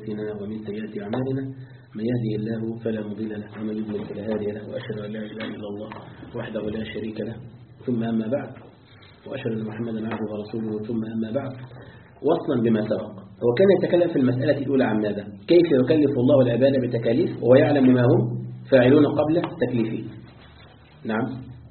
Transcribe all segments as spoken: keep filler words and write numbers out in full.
أنفسنا ومن سيئات أعمالنا من يهدي الله فلا مضل له ومن يضلل فلا هادي له وأشهد أن لا إله إلا الله وحده لا شريك له ثم أما بعد وأشهد أن محمدا عبده ورسوله ثم أما بعد وصلا بما سبق. هو كان يتكلم في المسألة الأولى عن ماذا؟ كيف يكلف الله العباد بتكاليف وهو يعلم ما هم فاعلون قبل تكليفه. نعم،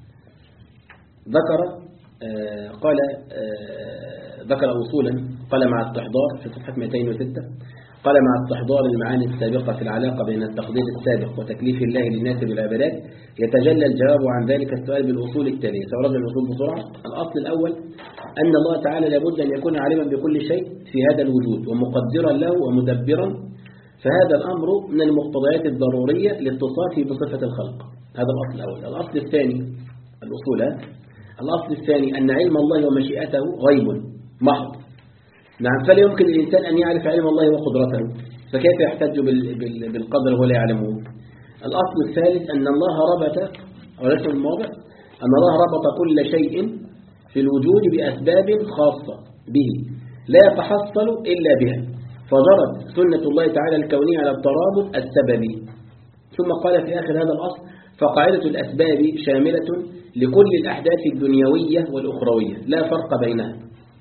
ذكر آه قال آه ذكر أصولا قال مع استحضار في صفحة مئتين وستة قال مع استحضار المعاني السابقة في العلاقة بين التقدير السابق وتكليف الله للناس بالعبادات يتجلى الجواب عن ذلك السؤال بالأصول التالية. سأرد الأصول بسرعة. الأصل الأول أن الله تعالى لابد أن يكون عالما بكل شيء في هذا الوجود ومقدرا له ومدبرا، فهذا الأمر من المقتضيات الضرورية لاتصافه بصفة الخلق. هذا الأصل الأول. الأصل الثاني الأصول الأصل الثاني أن علم الله ومشيئته غيب محض. نعم، فلا يمكن الإنسان أن يعرف علم الله وقدرته، فكيف يحتج بالقدر ولا يعلمه؟ الأصل الثالث أن الله ربط وليس الموضع أن الله ربط كل شيء في الوجود بأسباب خاصة به لا يتحصل إلا بها، فجرت سنة الله تعالى الكونية على الترابط السببي. ثم قال في آخر هذا الأصل فقاعدة الأسباب شاملة لكل الأحداث الدنيوية والأخروية لا فرق بينها.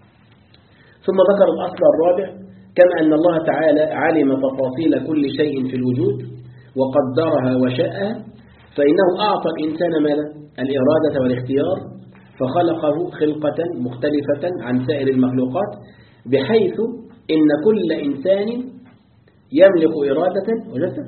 ثم ذكر الأصل الرابع كما أن الله تعالى علم تفاصيل كل شيء في الوجود وقدرها وشاءها، فإنه أعطى الإنسان ماذا؟ الإرادة والاختيار، فخلقه خلقة مختلفة عن سائر المخلوقات، بحيث إن كل إنسان يملك إرادة وجدت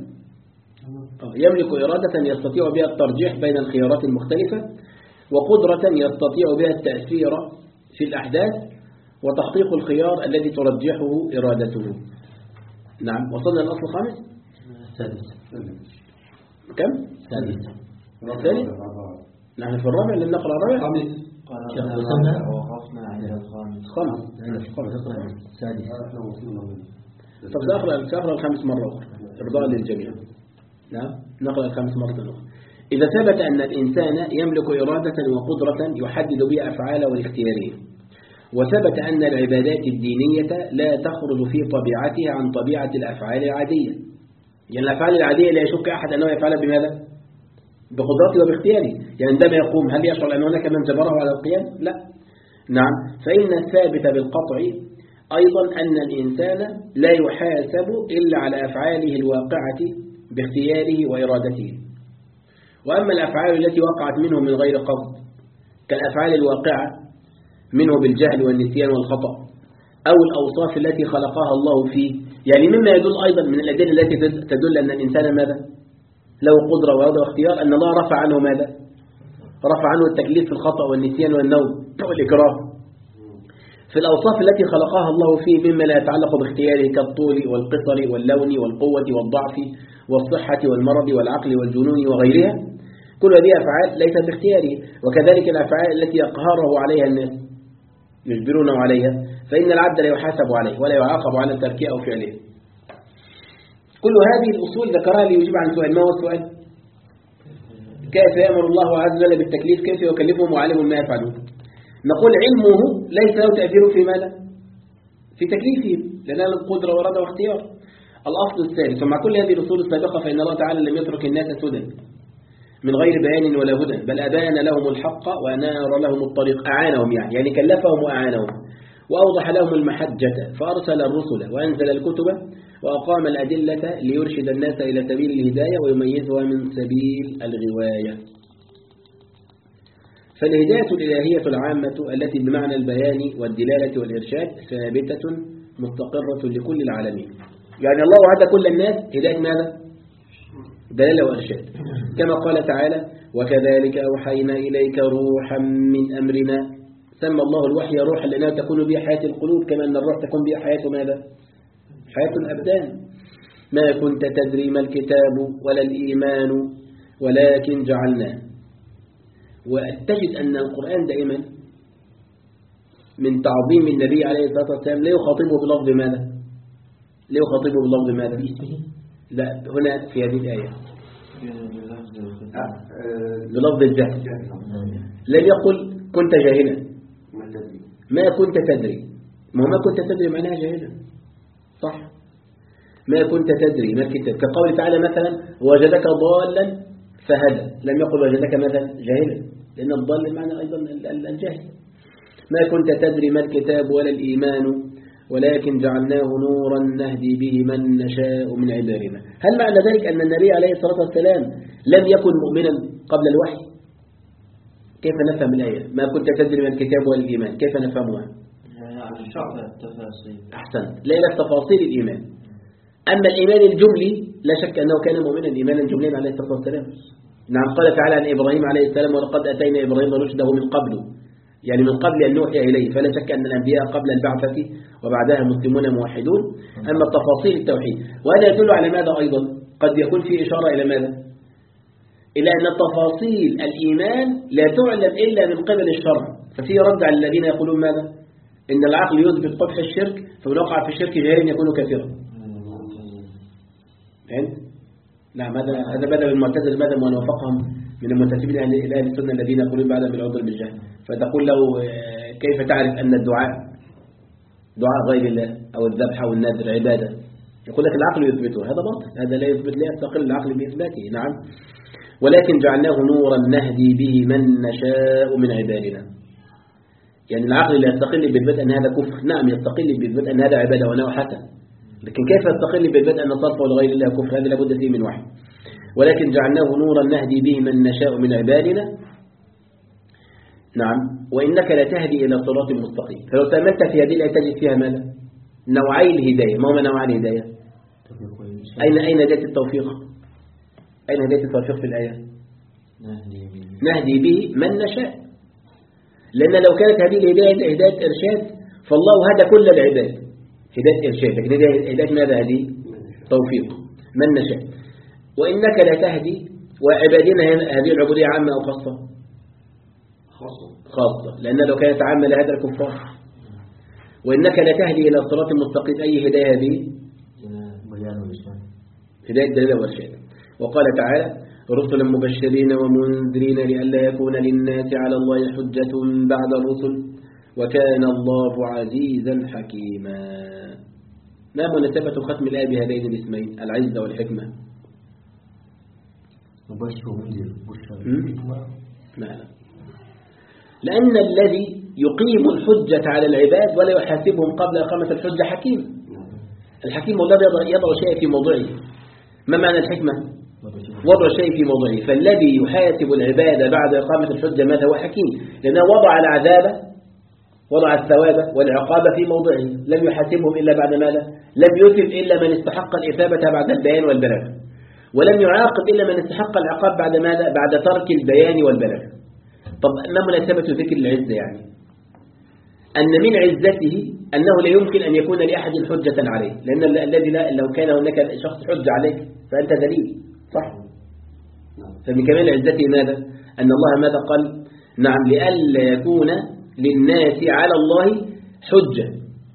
يملك إرادة يستطيع بها الترجيح بين الخيارات المختلفة، وقدرة يستطيع بها التأثير في الأحداث وتحقيق الخيار الذي ترجحه إرادته. نعم، وصلنا للأصل الخامس. السادس. كم؟ السادس. الثاني. نحن في الرابع لن نقرأ الرابع. خامس. وقفنا على الخامس. خامس. السادس. طب سأقرأ سأقرأ الخامس مرة أخرى إرضاء للجميع. نعم، نقرأ الخامس مرة أخرى. إذا ثبت أن الإنسان يملك إرادة وقدرة يحدد بها أفعاله والاختياريه، وثبت أن العبادات الدينية لا تخرج في طبيعتها عن طبيعة الأفعال العادية، يعني الأفعال العادية لا يشك أحد أنه يفعلها بماذا؟ بقدرته وباختياره. يعني عندما يقوم هل يشعر أن هناك من جبره على القيام؟ لا. نعم، فإن الثابت بالقطع أيضا أن الإنسان لا يحاسب إلا على أفعاله الواقعة باختياره وإرادته. وأما الأفعال التي وقعت منه من غير قصد كالأفعال الواقعة منه بالجهل والنسيان والخطأ، أو الأوصاف التي خلقها الله فيه، يعني مما يدل أيضا من الأدلة التي تدل أن الإنسان ماذا؟ له قدرة وإرادة واختيار، أن الله رفع عنه ماذا؟ رفع عنه التكليف في الخطأ والنسيان والنوم والإكراه. في الأوصاف التي خلقها الله فيه مما لا يتعلق باختياره كالطول والقصر واللون والقوة والضعف والصحة والمرض والعقل والجنون وغيرها، كل هذه أفعال ليست باختياره. وكذلك الأفعال التي يقهره عليها الناس يجبرونه عليها، فإن العبد لا يحاسب عليه ولا يعاقب على تركه أو فعله. كل هذه الأصول ذكرها ليجيب عن سؤال. ما هو السؤال؟ كيف يأمر الله عز وجل بالتكليف؟ كيف يكلفهم وعلمهم ما يفعلون؟ نقول علمه ليس له تأثير في ماذا؟ في تكليفهم، لأن له قدرة وإرادة واختيار. الأصل الثالث ومع كل هذه الأصول السابقة فإن الله تعالى لم يترك الناس سدى من غير بيان ولا هدى، بل أبان لهم الحق وأنار لهم الطريق، أعانهم يعني يعني كلفهم وأعانهم، وأوضح لهم المحجة، فأرسل الرسل وأنزل الكتب وأقام الأدلة ليرشد الناس إلى سبيل الهداية ويميزها من سبيل الغواية. فالهداية الإلهية العامة التي بمعنى البيان والدلالة والإرشاد ثابتة مستقرة لكل العالمين. يعني الله وعد كل الناس هداية ماذا؟ دلالة وإرشاد، كما قال تعالى وكذلك أوحينا إليك روحا من أمرنا. سمى الله الوحي روحا لأنها تكون به حياة القلوب، كما أن الروح تكون به حياة ماذا؟ حياة الأبدان. ما كنت تدري ما الكتاب ولا الإيمان ولكن جعلناه. وتجد أن القرآن دائما من تعظيم النبي عليه الصلاة والسلام لا يخاطبه بلفظ ماذا؟ لا يخاطبه بلفظ ماذا؟ لا، هنا في هذه الآية بلفظ الجهل. لم يقل كنت جاهلا، ما كنت تدري. ما ما كنت تدري معناها جاهلا، صح؟ ما كنت تدري ما الكتاب، كقول تعالى مثلا وجدك ضالا فهدى، لم يقل وجدك مثلا جاهلا، لأن الضال معنى أيضا الجاهل. ما كنت تدري ما الكتاب ولا الإيمان ولكن جعلناه نورا نهدي به من نشاء من عبادنا. هل معنى ذلك أن النبي عليه الصلاة والسلام لم يكن مؤمنا قبل الوحي؟ كيف نفهم الآية؟ ما كنت تدري ما الكتاب ولا الإيمان، كيف نفهمها؟ يعني شرط التفاصيل. أحسن، لا إلى تفاصيل الإيمان. أما الإيمان الجملي لا شك أنه كان مؤمنا إيمانا جمليا عليه الصلاة والسلام. نعم، قال تعالى عن إبراهيم عليه السلام ولقد أتينا إبراهيم رشده من قبل، يعني من قبل أن نوحي إليه، فلا شك أن الأنبياء قبل البعثة وبعدها مسلمون موحدون. أما تفاصيل التوحيد، وهذا يدل على ماذا أيضا؟ قد يكون في إشارة إلى ماذا؟ إلى أن تفاصيل الإيمان لا تعلم إلا من قبل الشرع. ففي رد على الذين يقولون ماذا؟ إن العقل يثبت قبح الشرك، فمن وقع في الشرك جاهلا يكون كافرا. نعم، هذا هذا بدل المعتزلة ماذا وأن وافقهم من المنتسبين إلى أهل السنة الذين يقولون بعد بالعذر بالجهل. فتقول له كيف تعرف أن الدعاء دعاء غير الله أو الذبح أو النذر عبادة؟ يقول لك العقل يثبته، هذا باطل، هذا لا يثبت، لا يستقل العقل بإثباته. نعم، ولكن جعلناه نورا نهدي به من نشاء من عبادنا. يعني العقل لا يستقل بالبدء أن هذا كفر، نعم يستقل بالبدء أن هذا عبادة ونوع حسن، لكن كيف يستقل بالبدء أن صرفه لغير الله كفر؟ هذا لابد فيه من وحي. ولكن جعلناه نورا نهدي به من نشاء من عبادنا. نعم، وإنك لتهدي إلى صراط مستقيم. فلو تأملت في هذه الآية تجد فيها ماذا؟ نوعي الهداية. ما هو نوعي الهداية؟ أين أين جاءت التوفيق؟ أين جاءت التوفيق في الآية؟ نهدي به من نشاء. لأن لو كانت هذه الهداية هداية إرشاد فالله هدى كل العباد هداية إرشاد، لكن هداية ماذا؟ هذه توفيق من نشاء. وإنك لتهدي، وعبادنا هذه العبودية عامة أو خاصة؟ خاصة، لأن لو كانت عامة لهذا الكفار. وإنك لتهدي إلى الصراط المستقيم، أي هداية هذه؟ هداية دلالة وإرشاد. وقال تعالى رسلا مبشرين ومنذرين لئلا يكون للناس على الله حجة بعد الرسل وكان الله عزيزا حكيما. ما مناسبة ختم الآية بهذين الاسمين العزة والحكمة؟ مبشر ومنذر. معنى لأن الذي يقيم الحجة على العباد ولا يحاسبهم قبل إقامة الحجة حكيم. الحكيم هو الذي يضع شيء في موضعه. ما معنى الحكمة؟ وضع شيء في موضعه. فالذي يحاسب العباد بعد إقامة الحجة ماذا؟ هو حكيم، لأنه وضع العذاب وضع الثواب والعقاب في موضعه، لم يحاسبهم إلا بعد ماذا؟ لم يثب إلا من استحق الإثابة بعد البيان والبلاغ، ولم يعاقب إلا من استحق العقاب بعد ماذا؟ بعد ترك البيان والبلاغ. طب ما مناسبة ذكر العزة؟ يعني أن من عزته أنه لا يمكن أن يكون لأحد حجة عليه، لأن الذي لو كان هناك شخص حج عليك فأنت ذليل، صح؟ فمن كمال عزته ماذا؟ أن الله ماذا قال؟ نعم، لئلا يكون للناس على الله حجة.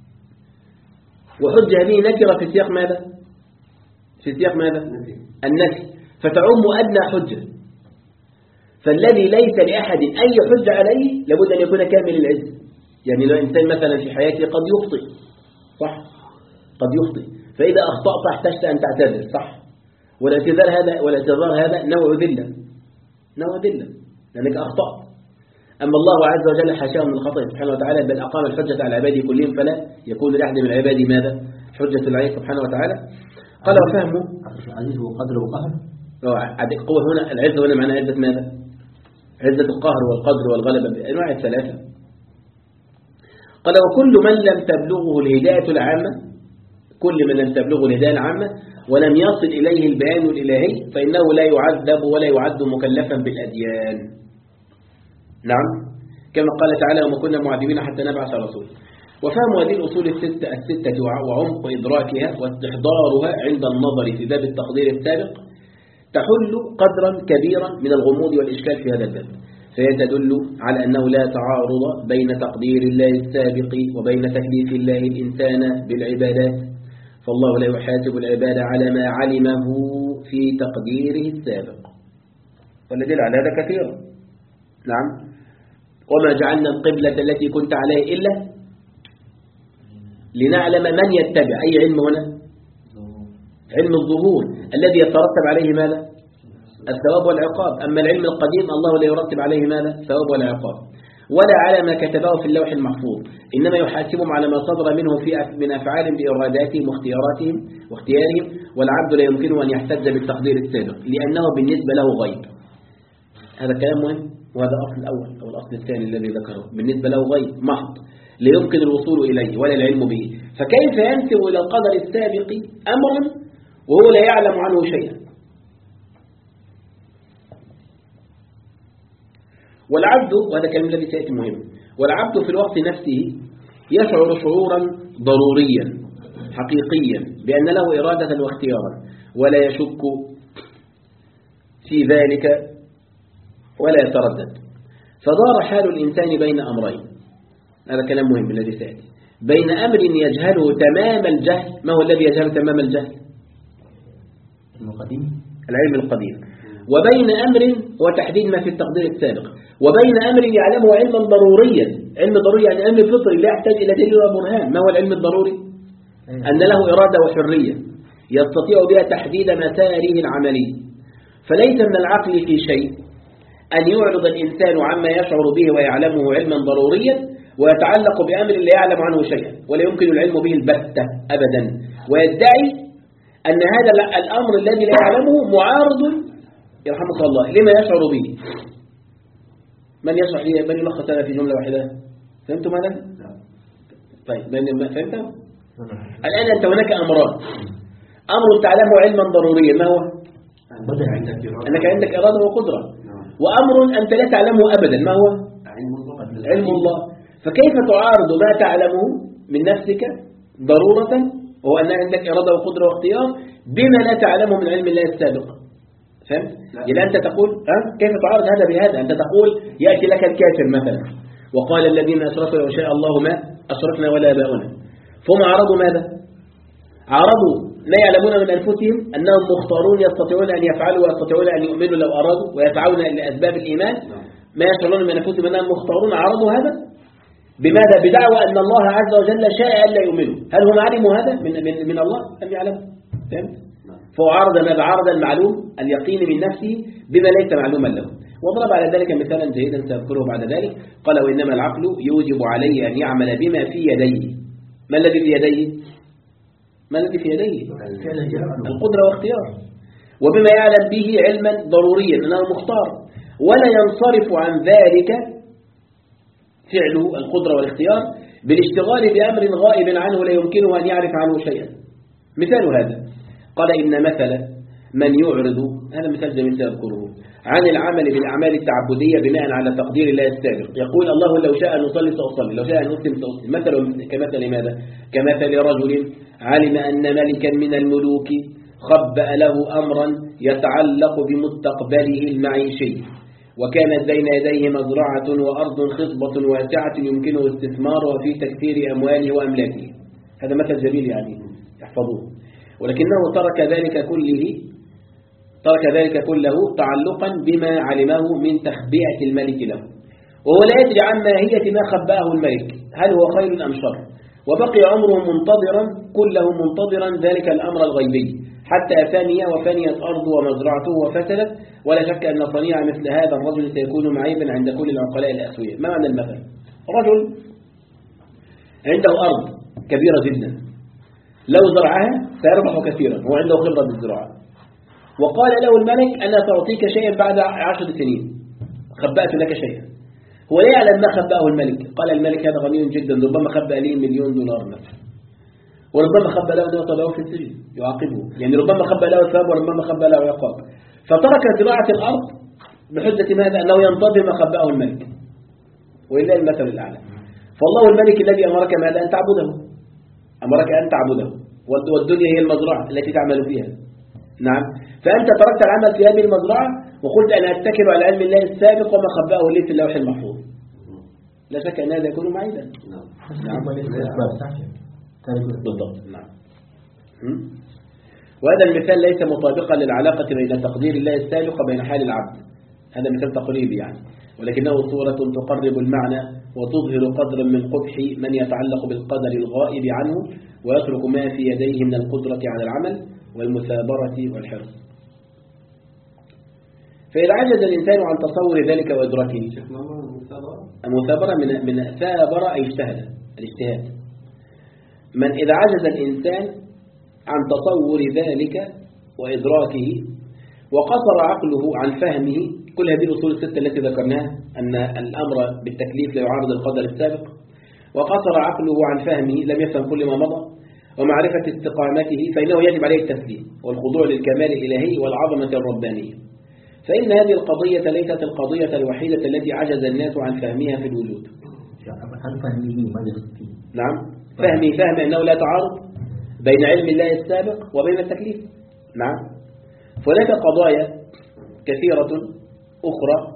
وحجة هذه نكرة في سياق ماذا؟ في سياق ماذا؟ النفي، فتعم أدنى حجة. فالذي ليس لأحد أي حجة عليه لابد أن يكون كامل العز. يعني لو إنسان مثلا في حياته قد يخطئ، صح؟ قد يخطئ، فإذا أخطأت احتجت أن تعتذر، صح؟ والاعتذار هذا والاعتذار هذا نوع ذلة، نوع ذلة لأنك أخطأت. أما الله عز وجل حاشاه من الخطأ سبحانه وتعالى، بل أقام الحجة على عباده كلهم، فلا يكون لأحد من عباده ماذا؟ حجة عليه سبحانه وتعالى. قال وفهمه عزيز وقدر وقهر. قوة هنا، العزة هنا معنى عزة ماذا؟ عزة القهر والقدر والغلبة بأنواع الثلاثة. قال وكل من لم تبلغه الهداية العامة، كل من لم تبلغه الهداية العامة ولم يصل إليه البيان الإلهي فإنه لا يعذب ولا يعد مكلفا بالأديان. نعم، كما قال تعالى وما كنا معذبين حتى نبعث رسول. وفهم هذه الأصول الستة, الستة وعمق إدراكها واستحضارها عند النظر في باب التقدير السابق تحل قدرا كبيرا من الغموض والإشكال في هذا الباب، فهي تدل على أنه لا تعارض بين تقدير الله السابق وبين تكليف الله الإنسان بالعبادات، فالله لا يحاسب العباد على ما علمه في تقديره السابق، والدليل على هذا كثير. نعم، وما جعلنا القبلة التي كنت عليه إلا لنعلم من يتبع. أي علم هنا؟ علم الظهور الذي يترتب عليه ماذا؟ الثواب والعقاب. أما العلم القديم الله لا يرتب عليه ماذا؟ الثواب والعقاب، ولا على ما كتبه في اللوح المحفوظ، إنما يحاسبهم على ما صدر منه في من أفعال بإراداتهم واختياراتهم واختيارهم، والعبد لا يمكنه أن يحتج بالتقدير السابق لأنه بالنسبة له غيب. هذا كلام مهم، وهذا الأصل الأول أو الأصل الثاني الذي ذكره، بالنسبة له غيب محض لا يمكن الوصول إليه ولا العلم به، فكيف ينسب إلى القدر السابق أمرا وهو لا يعلم عنه شيئا؟ والعبد، وهذا كلام الذي سيأتي مهم، والعبد في الوقت نفسه يشعر شعورا ضروريا حقيقيا بأن له إرادة واختيارا، ولا يشك في ذلك ولا يتردد. فدار حال الإنسان بين أمرين، هذا كلام مهم الذي سيأتي، بين أمر يجهله تمام الجهل. ما هو الذي يجهله تمام الجهل؟ القديم، العلم القديم. وبين أمر وتحديد ما في التقدير السابق، وبين أمر يعلمه علما ضروريا. علم ضروري يعني علم فطري لا يحتاج إلى دليل وبرهان. ما هو العلم الضروري؟ أن له إرادة وحرية يستطيع بها تحديد مساره العملي. فليس من العقل في شيء أن يعرض الإنسان عما يشعر به ويعلمه علما ضروريا ويتعلق بأمر لا يعلم عنه شيئا ولا يمكن العلم به البتة أبدا، ويدعي أن هذا الأمر الذي لا يعلمه معارض يرحمك الله لما يشعر به. من يشعر به؟ من يلخص هذا في جملة واحدة؟ فهمتم هذا؟ طيب فهمت؟ الآن أنت هناك أمران، أمر تعلمه علما ضروريا ما هو؟ أنك عندك إرادة وقدرة، وأمر أنت لا تعلمه أبدا ما هو؟ علم الله. فكيف تعارض ما تعلمه من نفسك ضرورة وهو أن عندك إرادة وقدرة واختيار بما لا تعلمه من علم الله السابق؟ فهمت؟ إذا أنت تقول أه؟ كيف تعارض هذا بهذا؟ أنت تقول يأتي لك الكافر مثلا وقال الذين أشركوا لو شاء الله ما أشركنا ولا آباؤنا، فهم عارضوا ماذا؟ عارضوا لا يعلمون من أنفسهم أنهم مختارون يستطيعون أن يفعلوا ويستطيعون أن يؤمنوا لو أرادوا ويسعون لأسباب الإيمان، ما يشعرون من أنفسهم أنهم مختارون. عارضوا هذا بماذا؟ بدعوى أن الله عز وجل شاء ألا يؤمنوا. هل هم علموا هذا من, من, من الله؟ لم يعلموا. فهمت؟ فهو عارض ماذا؟ عارض المعلوم اليقين من نفسه بما ليس معلوما له. وضرب على ذلك مثالا جيدا سأذكره بعد ذلك. قال وإنما العقل يوجب عليه أن يعمل بما في يديه. ما الذي في يديه؟ ما الذي في يديه؟ القدرة واختيار، وبما يعلم به علما ضروريا أنه مختار، ولا ينصرف عن ذلك فعله القدرة والاختيار بالاشتغال بأمر غائب عنه لا يمكنه أن يعرف عنه شيئا. مثال هذا قال إن مثل من يعرض، هذا مثال جميل سأذكره، عن العمل بالأعمال التعبدية بناء على تقدير الله السابق. يقول الله لو شاء أن أصلي سأصلي، لو شاء أن أسلم سأسلم. مثل كمثل ماذا؟ كمثل رجل علم أن ملكا من الملوك خبأ له أمرا يتعلق بمستقبله المعيشي، وكانت بين يديه مزرعة وأرض خصبة واسعة يمكنه استثمارها في تكثير أمواله وأملاكه. هذا مثل جميل يعني يحفظوه. ولكنه ترك ذلك كله ترك ذلك كله تعلقا بما علمه من تخبئة الملك له، وهو لا يدري عن ماهية ما خبأه الملك، هل هو خير أم شر، وبقي عمره منتظرا كله منتظرا ذلك الأمر الغيبي حتى فانية وفانيت أرضه ومزرعته وفسدت. ولا شك أن صنيع مثل هذا الرجل سيكون معيبا عند كل العقلاء الأسوياء. ما معنى المثل؟ رجل عنده أرض كبيرة جدا لو زرعها سيربح كثيرا، هو عنده خبرة بالزراعة، وقال له الملك أنا سأعطيك شيئا بعد عشر سنين، خبأت لك شيئا. هو لا يعلم ما خبأه الملك. قال الملك هذا غني جدا، ربما خبأ لي مليون دولار مثلا، وربما خبأ له ده طلعه في السجن يعاقبه، يعني ربما خبأ له ثواب وربما خبأ له عقاب. فترك زراعة الأرض بحجة ماذا؟ أنه ينتظر ما خبأه الملك. وإلا المثل الأعلى. فالله الملك الذي أمرك ماذا؟ أن تعبده، أمرك أن تعبده، والدنيا هي المزرعة التي تعمل فيها. نعم. فأنت تركت العمل في هذه المزرعة وقلت أنا أتكل على علم الله السابق وما خبأه لي في اللوح المحفوظ. لا شك أن هذا يكون معيدا. نعم. بالضبط. نعم. وهذا المثال ليس مطابقا للعلاقة بين تقدير الله السابق وبين حال العبد. هذا مثال تقريبي يعني، ولكنه صورة تقرب المعنى وتظهر قدرا من قبح من يتعلق بالقدر الغائب عنه ويترك ما في يديه من القدرة على العمل والمثابرة والحرص. فإذا عجز الإنسان عن تصور ذلك وإدراكه، المثابرة من من ثابر أي اجتهد، الاجتهاد. من إذا عجز الإنسان عن تصور ذلك وإدراكه وقصر عقله عن فهمه، كل هذه الأصول الستة التي ذكرناها أن الأمر بالتكليف لا يعارض القدر السابق، وقصر عقله عن فهمه لم يفهم كل ما مضى ومعرفة استقامته، فإنه يجب عليه التسليم والخضوع للكمال الإلهي والعظمة الربانية. فإن هذه القضية ليست القضية الوحيدة التي عجز الناس عن فهمها في الوجود. نعم، فهمي فهم أنه لا تعارض بين علم الله السابق وبين التكليف. نعم، فهناك قضايا كثيرة أخرى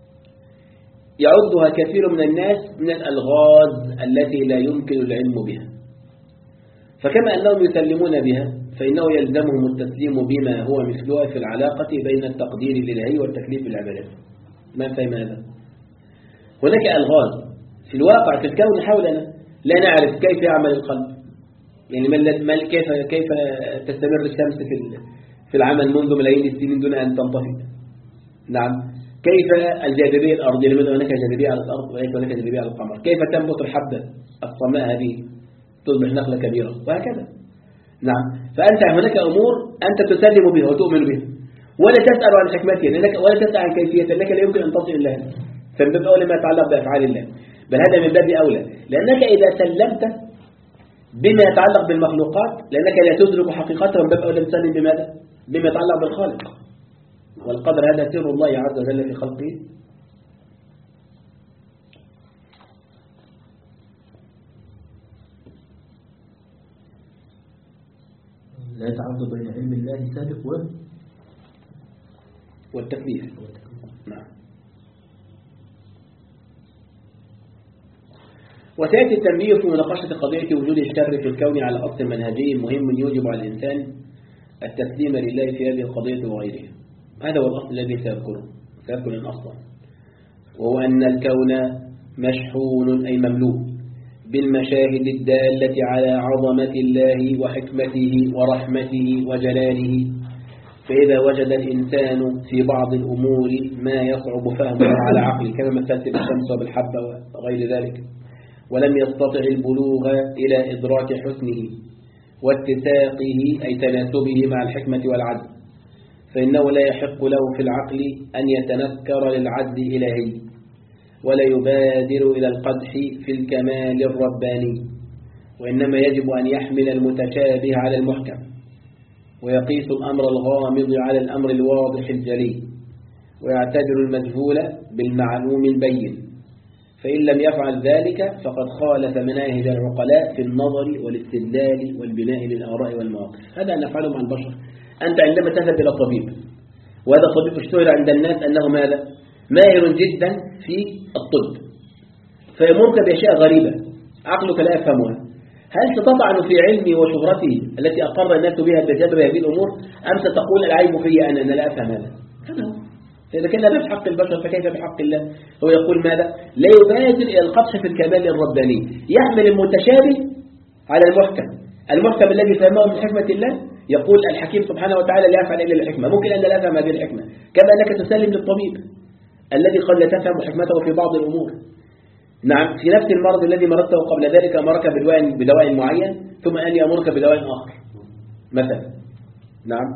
يعدها كثير من الناس من الألغاز التي لا يمكن العلم بها، فكما أنهم يسلمون بها فإنه يلزمهم التسليم بما هو مثلها في العلاقة بين التقدير الإلهي والتكليف بالعبادات. ما فهم هذا؟ هناك ألغاز في الواقع في الكون حولنا لا نعرف كيف يعمل القلب، يعني ما كيف كيف تستمر الشمس في في العمل منذ ملايين السنين دون أن تنطفئ. نعم، كيف الجاذبية الأرضية، لماذا هناك جاذبية على الأرض وليس هناك جاذبية على القمر، كيف تنبت الحبة الصماء هذه تصبح نخلة كبيرة، وهكذا. نعم، فأنت هناك أمور أنت تسلم بها وتؤمن بها ولا تسأل عن حكمتها لأنك ولا تسأل عن كيفيتها، لأنك لا يمكن أن تصل لها، فمن باب أولى ما يتعلق بأفعال الله، بل هذا من باب أولى، لأنك إذا سلمت بما يتعلق بالمخلوقات لأنك لا تدرك حقيقتها، من باب أولى تسلم بماذا؟ بما يتعلق بالخالق. والقدر هذا سر الله عز وجل في خلقه. لا يتعارض بين علم الله السابق و والتكليف. نعم. وسيأتي التنبيه في مناقشة قضية وجود الشر في الكون على أصل منهجي مهم يوجب على الإنسان التسليم لله في هذه القضية وغيرها. هذا هو الأصل الذي سيذكره سيذكر أصلا، وهو أن الكون مشحون أي مملوء بالمشاهد الدالة على عظمة الله وحكمته ورحمته وجلاله، فإذا وجد الإنسان في بعض الأمور ما يصعب فهمه على عقله كما مثلت بالشمس وبالحبة وغير ذلك، ولم يستطع البلوغ إلى إدراك حسنه واتساقه أي تناسبه مع الحكمة والعدل، فإنه لا يحق له في العقل أن يتنكر للعدل الإلهي ولا يبادر إلى القدح في الكمال الرباني، وإنما يجب أن يحمل المتشابه على المحكم ويقيس الأمر الغامض على الأمر الواضح الجلي ويعتبر المجهول بالمعلوم البين، فإن لم يفعل ذلك فقد خالف مناهج العقلاء في النظر والاستدلال والبناء للآراء والمواقف. هذا نفعله مع البشر. أنت عندما تذهب إلى طبيب وهذا الطبيب اشتهر عند الناس أنه ماذا؟ ماهر جدا في الطب، فيمرك بأشياء غريبة عقلك لا يفهمها، هل ستطعن في علمه وشهرته التي أقر الناس بها بسبب هذه الأمور، أم ستقول العيب في أنا أنا لا أفهم هذا؟ فإذا كان هذا بحق البشر فكيف بحق الله؟ هو يقول ماذا؟ لا يبادر إلى القدح في الكمال الرباني، يحمل المتشابه على المحكم، المحكم الذي فهمه من حكمة الله. يقول الحكيم سبحانه وتعالى لا يفعل إلا الحكمة، ممكن أن لا أفهم هذه الحكمة، كما أنك تسلم للطبيب الذي قد لا تفهم حكمته في بعض الأمور. نعم، في نفس المرض الذي مرضته قبل ذلك أمرك بدواء بدواء معين ثم أن يأمرك بدواء آخر مثلا. نعم.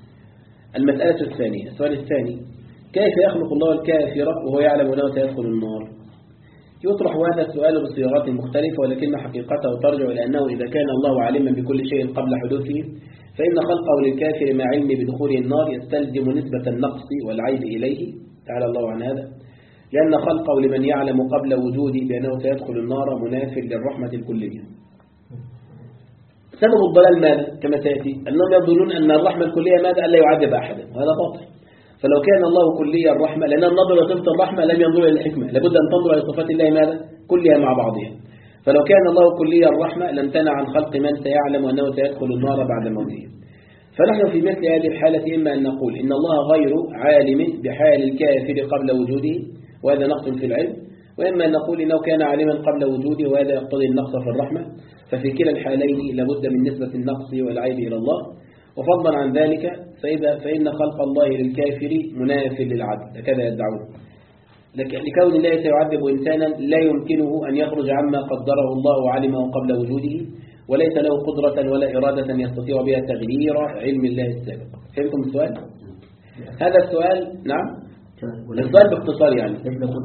المسألة الثانية، السؤال الثاني: كيف يخلق الله الكافر وهو يعلم أنه سيدخل النار؟ يطرح هذا السؤال بصيغات مختلفة، ولكن حقيقته ترجع إلى أنه إذا كان الله عالما بكل شيء قبل حدوثه فإن خلقه للكافر مع علم بدخوله النار يستلزم نسبة النقص والعيب إليه تعالى الله عن هذا، لأن خلقه لمن يعلم قبل وجوده بأنه سيدخل النار مناف للرحمة الكلية. سبب الضلال ماذا؟ كما سيأتي أنهم يظنون أن الرحمة الكلية ماذا؟ ألا يعذب أحدا، وهذا باطل. فلو كان الله كليا الرحمة، لأن النظر لصفة الرحمة لم ينظر إلى الحكمة، لابد أن تنظر إلى صفات الله ماذا؟ كلها مع بعضها. فلو كان الله كليا الرحمة لم تنع عن خلق من سيعلم أنه سيدخل النار بعد موته. فنحن في مثل هذه الحالة إما أن نقول إن الله غير عالم بحال الكافر قبل وجوده وهذا نقص في العلم، وإما أن نقول إنه كان عالما قبل وجوده وهذا يقتضي النقص في الرحمة. ففي كلا الحالين لابد من نسبة النقص والعيب إلى الله، وفضلا عن ذلك فإذا فإن خلق الله للكافر مناف للعدل هكذا يدعون لكون الله سيعذب إنسانا لا يمكنه أن يخرج عما قدره الله وعلمه قبل وجوده وليس له قدرة ولا إرادة يستطيع بها تغيير علم الله السابق. فهمتم السؤال؟ هذا السؤال نعم السؤال باختصار يعني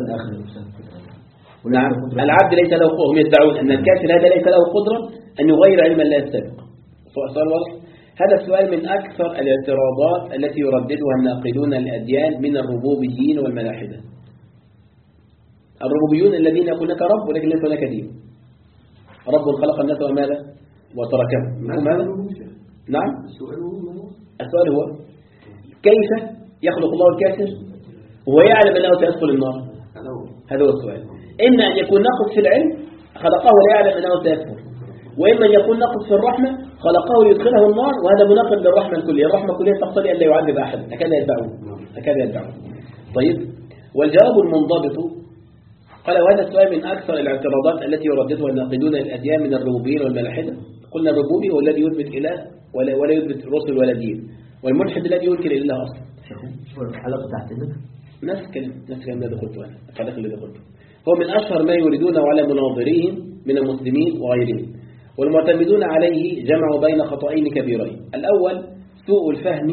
نعم العبد ليس له قدرة. هم يدعون أن الكافر هذا ليس له قدرة أن يغير علم الله السابق. سؤال واضح؟ هذا السؤال من أكثر الاعتراضات التي يرددها الناقدون الأديان من الربوبيين والملاحدة. الربوبيون الذين يقول لك رب ولكن ليس لك دين. رب خلق الناس وماذا وتركهم. ماذا؟ نعم السؤال هو كيف يخلق الله الكافر وهو يعلم أنه سيدخل النار؟ هذا هو السؤال. إما أن يكون ناقص في العلم خلقه لا يعلم أنه سيكفر، وإما أن يكون ناقص في الرحمة خلقه ليدخله النار، وهذا مناقض للرحمة الكلية. الرحمة الكلية تقتضي أن لا يعذب أحد. هكذا يدعون هكذا يدعون طيب والجواب المنضبط قال وهذا السؤال من أكثر الاعتراضات التي يرددها الناقدون الأديان من الربوبيين والملاحدة. قلنا الربوبي هو الذي يثبت إله ولا, ولا يثبت رسل ولا دين، والملحد الذي ينكر إله أصلا. الحلقة تحت النفس نفس كلمة نفس كلمة الذي قلته أنا الحلقة الذي قلته هو من أشهر ما يريدونه على مناظريهم من المسلمين وغيرهم، والمعتمدون عليه جمعوا بين خطأين كبيرين. الأول سوء الفهم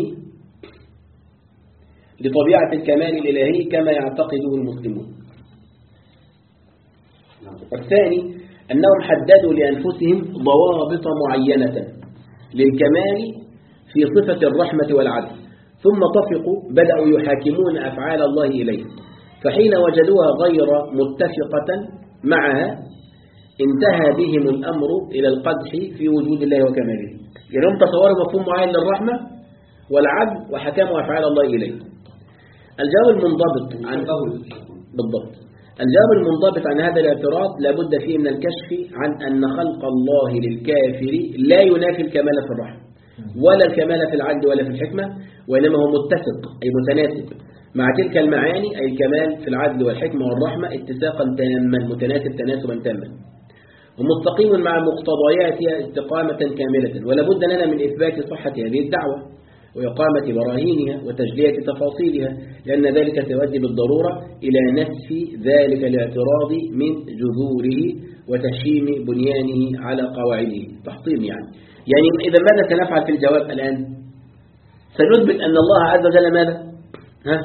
لطبيعة الكمال الإلهي كما يعتقده المسلمون، والثاني أنهم حددوا لأنفسهم ضوابط معينة للكمال في صفة الرحمة والعدل، ثم طفقوا بدأوا يحاكمون أفعال الله إليه، فحين وجدوها غير متفقة معها انتهى بهم الأمر إلى القدح في وجود الله وكماله. يعني هم تصوروا مفهوم معين للرحمة والعدل وحكموا أفعال الله إليه. الجواب المنضبط عن بالضبط الجواب المنضبط عن هذا الاعتراض لابد فيه من الكشف عن أن خلق الله للكافر لا ينافي الكمال في الرحمة ولا الكمال في العدل ولا في الحكمة، وإنما هو متسق أي متناسب مع تلك المعاني، أي الكمال في العدل والحكمة والرحمة اتساقا تاما متناسب تناسبا تاما، ومستقيم مع مقتضياتها استقامة كاملة. ولا بد لنا من إثبات صحة هذه الدعوة وإقامة براهينها وتجلية تفاصيلها، لأن ذلك سيؤدي بالضرورة إلى نسف ذلك الاعتراض من جذوره وتهشيم بنيانه على قواعده. تحطيم يعني يعني إذا ماذا سنفعل في الجواب الآن؟ سنثبت أن الله عز وجل ماذا؟ ها؟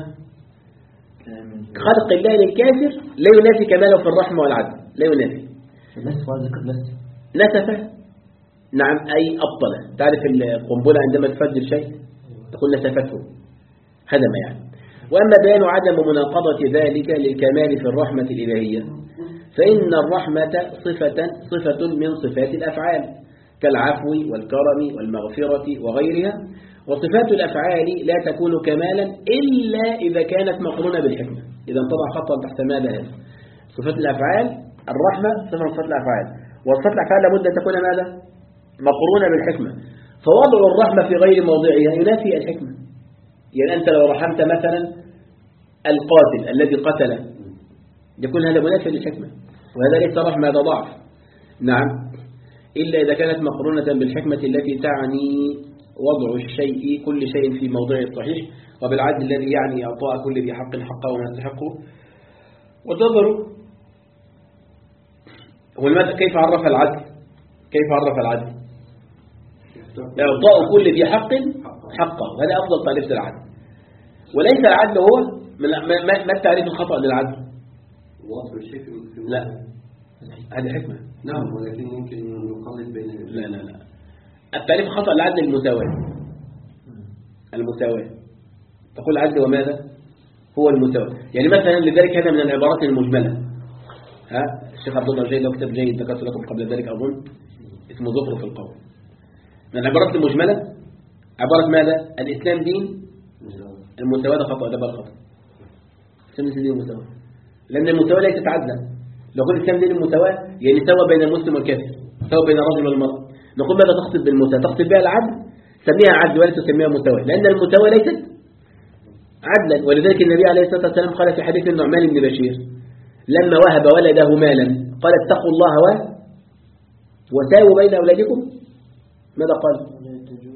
خلق الله للكافر لا ينافي كماله في الرحمة والعدل، لا ينافي. نسفه نعم أي أبطله. تعرف القنبلة عندما تفجر شيء تقول نسفته، هذا ما يعني. وأما بيان عدم مناقضة ذلك للكمال في الرحمة الإلهية فإن الرحمة صفة صفة من صفات الأفعال كالعفو والكرم والمغفرة وغيرها، وصفات الأفعال لا تكون كمالا إلا إذا كانت مقرونة بالحكمة. إذا انطبع خطا تحت ماذا هذا؟ صفات الأفعال الرحمة صفة من صفات الأفعال، وصفات الأفعال لابد أن تكون ماذا؟ مقرونة بالحكمة. فوضع الرحمة في غير موضعها ينافي الحكمة. يعني أنت لو رحمت مثلا القاتل الذي قتله يكون هذا منافي للحكمة، وهذا ليس رحمة، هذا ضعف. نعم إلا إذا كانت مقرونة بالحكمة التي تعني وضع الشيء كل شيء في موضعه الصحيح، وبالعدل الذي يعني إعطاء كل ذي حق حقه وما يستحقه. وتنظروا كيف عرف العدل؟ كيف عرف العدل؟ إعطاء كل ذي حق حقه، هذا أفضل تعريف للعدل. وليس العدل هو ما التعريف الخطأ للعدل؟ وضع الشيء في لا هذه حكمة. نعم ولكن يمكن نقلد بين لا لا لا التعريف الخطأ للعدل المساواة. المساواة تقول العدل وماذا؟ هو المساواة. يعني مثلا لذلك هذا من العبارات المجملة. ها الشيخ عبد الله الجيد له كتاب جيد ذكرت لكم قبل ذلك أظن اسمه زخرف القول. من العبارات المجملة عبارة ماذا؟ الإسلام دين المساواة. ده خطأ، ده بل خطأ. الإسلام دين المساواة، لأن المساواة ليست عدلا. لو قلت الإسلام دين المساواة يعني سوى بين المسلم والكافر، سوى بين الرجل والمرأة. نقول ماذا تقصد بالمساواة؟ تقصد بها العدل، سميها عدل ولا تسميها مساواة، لأن المساواة ليست عدلا. ولذلك النبي عليه الصلاة والسلام قال في حديث النعمان بن بشير لما وهب ولده مالا قال اتقوا الله و... وساووا بين أولادكم. ماذا قال؟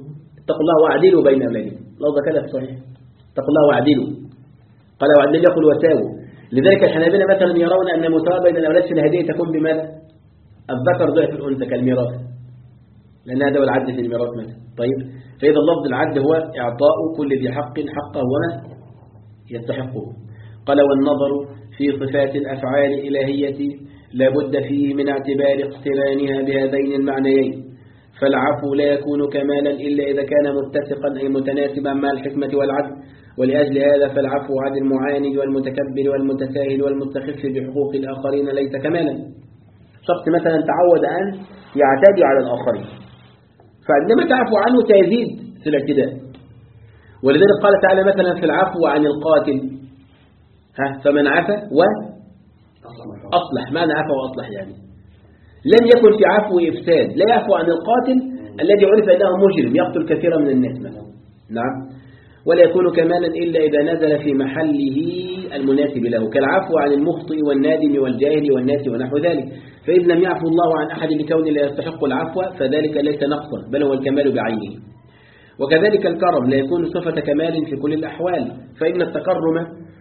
اتقوا الله واعدلوا بين أولادكم، لفظ كده في صحيح، اتقوا الله واعدلوا، قال واعدلوا يقول وساووا. لذلك الحنابلة مثلا يرون أن المساواة بين الأولاد في الهدية تكون بماذا؟ الذكر ضعف الأنثى كالميراث، لأن هذا هو العدل في الميراث مثلا. طيب، فإذا اللفظ العدل هو إعطاء كل ذي حق حقه وما يستحقه. قال والنظر في صفات الأفعال الإلهية لابد فيه من اعتبار اقترانها بهذين المعنيين، فالعفو لا يكون كمالا إلا إذا كان متسقا أي متناسبا مع الحكمة والعدل، ولأجل هذا فالعفو عن المعاند والمتكبر والمتساهل والمستخف بحقوق الآخرين ليس كمالا. شخص مثلا تعود أن يعتدي على الآخرين، فعندما تعفو عنه تزيد في الاعتداء. ولذلك قال تعالى مثلا في العفو عن القاتل، ها فمن عفا وأصلح، معنى عفا وأصلح يعني لم يكن في عفو إفساد، لا يعفو عن القاتل الذي عرف أنه مجرم يقتل كثيرا من الناس مثلا، نعم، ولا يكون كمالا إلا إذا نزل في محله المناسب له، كالعفو عن المخطئ والنادم والجاهل والناس ونحو ذلك. فإذ لم يعفو الله عن أحد لكون لا يستحق العفو فذلك ليس نقصا بل هو الكمال بعينه. وكذلك الكرم لا يكون صفة كمال في كل الأحوال، فإن التكرم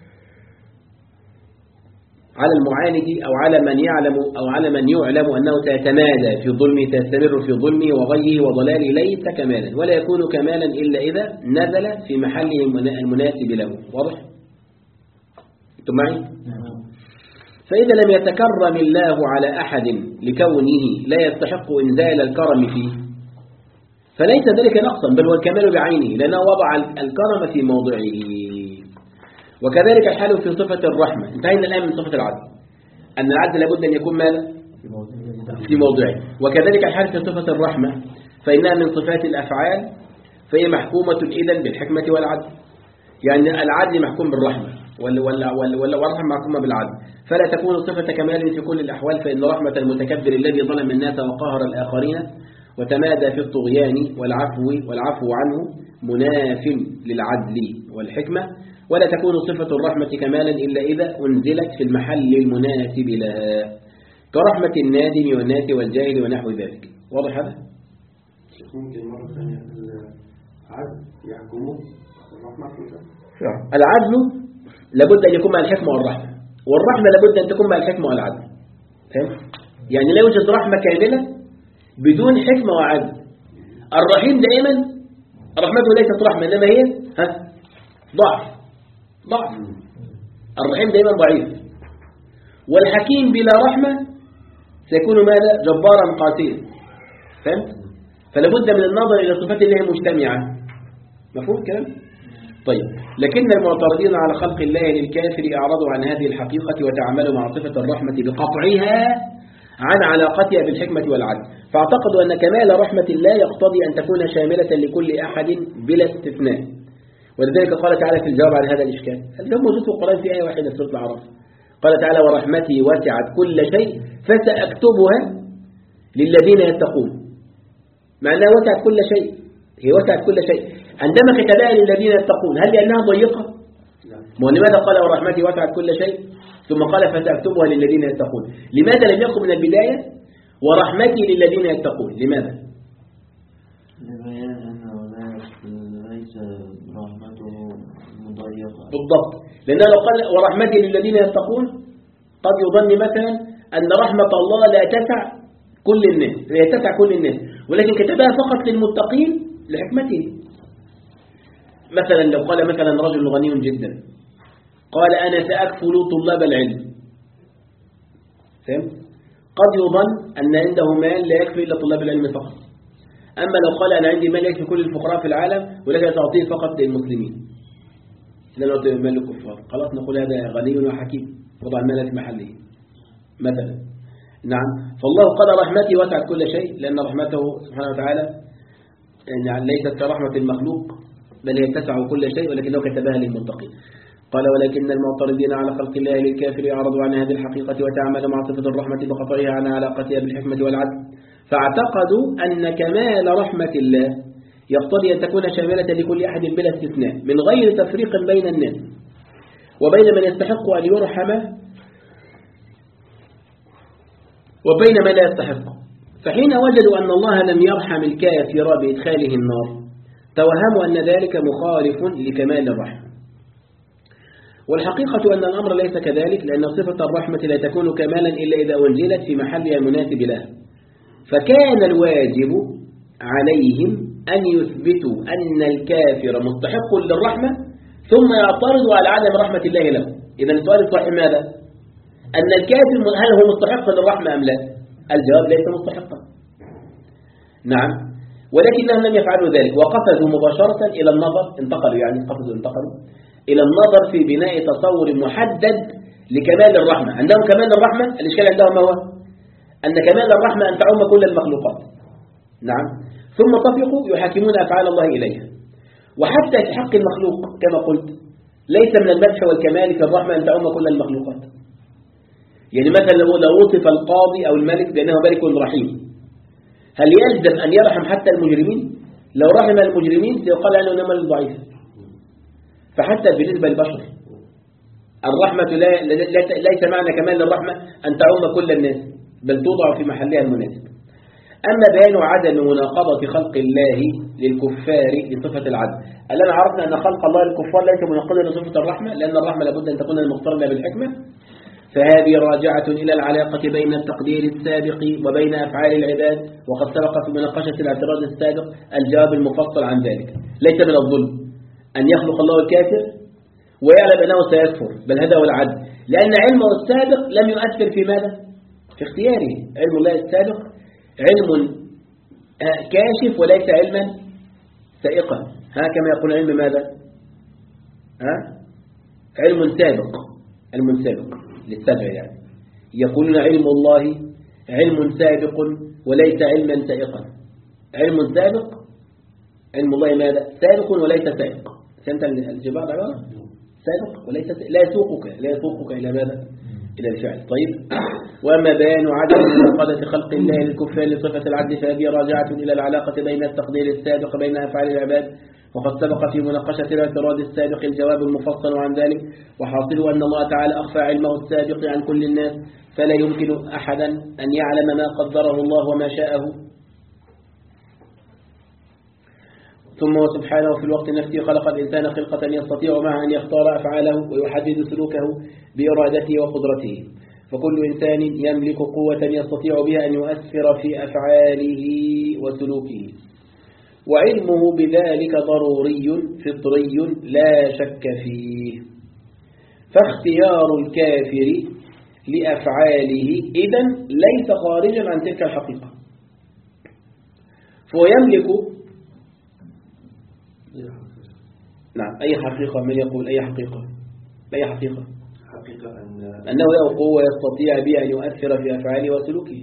على المعاند أو على من يعلم أو على من يعلم أنه سيتمادى في ظلمه تستمر في ظلمه وغيه وضلاله ليس كمالا، ولا يكون كمالا إلا إذا نزل في محله المناسب له. واضح؟ أنتم معي؟ فإذا لم يتكرم الله على أحد لكونه لا يستحق إنزال الكرم فيه فليس ذلك نقصا بل هو الكمال بعينه، لأنه وضع الكرم في موضعه. وكذلك الحال في صفة الرحمة. انتهينا الآن من صفة العدل، أن العدل لابد أن يكون ماذا؟ في موضعه. وكذلك الحال في صفة الرحمة، فإنها من صفات الأفعال فهي محكومة إذن بالحكمة والعدل. يعني العدل محكوم بالرحمة والرحمة محكومة بالعدل، فلا تكون صفة كمال في كل الأحوال، فإن رحمة المتكبر الذي ظلم الناس وقهر الآخرين وتمادى في الطغيان والعفو والعفو عنه مناف للعدل والحكمة، ولا تكون صفة الرحمة كمالا إلا إذا أنزلت في المحل المناسب لها، كرحمة النادم والناس والجاهل ونحو ذلك. واضح هذا؟ ممكن مرة ثانية العدل يحكمه الرحمة كذا. العدل لابد أن يكون مع الحكمة والرحمة، والرحمة لابد أن تكون مع الحكمة والعدل. فهم؟ يعني لا يوجد رحمة كاملة بدون حكمة وعدل. الرحيم دائما رحمته ليست رحمة إنما هي ها ضعف ضعف الرحيم دائما ضعيف، والحكيم بلا رحمة سيكون ماذا؟ جبارا قاسيا. فهمت؟ فلا بد من النظر إلى صفات الله مجتمعة. مفهوم الكلام؟ طيب، لكن المعترضين على خلق الله للكافر أعرضوا عن هذه الحقيقة وتعاملوا مع صفة الرحمة بقطعها عن علاقتها بالحكمة والعدل، فاعتقدوا أن كمال رحمة الله يقتضي أن تكون شاملة لكل أحد بلا استثناء. ولذلك قال تعالى في الجواب عن هذا الإشكال، الجواب موجود في القرآن في آية واحدة في سورة الأعراف، قال تعالى ورحمتي وسعت كل شيء فسأكتبها للذين يتقون. مع أنها وسعت كل شيء، هي وسعت كل شيء، عندما كتبها للذين يتقون هل لأنها ضيقة؟ ما لماذا قال ورحمتي وسعت كل شيء ثم قال فسأكتبها للذين يتقون؟ لماذا لم يكن من البداية ورحمتي للذين يتقون؟ لماذا؟ لبيان أنه ليس رحمته مضيقة. بالضبط، لأنه لو قال ورحمتي للذين يتقون قد يظن مثلا أن رحمة الله لا تسع كل الناس، لا تسع كل الناس، ولكن كتبها فقط للمتقين لحكمته. مثلا لو قال مثلا رجل غني جدا قال أنا سأكفل طلاب العلم، فهمت؟ قد يظن أن عنده مال لا يكفي إلا طلاب العلم فقط. أما لو قال أنا عندي مال يكفي كل الفقراء في العالم ولكن سأعطيه فقط للمسلمين لا نعطيه مال للكفار، خلاص نقول هذا غني وحكيم وضع المال في محله مثلا. نعم، فالله قضى رحمته وسعت كل شيء، لأن رحمته سبحانه وتعالى يعني ليست كرحمة المخلوق بل هي تسع كل شيء، ولكنه كتبها للمتقين. قال ولكن المعترضين على خلق الله للكافر أعرضوا عن هذه الحقيقة وتعاملوا مع صفة الرحمة بقطعها عن علاقتها بالحكمة والعدل، فاعتقدوا أن كمال رحمة الله يقتضي أن تكون شاملة لكل أحد بلا استثناء من غير تفريق بين الناس وبين من يستحق أن يرحم وبين من لا يستحق. فحين وجدوا أن الله لم يرحم الكافر بإدخاله النار توهموا أن ذلك مخالف لكمال الرحمة، والحقيقة أن الأمر ليس كذلك، لأن صفة الرحمة لا تكون كمالا إلا إذا أنزلت في محلها المناسب لها. فكان الواجب عليهم أن يثبتوا أن الكافر مستحق للرحمة ثم يعترضوا على عدم رحمة الله له. إذا السؤال الصحيح ماذا؟ أن الكافر هل هو مستحق للرحمة أم لا؟ الجواب ليس مستحقا. نعم، ولكنهم لم يفعلوا ذلك، وقفزوا مباشرة إلى النظر، انتقلوا يعني قفزوا انتقلوا إلى النظر في بناء تصور محدد لكمال الرحمة. عندهم كمال الرحمة، الإشكال عندهم هو أن كمال الرحمة أن تعم كل المخلوقات. نعم، ثم طفقوا يحاكمون أفعال الله إليها. وحتى في حق المخلوق كما قلت ليس من المدح والكمال في الرحمة أن تعم كل المخلوقات. يعني مثلا لو وصف القاضي أو الملك بأنه ملك رحيم، هل يلزم أن يرحم حتى المجرمين؟ لو رحم المجرمين سيقال عنه أنه ملك ضعيف. فحتى بالنسبة للبشر الرحمة لا ليس معنى كمال الرحمة أن تعم كل الناس، بل توضع في محلها المناسب. أما بيان عدم مناقضة خلق الله للكفار لصفة العدل، الآن عرفنا أن خلق الله للكفار ليس مناقضة لصفة الرحمة، لأن الرحمة لابد أن تكون المقترنة بالحكمة. فهذه راجعة إلى العلاقة بين التقدير السابق وبين أفعال العباد، وقد سبق في مناقشة الاعتراض السابق الجواب المفصل عن ذلك. ليس من الظلم أن يخلق الله الكافر ويعلم أنه سيكفر، بل هذا هو العدل، لأن علمه السابق لم يؤثر في ماذا؟ في اختياره. علم الله السابق علم كاشف وليس علما سائقا. ها كما يقول علم ماذا؟ ها؟ علم سابق، علم سابق للسبع يعني. يقولون علم الله علم سابق وليس علما سائقا. علم سابق، علم الله ماذا؟ سابق وليس سائق. فهمت الجواب عبارة؟ سابق وليس سائق. لا يسوقك لا يسوقك إلى ماذا؟ إلى الفعل. طيب، وأما بيان عدم مناقضة خلق الله للكفار لصفة العدل فهذه راجعة إلى العلاقة بين التقدير السابق بين أفعال العباد، وقد سبق في مناقشة الاعتراض السابق الجواب المفصل عن ذلك. وحاصله أن الله تعالى أخفى علمه السابق عن كل الناس، فلا يمكن أحدا أن يعلم ما قدره الله وما شاءه. ثم وسبحانه في الوقت نفسه خلق الإنسان خلقة يستطيع معها أن يختار أفعاله ويحدد سلوكه بإرادته وقدرته، فكل إنسان يملك قوة يستطيع بها أن يؤثر في أفعاله وسلوكه، وعلمه بذلك ضروري فطري لا شك فيه. فاختيار الكافر لأفعاله إذن ليس خارجا عن تلك الحقيقة، فهو يملك نعم أي حقيقة. من يقول أي حقيقة؟ أي حقيقة؟ حقيقة أن أنه له قوة يستطيع بها أن يؤثر في أفعاله وسلوكه،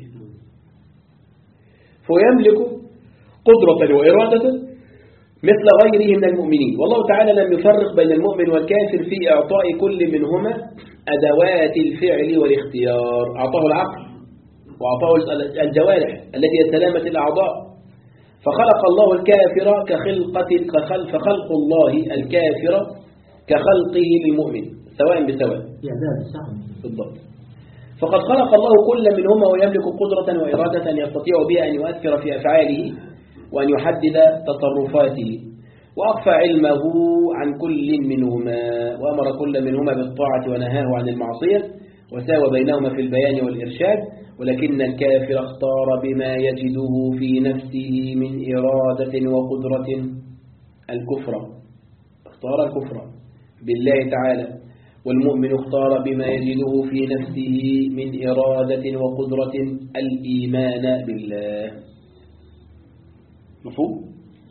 فهو يملك قدرة وإرادة مثل غيره من المؤمنين. والله تعالى لم يفرق بين المؤمن والكافر في إعطاء كل منهما أدوات الفعل والاختيار. أعطاه العقل وأعطاه الجوارح التي هي سلامة الأعضاء. فخلق الله الكافر كخلقة كخلق فخلق الله الكافر كخلقه للمؤمن سواء بسواء. بالضبط. فقد خلق الله كل منهما ويملك قدرة وإرادة يستطيع بها أن يؤثر في أفعاله وأن يحدد تصرفاته، وأخفى علمه عن كل منهما، وأمر كل منهما بالطاعة ونهاه عن المعصية، وساوى بينهما في البيان والإرشاد. ولكن الكافر اختار بما يجده في نفسه من إرادة وقدرة الكفر، اختار الكفر بالله تعالى، والمؤمن اختار بما يجده في نفسه من إرادة وقدرة الإيمان بالله. مفهوم؟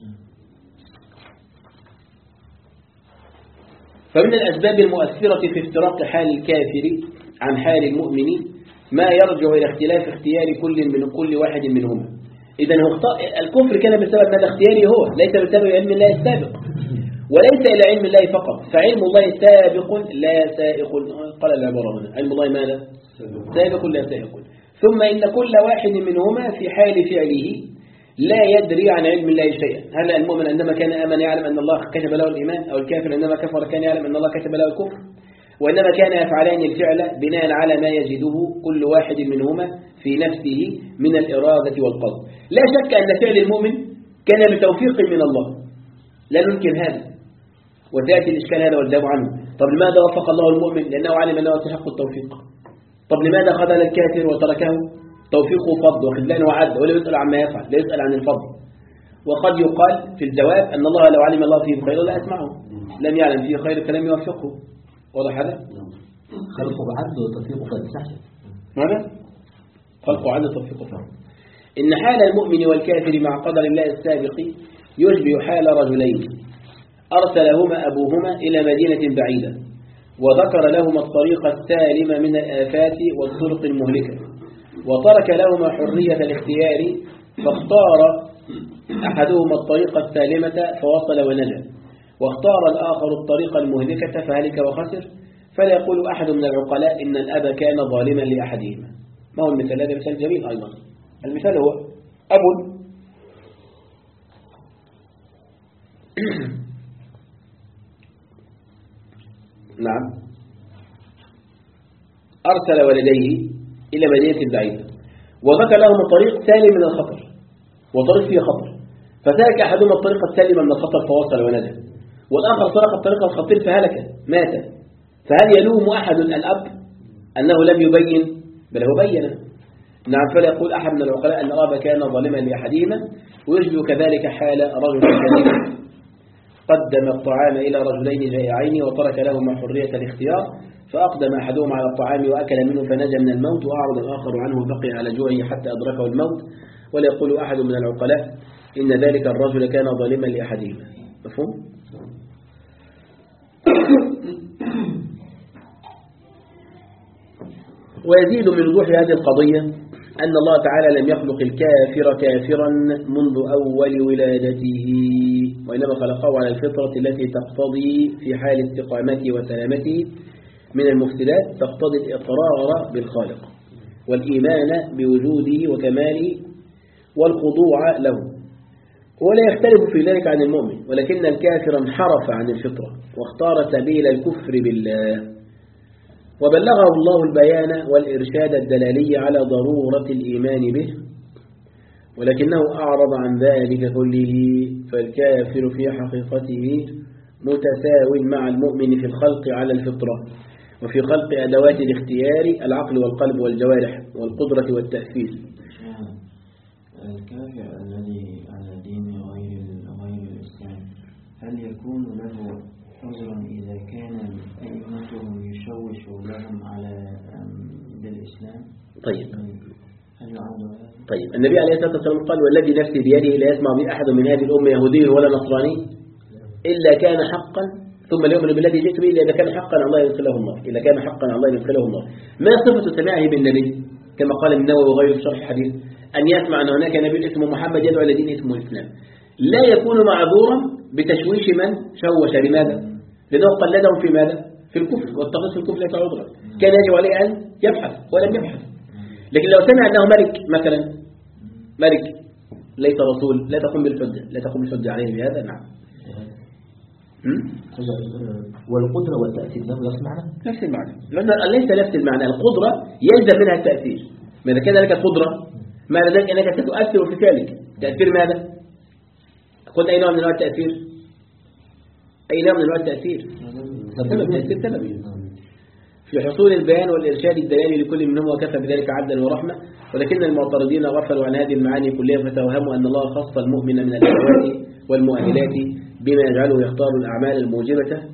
فمن الأسباب المؤثرة في افتراق حال الكافر عن حال المؤمن ما يرجع إلى اختلاف اختيار كل من كل واحد منهما. إذن الكفر كان بسبب ماذا؟ اختياره هو، ليس بسبب علم الله السابق، وليس إلى علم الله فقط. فعلم الله سابق لا سائق. قال العبارة هنا علم الله ماذا؟ سابق لا سائق. ثم إن كل واحد منهما في حال فعله لا يدري عن علم الله شيئا. هل المؤمن عندما كان آمن يعلم أن الله كتب له الإيمان، أو الكافر عندما كفر كان يعلم أن الله كتب له الكفر؟ وإنما كان يفعلان الفعل بناء على ما يجده كل واحد منهما في نفسه من الإرادة والقصد. لا شك أن فعل المؤمن كان بتوفيق من الله، لا ننكر هذا، وتأتي الإشكال هذا والجواب عنه. طب لماذا وفق الله المؤمن؟ لأنه علم أنه يستحق التوفيق. طب لماذا خذل الكافر وتركه؟ توفيقه فضل وخذلانه وعد، ولا يسأل عما يفعل، لا يسأل عن الفضل. وقد يقال في الجواب أن الله لو علم الله فيه خير لا أسمعه، لم يعلم فيه خير فلم يوفقه. واضح هذا؟ خلقه بعد وتوفيقه فضل صح؟ ماذا؟ خلقه عدل توفيقه فضل. إن حال المؤمن والكافر مع قدر الله السابق يشبه حال رجلين أرسلهما أبوهما إلى مدينة بعيدة، وذكر لهما الطريق السالم من الآفات والطرق المهلكة، وترك لهما حرية الاختيار، فاختار أحدهما الطريق السالمة فوصل ونجا، واختار الآخر الطريق المهلكة فهلك وخسر. فلا يقول أحد من العقلاء إن الأب كان ظالما لأحدهما. ما هو المثال؟ هذا مثال جميل أيضا. المثال هو أب نعم أرسل ولديه إلى مدينة بعيدة، وذكر لهم طريق سالم من الخطر وطريق فيه خطر، فسلك أحدهما الطريق السالم من الخطر فوصل ونجا، والآخر سلك الطريق الخطير فهلك مات. فهل يلوم أحد الأب أنه لم يبين؟ بل هو بين. نعم. فلا يقول أحد من العقلاء أن الأب كان ظالما لأحدهما، ويشبه كذلك حال رجل كريم قدم الطعام إلى رجلين جائعين وترك لهما حرية الاختيار، فأقدم أحدهما على الطعام وأكل منه فنجا من الموت، وأعرض الآخر عنه وبقي على جوعه حتى أدركه الموت. ولا يقول أحد من العقلاء إن ذلك الرجل كان ظالما لأحدهما. مفهوم؟ ويزيد من وضوح هذه القضية أن الله تعالى لم يخلق الكافر كافرا منذ أول ولادته، وإنما خلقه على الفطرة التي تقتضي في حال استقامته وسلامته من المفسدات، تقتضي الإقرار بالخالق والإيمان بوجوده وكماله والخضوع له، ولا يختلف في ذلك عن المؤمن. ولكن الكافر انحرف عن الفطرة واختار سبيل الكفر بالله، وبلغه الله البيان والإرشاد الدلالي على ضرورة الإيمان به، ولكنه أعرض عن ذلك كله. فالكافر في حقيقته متساو مع المؤمن في الخلق على الفطرة، وفي خلق أدوات الاختيار العقل والقلب والجوارح والقدرة والتأثير. الكافر الذي على دين غير غير الإسلام هل يكون له عذرا إذا كان أئمتهم يشوش لهم على بالإسلام؟ طيب هل يعود؟ طيب النبي عليه الصلاة والسلام قال: والذي نفسي بيده لا يسمع بي أحد من هذه الأمة يهودي ولا نصراني إلا كان حقا ثم لا يؤمن بالذي جئت به إلا إذا كان حقا الله يدخله النار إذا كان حقا الله يدخله النار. ما صفة سماعه بالنبي؟ كما قال النووي وغيره في شرح الحديث: أن يسمع أن هناك نبي اسمه محمد يدعو إلى دين اسمه الإسلام. لا يكون معذورا بتشويش من شوش. لماذا؟ لأنه قلدهم في ماذا؟ في الكفر، والتقص في الكفر ليس عذرا، كان يجب عليه أن يبحث ولم يبحث. لكن لو سمع أنه ملك مثلا، ملك ليس رسول، لا تقوم بالحجة لا تقوم بالحجة عليه بهذا. نعم. والقدرة والتأثير له نفس المعنى؟ نفس المعنى، لأن ليس نفس المعنى. القدرة يلزم منها التأثير. ماذا كان لك قدرة معنى ذلك أنك ستؤثر في فعلك. تأثير ماذا؟ قلت أي نوع من أنواع التأثير؟ أي نوع من أنواع التأثير؟ سبب تأثير سببي في حصول البيان والإرشاد الدلالي لكل منهم، وكفى بذلك عدلا ورحمة. ولكن المعترضين غفلوا عن هذه المعاني كلها، فتوهموا أن الله خص المؤمن من الأدوات والمؤهلات بما يجعله يختار الأعمال الموجبة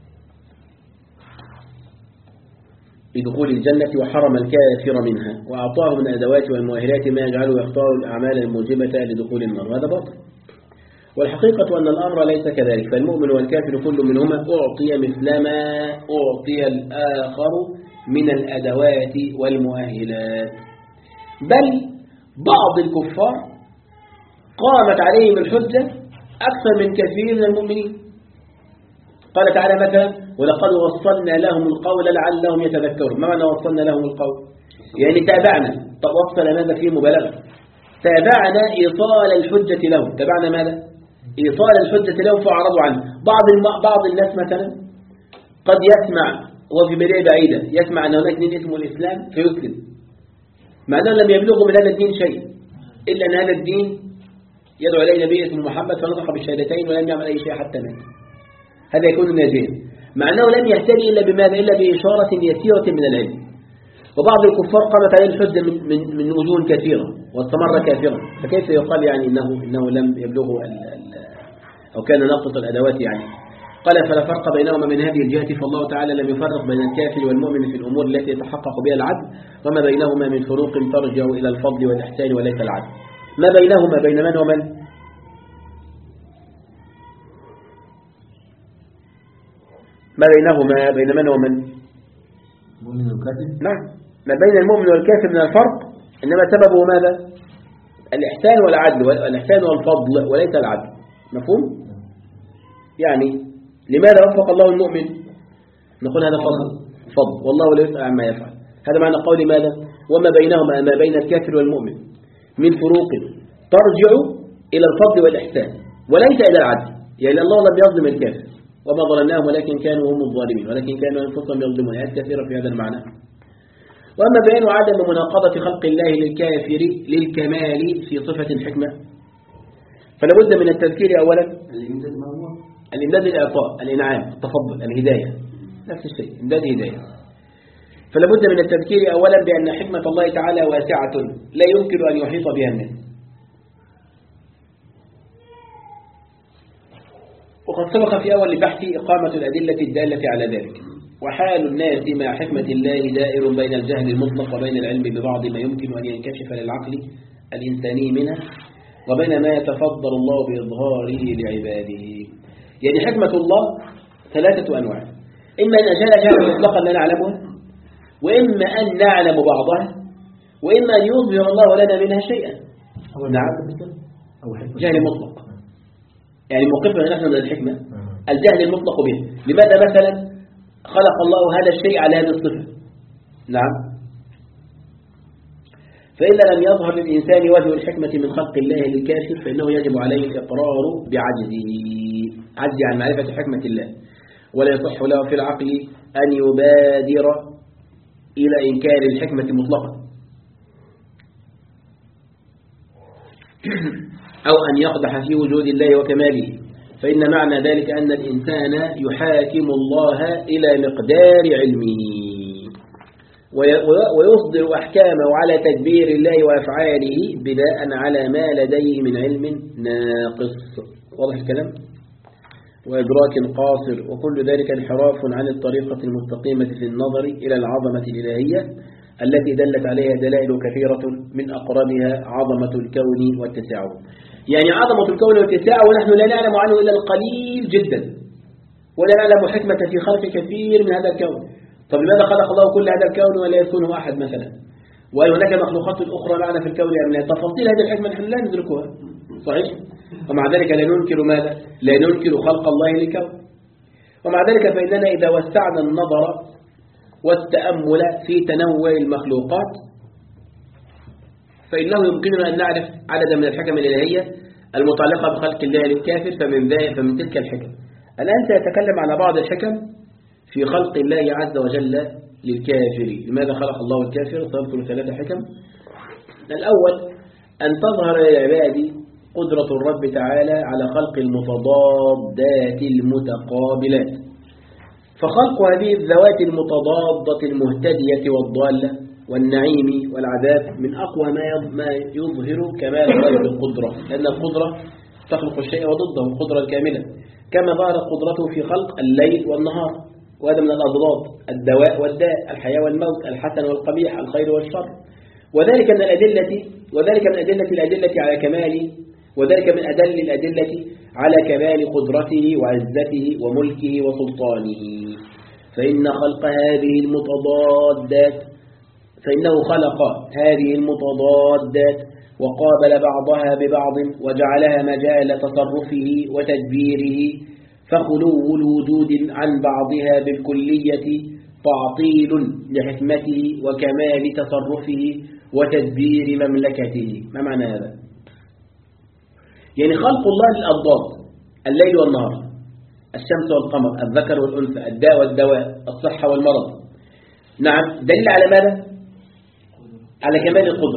لدخول الجنة، وحرم الكافر منها، وأعطاه من الأدوات والمؤهلات ما يجعله يختار الأعمال الموجبة لدخول النار. وهذا باطل. والحقيقة أن الأمر ليس كذلك، فالمؤمن والكافر كل منهما أعطي مثلما أعطي الآخر من الأدوات والمؤهلات. بل بعض الكفار قامت عليهم الحجة أكثر من كثير من المؤمنين. قال تعالى مثلا: ولقد وصلنا لهم القول لعلهم يتذكرون. ما معنى وصلنا لهم القول؟ يعني تابعنا. طب وصل ماذا فيه مبالغة؟ تابعنا إيصال الحجة لهم. تابعنا ماذا؟ إيصال الحجة لهم فأعرضوا عنه. بعض الم... بعض الناس مثلا قد يسمع وهو في بداية بعيدة، يسمع أن هناك دين اسمه الإسلام فيسلم، مع أنه لم يبلغه من هذا الدين شيء، إلا أن هذا الدين يدعو إليه نبي اسمه محمد فنطق بالشهادتين ولم يعمل أي شيء حتى مات، هذا يكون ناجيا، مع أنه لم يهتدي إلا بماذا؟ إلا بإشارة يسيرة من العلم. وبعض الكفار قامت عليه الحجة من, من, من وجوه كثيرة واستمر كافرا، فكيف يقال يعني إنه, إنه لم يبلغه ال ال أو كان ناقص الأدوات يعني. قال فلا فرق بينهما من هذه الجهة، فالله تعالى لم يفرق بين الكافر والمؤمن في الأمور التي يتحقق بها العدل، وما بينهما من فروق ترجع إلى الفضل والإحسان وليس العدل. ما بينهما بين من ومن؟ ما بينهما بين من ومن؟ المؤمن والكافر. نعم، ما بين المؤمن والكافر من الفرق إنما سببه ماذا؟ الإحسان والعدل، والإحسان والفضل وليس العدل. مفهوم؟ يعني لماذا وفق الله المؤمن؟ نقول هذا فضل فضل والله لا يسأل عما يفعل. هذا معنى قول ماذا؟ وما بينهما ما بين الكافر والمؤمن من فروق ترجع إلى الفضل والإحسان وليس إلى العدل. يعني الله لم يظلم الكافر وما ظلمناهم ولكن كانوا هم الظالمين، ولكن كانوا أنفسهم يظلمون. آيات كثيرة في هذا المعنى. وأما بيان عدم مناقضة خلق الله للكافر للكمال في صفة الحكمة، فلا بد من التذكير أولا الإمداد ما هو؟ الإمداد الإعطاء، الإنعام، التفضل، الهداية، نفس الشيء، إمداد هداية. فلا بد من التذكير أولا بأن حكمة الله تعالى واسعة لا يمكن أن يحيط بها الناس. وقد سبق في أول البحث إقامة الأدلة الدالة على ذلك. وحال الناس مع حكمة الله دائر بين الجهل المطلق وبين العلم ببعض ما يمكن أن ينكشف للعقل الإنساني منه، وبين ما يتفضل الله بإظهاره لعباده. يعني حكمة الله ثلاثة أنواع، إما أن نجعل جهلا مطلقا لا نعلمها، وإما أن نعلم بعضها، وإما أن يظهر الله لنا منها شيئا. نعم، جهل مطلق يعني موقفنا نحن من الحكمة الجهل المطلق به. لماذا مثلا خلق الله هذا الشيء على هذه الصفة؟ نعم، فإذا لم يظهر للإنسان وجه الحكمة من خلق الله للكافر فإنه يجب عليه الإقرار بعجزه، عجز عن معرفة حكمة الله، ولا يصح له في العقل أن يبادر إلى إنكار الحكمة مطلقا، أو أن يقدح في وجود الله وكماله، فإن معنى ذلك أن الإنسان يحاكم الله إلى مقدار علمه ويصدر أحكامه على تدبير الله وأفعاله بناء على ما لديه من علم ناقص. واضح الكلام؟ وإدراك قاصر، وكل ذلك انحراف عن الطريقة المستقيمة في النظر إلى العظمة الإلهية التي دلت عليها دلائل كثيرة من أقربها عظمة الكون واتساعه. يعني عظمة الكون واتساعه ونحن لا نعلم عنه إلا القليل جدا، ولا نعلم حكمة في خلق كثير من هذا الكون. طب لماذا خلق الله كل هذا الكون ولا يكونه أحد مثلا؟ وهل هناك مخلوقات أخرى معنا في الكون أم لا؟ تفاصيل هذه الحكمة نحن لا ندركها، صحيح؟ ومع ذلك لا ننكر ماذا؟ لا ننكر خلق الله للكون. ومع ذلك فإننا إذا وسعنا النظر والتأمل في تنوع المخلوقات فإنه يمكننا أن نعرف عددا من الحكم الإلهية المتعلقة بخلق الله للكافر فمن, فمن تلك الحكم. الآن سيتكلم على بعض الحكم في خلق الله عز وجل للكافر. لماذا خلق الله الكافر؟ سأذكر ثلاثة حكم. الأول أن تظهر للعباد قدرة الرب تعالى على خلق المتضادات المتقابلات، فخلق هذه الذوات المتضادة المهتدية والضالة والنعيم والعذاب من أقوى ما يظهر كمال الله بالقدرة، لأن القدرة تخلق الشيء وضده القدرة الكاملة، كما ظهرت قدرته في خلق الليل والنهار، وهذا من الأضداد، الدواء والداء، الحياة والموت، الحسن والقبيح، الخير والشر. وذلك من الأدلة وذلك من أدلة الأدلة على كمال وذلك من أدل الأدلة على كمال قدرته وعزته وملكه وسلطانه. فإن خلق هذه المتضادات فإنه خلق هذه المتضادات وقابل بعضها ببعض وجعلها مجال تصرفه وتدبيره، فخلو الوجود عن بعضها بالكلية تعطيل لحكمته وكمال تصرفه وتدبير مملكته. ما معنى هذا؟ يعني خلق الله للأضداد، الليل والنهار، الشمس والقمر، الذكر والأنثى، الداء والدواء، الصحة والمرض. نعم، دليل على ماذا؟ على كمال القدرة.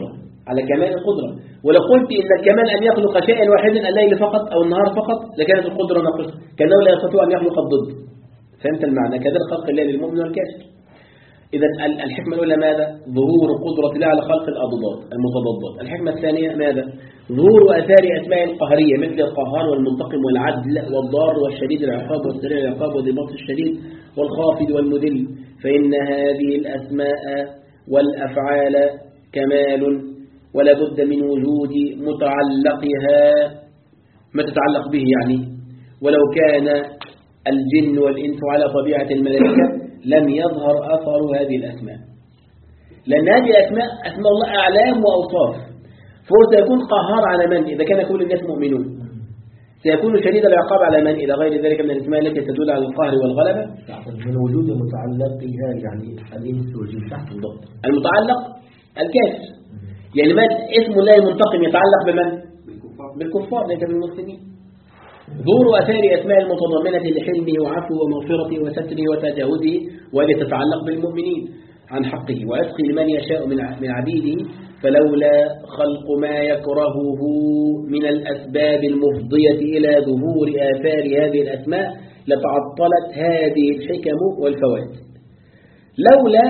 على كمال القدرة. ولو قلت إن الكمال أن يخلق شيئا واحدا الليل فقط أو النهار فقط لكانت القدرة ناقصة، كأنه لا يستطيع أن يخلق الضد. فهمت المعنى؟ كذلك خلق الله للمؤمن والكافر. إذا الحكمة الأولى ماذا؟ ظهور قدرة الله على خلق الأضداد المتضادات. الحكمة الثانية ماذا؟ ظهور آثار أسماء القهرية مثل القهار والمنتقم والعدل والضار والشديد العقاب والسريع العقاب والضباط الشديد والخافض والمذل، فإن هذه الأسماء والأفعال كمال ولا بد من وجود متعلقها. ما تتعلق به يعني؟ ولو كان الجن والإنس على طبيعة الملائكة لم يظهر أثر هذه الأسماء، لأن هذه الأسماء أسماء الله أعلام وأوصاف، فهو سيكون قهار على من؟ إذا كان كل الناس مؤمنون. سيكون شديد العقاب على من؟ إلى غير ذلك من الأسماء التي تدل على القهر والغلبة. من وجود متعلقها يعني الإنس والجن تحت الضبط. المتعلق الكافر، يعني ما اسم الله المنتقم يتعلق بمن؟ بالكفار ليس بالمسلمين. ظهور أثار أسماء المتضمنة لحلمه وعفوه ومغفرته وستره وتجاوزه وهي تتعلق بالمؤمنين عن حقه وعتقه لمن يشاء من عبيده، فلولا خلق ما يكرهه من الأسباب المفضية إلى ظهور آثار هذه الأسماء لتعطلت هذه الحكم والفوائد. لولا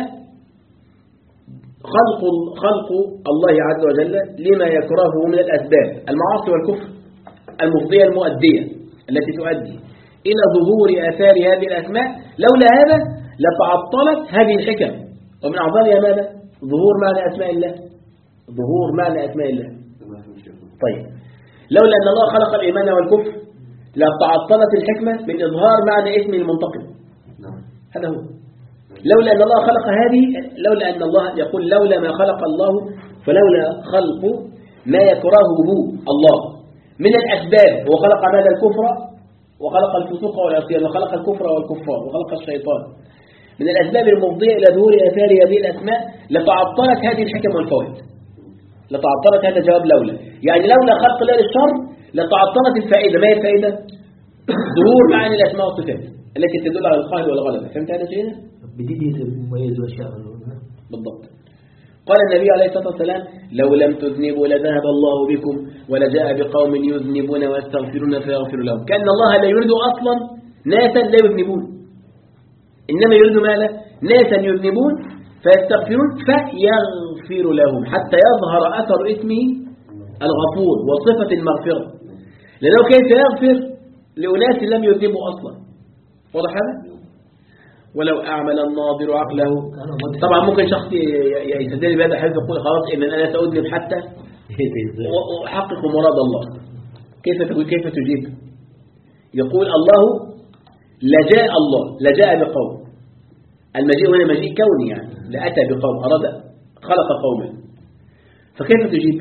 خلق خلق الله عز وجل لما يكرهه من الأسباب المعاصي والكفر المفضية المؤدية التي تؤدي إلى ظهور آثار هذه الأسماء، لولا هذا لتعطلت هذه الحكم. ومن أعظمها ماذا؟ ظهور معنى أسماء الله، ظهور معنى أسماء الله. طيب لولا أن الله خلق الإيمان والكفر لتعطلت الحكمة من إظهار معنى اسم المنتقم. هذا هو. لولا أن الله خلق هذه، لولا أن الله يقول لولا ما خلق الله، فلولا خلق ما يكرهه الله من الأسباب، وخلق ماذا؟ الكفر وخلق الفسوق والعصيان وخلق الكفر والكفار وخلق الشيطان، من الأسباب المفضية إلى ظهور آثار هذه الأسماء لتعطلت هذه الحكم والفوائد. لتعطلت هذا جواب لولا، يعني لولا خلق الله للشر لتعطلت الفائدة. ما هي الفائدة؟ ظهور معاني الأسماء والصفات التي تدل على القهر والغلبة. فهمت هذا شيء؟ بديدي مميز واشياء بالضبط. قال النبي عليه الصلاة والسلام لو لم تذنبوا لذهب الله بكم ولجاء بقوم يذنبون ويستغفرون فيغفر لهم. كأن الله لا يريد أصلا ناسا لا يذنبون، إنما يريد ماذا؟ ناسا يذنبون فيستغفرون فيغفر لهم حتى يظهر أثر اسمه الغفور وصفة المغفرة، لأنه كيف يغفر لأناس لم يذنبوا أصلا. واضح هذا؟ ولو أعمل الناظر عقله. طبعا ممكن شخص يستدل بهذا الحديث يقول خلاص إن أنا سأذنب حتى أحقق مراد الله. كيف تقول؟ كيف تجيب؟ يقول الله لجاء الله لجاء بقوم، المجيء هنا مجيء كوني يعني لأتى بقوم أراد خلق قوما، فكيف تجيب؟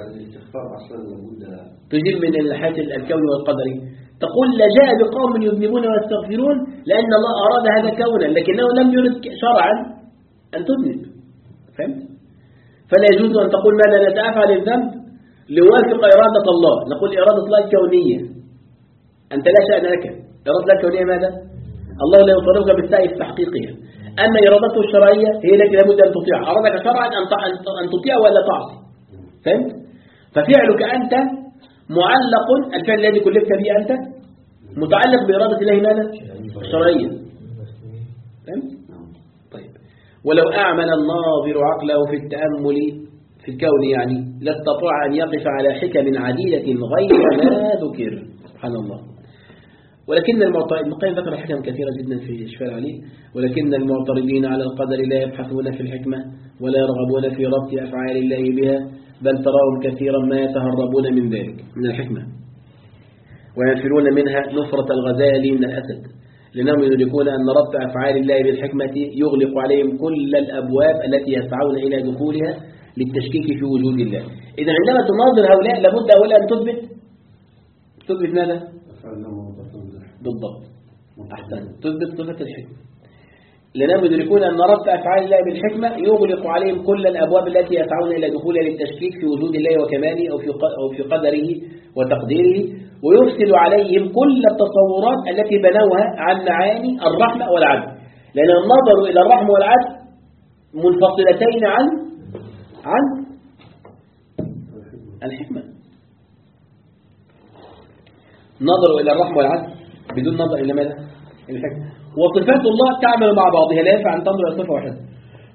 تجيب من الحياة الكوني والقدري، تقول لجاء بقوم يذنبون ويستغفرون لأن الله أراد هذا كونا لكنه لم يرد شرعا أن تذنب. فهمت؟ فلا يجوز أن تقول ماذا نتأفعل الذنب لوافق إرادة الله، نقول إرادة الله الكونية أنت لا شأن لك. إرادة الله الكونية ماذا؟ الله لا يطالبك بالسعي في تحقيقها، أما إرادته الشرعية هي التي لابد أن تطيع. أرادك شرعا أن تطيع ولا تعصي. فهمت؟ ففعلك أنت معلق، الفعل الذي كلفت به أنت متعلق بإرادة الله ماذا؟ الشرعية. فهمت؟ طيب ولو أعمل الناظر عقله في التأمل في الكون يعني لاستطاع أن يقف على حكم عديدة غير ما ذكر. سبحان الله. ولكن المعترضين ذكر حكم كثيرة جدا في إشفاء عليه، ولكن المعترضين على القدر لا يبحثون في الحكمة ولا يرغبون في ربط أفعال الله بها، بل تراهم كثيرا ما يتهربون من ذلك من الحكمة وينفرون منها نفرة الغزال من الأسد، لأنهم يدركون أن ربط أفعال الله بالحكمة يغلق عليهم كل الأبواب التي يسعون إلى دخولها للتشكيك في وجود الله. إذا عندما تناظر هؤلاء لابد أولا أن تثبت تثبت ماذا؟ بالضبط. أحسن. تثبت صفة الحكمة، لأنهم يدركون أن ربط أفعال الله بالحكمة يغلق عليهم كل الأبواب التي يسعون إلى دخولها للتشكيك في وجود الله وكماله أو في أو في قدره وتقديره، ويفسد عليهم كل التصورات التي بنوها عن معاني الرحمة والعدل، لأنهم نظروا إلى الرحمة والعدل منفصلتين عن عن الحكمة. نظروا إلى الرحمة والعدل بدون نظر إلى ماذا؟ الحكمة. وصفات الله تعمل مع بعضها، لا ينفع أن تنظر إلى صفة واحدة.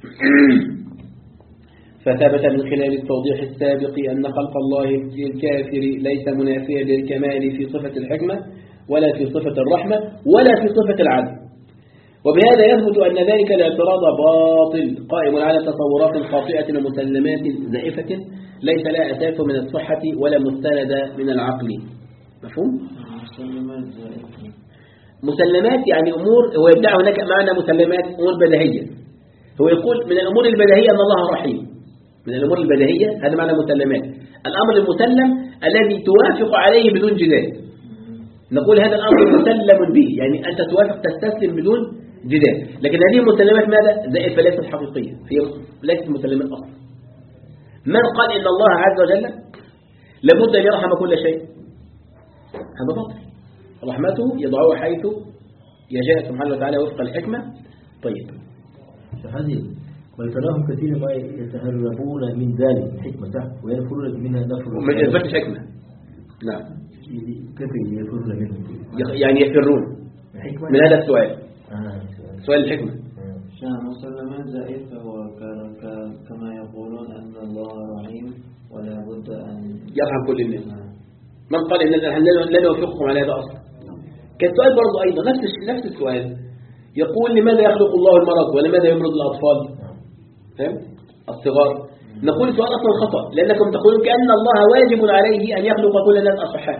فثبت من خلال التوضيح السابق أن خلق الله الكافر ليس منافيا للكمال في صفة الحكمة ولا في صفة الرحمة ولا في صفة العدل. وبهذا يثبت أن ذلك الاعتراض باطل قائم على تصورات خاطئة ومسلمات زائفة ليس لها أساس من الصحة ولا مستند من العقل. مفهوم؟ مسلمات زائفة. مسلمات يعني أمور، هو يدعي هناك معنى مسلمات أمور بديهية. هو يقول من الأمور البديهية أن الله رحيم، من الأمور البديهية هذا معنى مسلمات. الأمر المسلم الذي توافق عليه بدون جدال، نقول هذا الأمر مسلم به، يعني أنت توافق تستسلم بدون جدال. لكن هذه المسلمات ماذا؟ زائفة ليست حقيقية، هي ليست مسلمات أصلا. من قال إن الله عز وجل لابد أن يرحم كل شيء؟ هذا باطل. رحمته يضعه حيث يشاء سبحانه وتعالى وفق الحكمة. طيب فهذه وتراهم كثير ما يتهربون من ذلك الحكمة صح وينفرون منها نفر من إثبات الحكمة. نعم كيف ينفرون منه؟ يعني يفرون من هذا السؤال. آه. سؤال الحكمة. مسلمات زائفة كما يقولون أن الله رحيم ولا بد أن يرحم كل الناس. من قال إن لن يوفقكم على هذا أصلا؟ كالسؤال برضو أيضا نفس نفس السؤال، يقول لماذا يخلق الله المرض ولماذا يمرض الأطفال؟ فهم؟ الصغار. نقول السؤال أصلا خطأ، لأنكم تقولون كأن الله واجب عليه أن يخلق كل الناس أصحاء.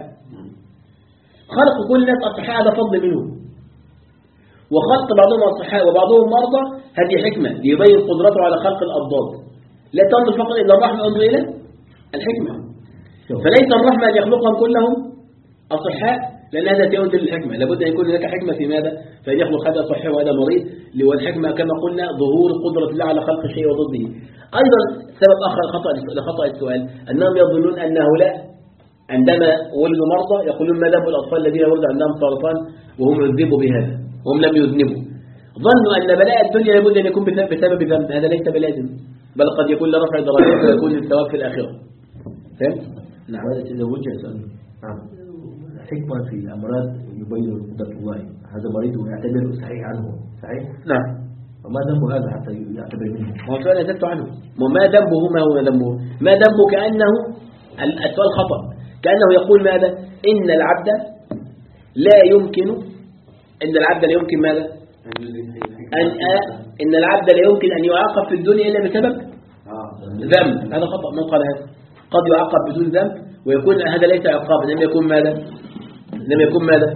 خلق كل الناس أصحاء هذا فضل منه، وخلق بعضهم أصحاء وبعضهم مرضى هذه حكمة ليبين قدرته على خلق الأضداد. لا تنظر فقط إلى الرحمة، انظر إلى الحكمة. فليس الرحمة أن يخلقهم كلهم أصحاء، لأن هذا تؤدي للحكمة. لابد أن يكون هناك حكمة في ماذا؟ فإن يخلق هذا صحيح وهذا مريض، والحكمة كما قلنا ظهور قدرة الله على خلق الشيء وضده. أيضا سبب آخر لخطأ لخطأ السؤال أنهم يظنون أن هؤلاء عندما ولدوا مرضى يقولون ما ذنب الأطفال الذين ولدوا عندهم سرطان وهم عذبوا بهذا وهم لم يذنبوا. ظنوا أن بلاء الدنيا لابد أن يكون بسبب ذنب، هذا ليس بلازم، بل قد يكون لرفع درجات ويكون للثواب في الآخرة. فهمت؟ نعم. هذا تزوجها سؤال. نعم. حكمة في الأمراض يبين قدرة الله، هذا مريض ويعتبر صحيح عنه صحيح؟ نعم. وما ذنبه هذا حتى يعتبر منه؟ هو سؤال أجبت عنه، وما ذنبه ما هو ذنبه؟ ما ذنبه كأنه السؤال خطأ، كأنه يقول ماذا؟ إن العبد لا يمكن إن العبد لا يمكن ماذا؟ أن إن العبد لا يمكن أن يعاقب في الدنيا إلا بسبب ذنب. هذا خطأ. من قال هذا؟ قد يعاقب بدون ذنب ويكون هذا ليس عقابا، لم يكن ماذا؟ لم يكن ماذا؟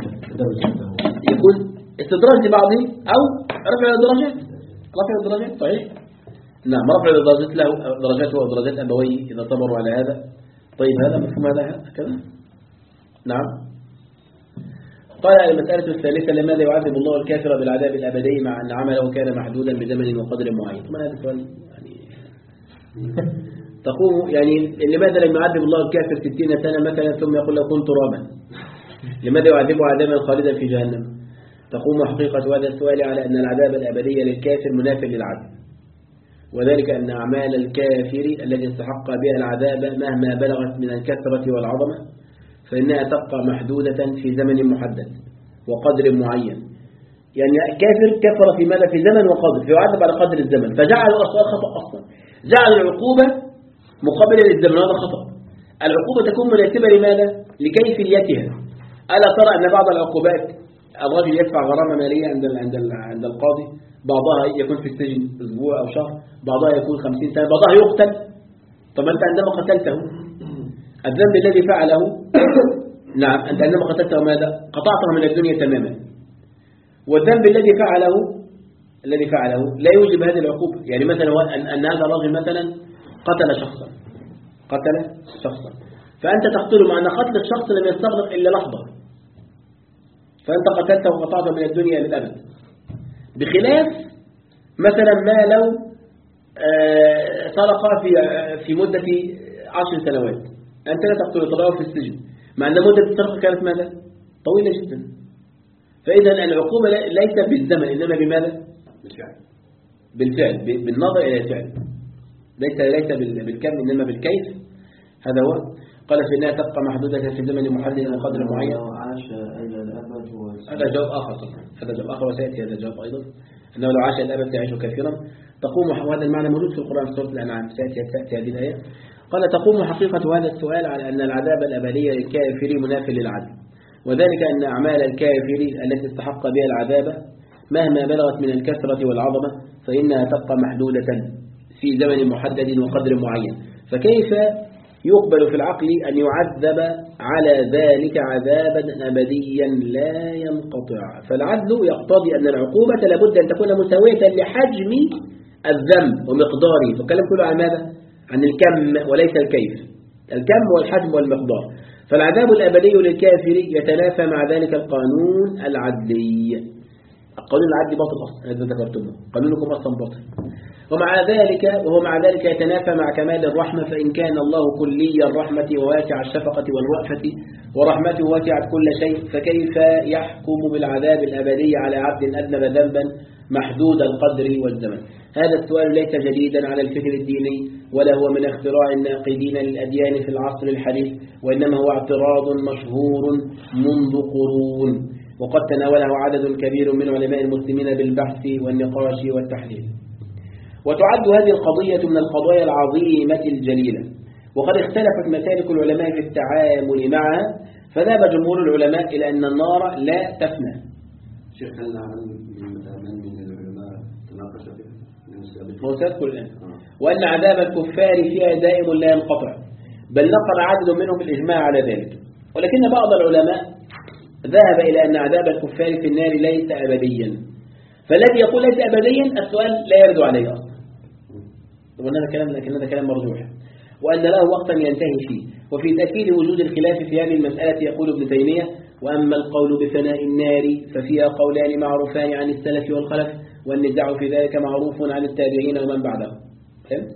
يكون استدراج لبعضه أو رفع الدرجات. رفع الدرجات صحيح. نعم، رفع الدرجات له درجاته ودرجات أبويه إذا صبروا على هذا. طيب هذا مفهوم هذا هكذا؟ نعم. قال المسألة الثالثة لماذا يعذب الله الكافر بالعذاب الأبدي مع أن عمله كان محدودا بزمن وقدر معين؟ ما هذا السؤال يعني تقوم يعني لماذا لم يعذب الله الكافر ستين سنة مثلا ثم يقول له كن ترابا؟ لماذا يعذبه عذابا خالدا في جهنم؟ تقوم حقيقة هذا السؤال على أن العذاب الأبدي للكافر مناف للعدل، وذلك أن أعمال الكافر التي استحق بها العذاب مهما بلغت من الكثرة والعظمة فإنها تبقى محدودة في زمن محدد وقدر معين. يعني الكافر كفر في ماذا؟ في زمن وقدر، فيعذب على قدر الزمن، فجعلوا السؤال خطأ أصلا، جعل العقوبة مقابلة للزمن، هذا خطأ. العقوبة تكون مناسبة لماذا؟ لكيفيتها. ألا ترى أن بعض العقوبات الرجل يدفع غرامة مالية عند عند عند القاضي، بعضها يكون في السجن أسبوع أو شهر، بعضها يكون خمسين سنة، بعضها يقتل. طب أنت عندما قتلته الذنب الذي فعله نعم أنت عندما قتلته ماذا؟ قطعته من الدنيا تماما. والذنب الذي فعله الذي فعله لا يوجب هذه العقوبة. يعني مثلا أن هذا الرجل مثلا قتل شخصا قتل شخصا فأنت تقتله، مع أن قتل الشخص لم يستغرق إلا لحظة، فأنت قتلته وقطعته من الدنيا للأبد. بخلاف مثلا ما لو سرق في في مدة عشر سنوات، أنت لا تقتله، تضعه في السجن، مع أن مدة السرقة كانت ماذا؟ طويلة جدا. فإذا العقوبة ليست بالزمن إنما بماذا؟ بالفعل. بالفعل بالنظر إلى الفعل، ليس ليس بالكم إنما بالكيف. هذا هو. قال في النهاية تبقى محدودة في زمن محدد وقدر معين. لو عاش إلى الأبد هو هذا جواب آخر طبعا، هذا جواب آخر وسيأتي هذا الجواب أيضا، أنه لو عاش إلى الأبد يعيش كثيرا. تقوم، وهذا المعنى موجود في القرآن في سورة الأنعام، سيأتي سيأتي هذه الآية. قال تقوم حقيقة هذا السؤال على أن العذاب الأبدي للكافر مناف للعدل، وذلك أن أعمال الكافر التي استحق بها العذاب مهما بلغت من الكثرة والعظمة فإنها تبقى محدودة في زمن محدد وقدر معين، فكيف يقبل في العقل أن يعذب على ذلك عذابا أبديا لا ينقطع؟ فالعدل يقتضي أن العقوبة لابد أن تكون مساوية لحجم الذنب ومقداره، فالكلام كله عن ماذا؟ عن الكم وليس الكيف، الكم والحجم والمقدار. فالعذاب الأبدي للكافر يتنافى مع ذلك القانون العدلي. القانون العدلي باطل أصلا، هذا ذكرتمه، قانونكم أصلا باطل. ومع ذلك وهو مع ذلك يتنافى مع كمال الرحمة، فإن كان الله كلي الرحمة وواسع الشفقة والرأفة ورحمته واسعت كل شيء، فكيف يحكم بالعذاب الأبدي على عبد أذنب ذنبا محدود القدر والزمن؟ هذا السؤال ليس جديدا على الفكر الديني ولا هو من اختراع الناقدين للأديان في العصر الحديث، وإنما هو اعتراض مشهور منذ قرون، وقد تناوله عدد كبير من علماء المسلمين بالبحث والنقاش والتحليل. وتعد هذه القضية من القضايا العظيمة الجليلة، وقد اختلفت مسالك العلماء في التعامل معها، فذهب جمهور العلماء إلى أن النار لا تفنى. شيخ هل من من العلماء تناقش فيها؟ موساد كل الآن. وأن عذاب الكفار فيها دائم لا ينقطع، بل نقل عدد منهم الإجماع على ذلك. ولكن بعض العلماء ذهب إلى أن عذاب الكفار في النار ليس أبديا، فالذي يقول ليس أبديا السؤال لا يرد عليه أصلا، وهذا كلام لكن هذا كلام مرجوح، وأن له وقتا ينتهي فيه. وفي تأكيد وجود الخلاف في هذه المسألة يقول ابن تيمية: وأما القول بفناء النار ففيها قولان معروفان عن السلف والخلف، والنزاع في ذلك معروف عن التابعين ومن بعدهم. فهمت؟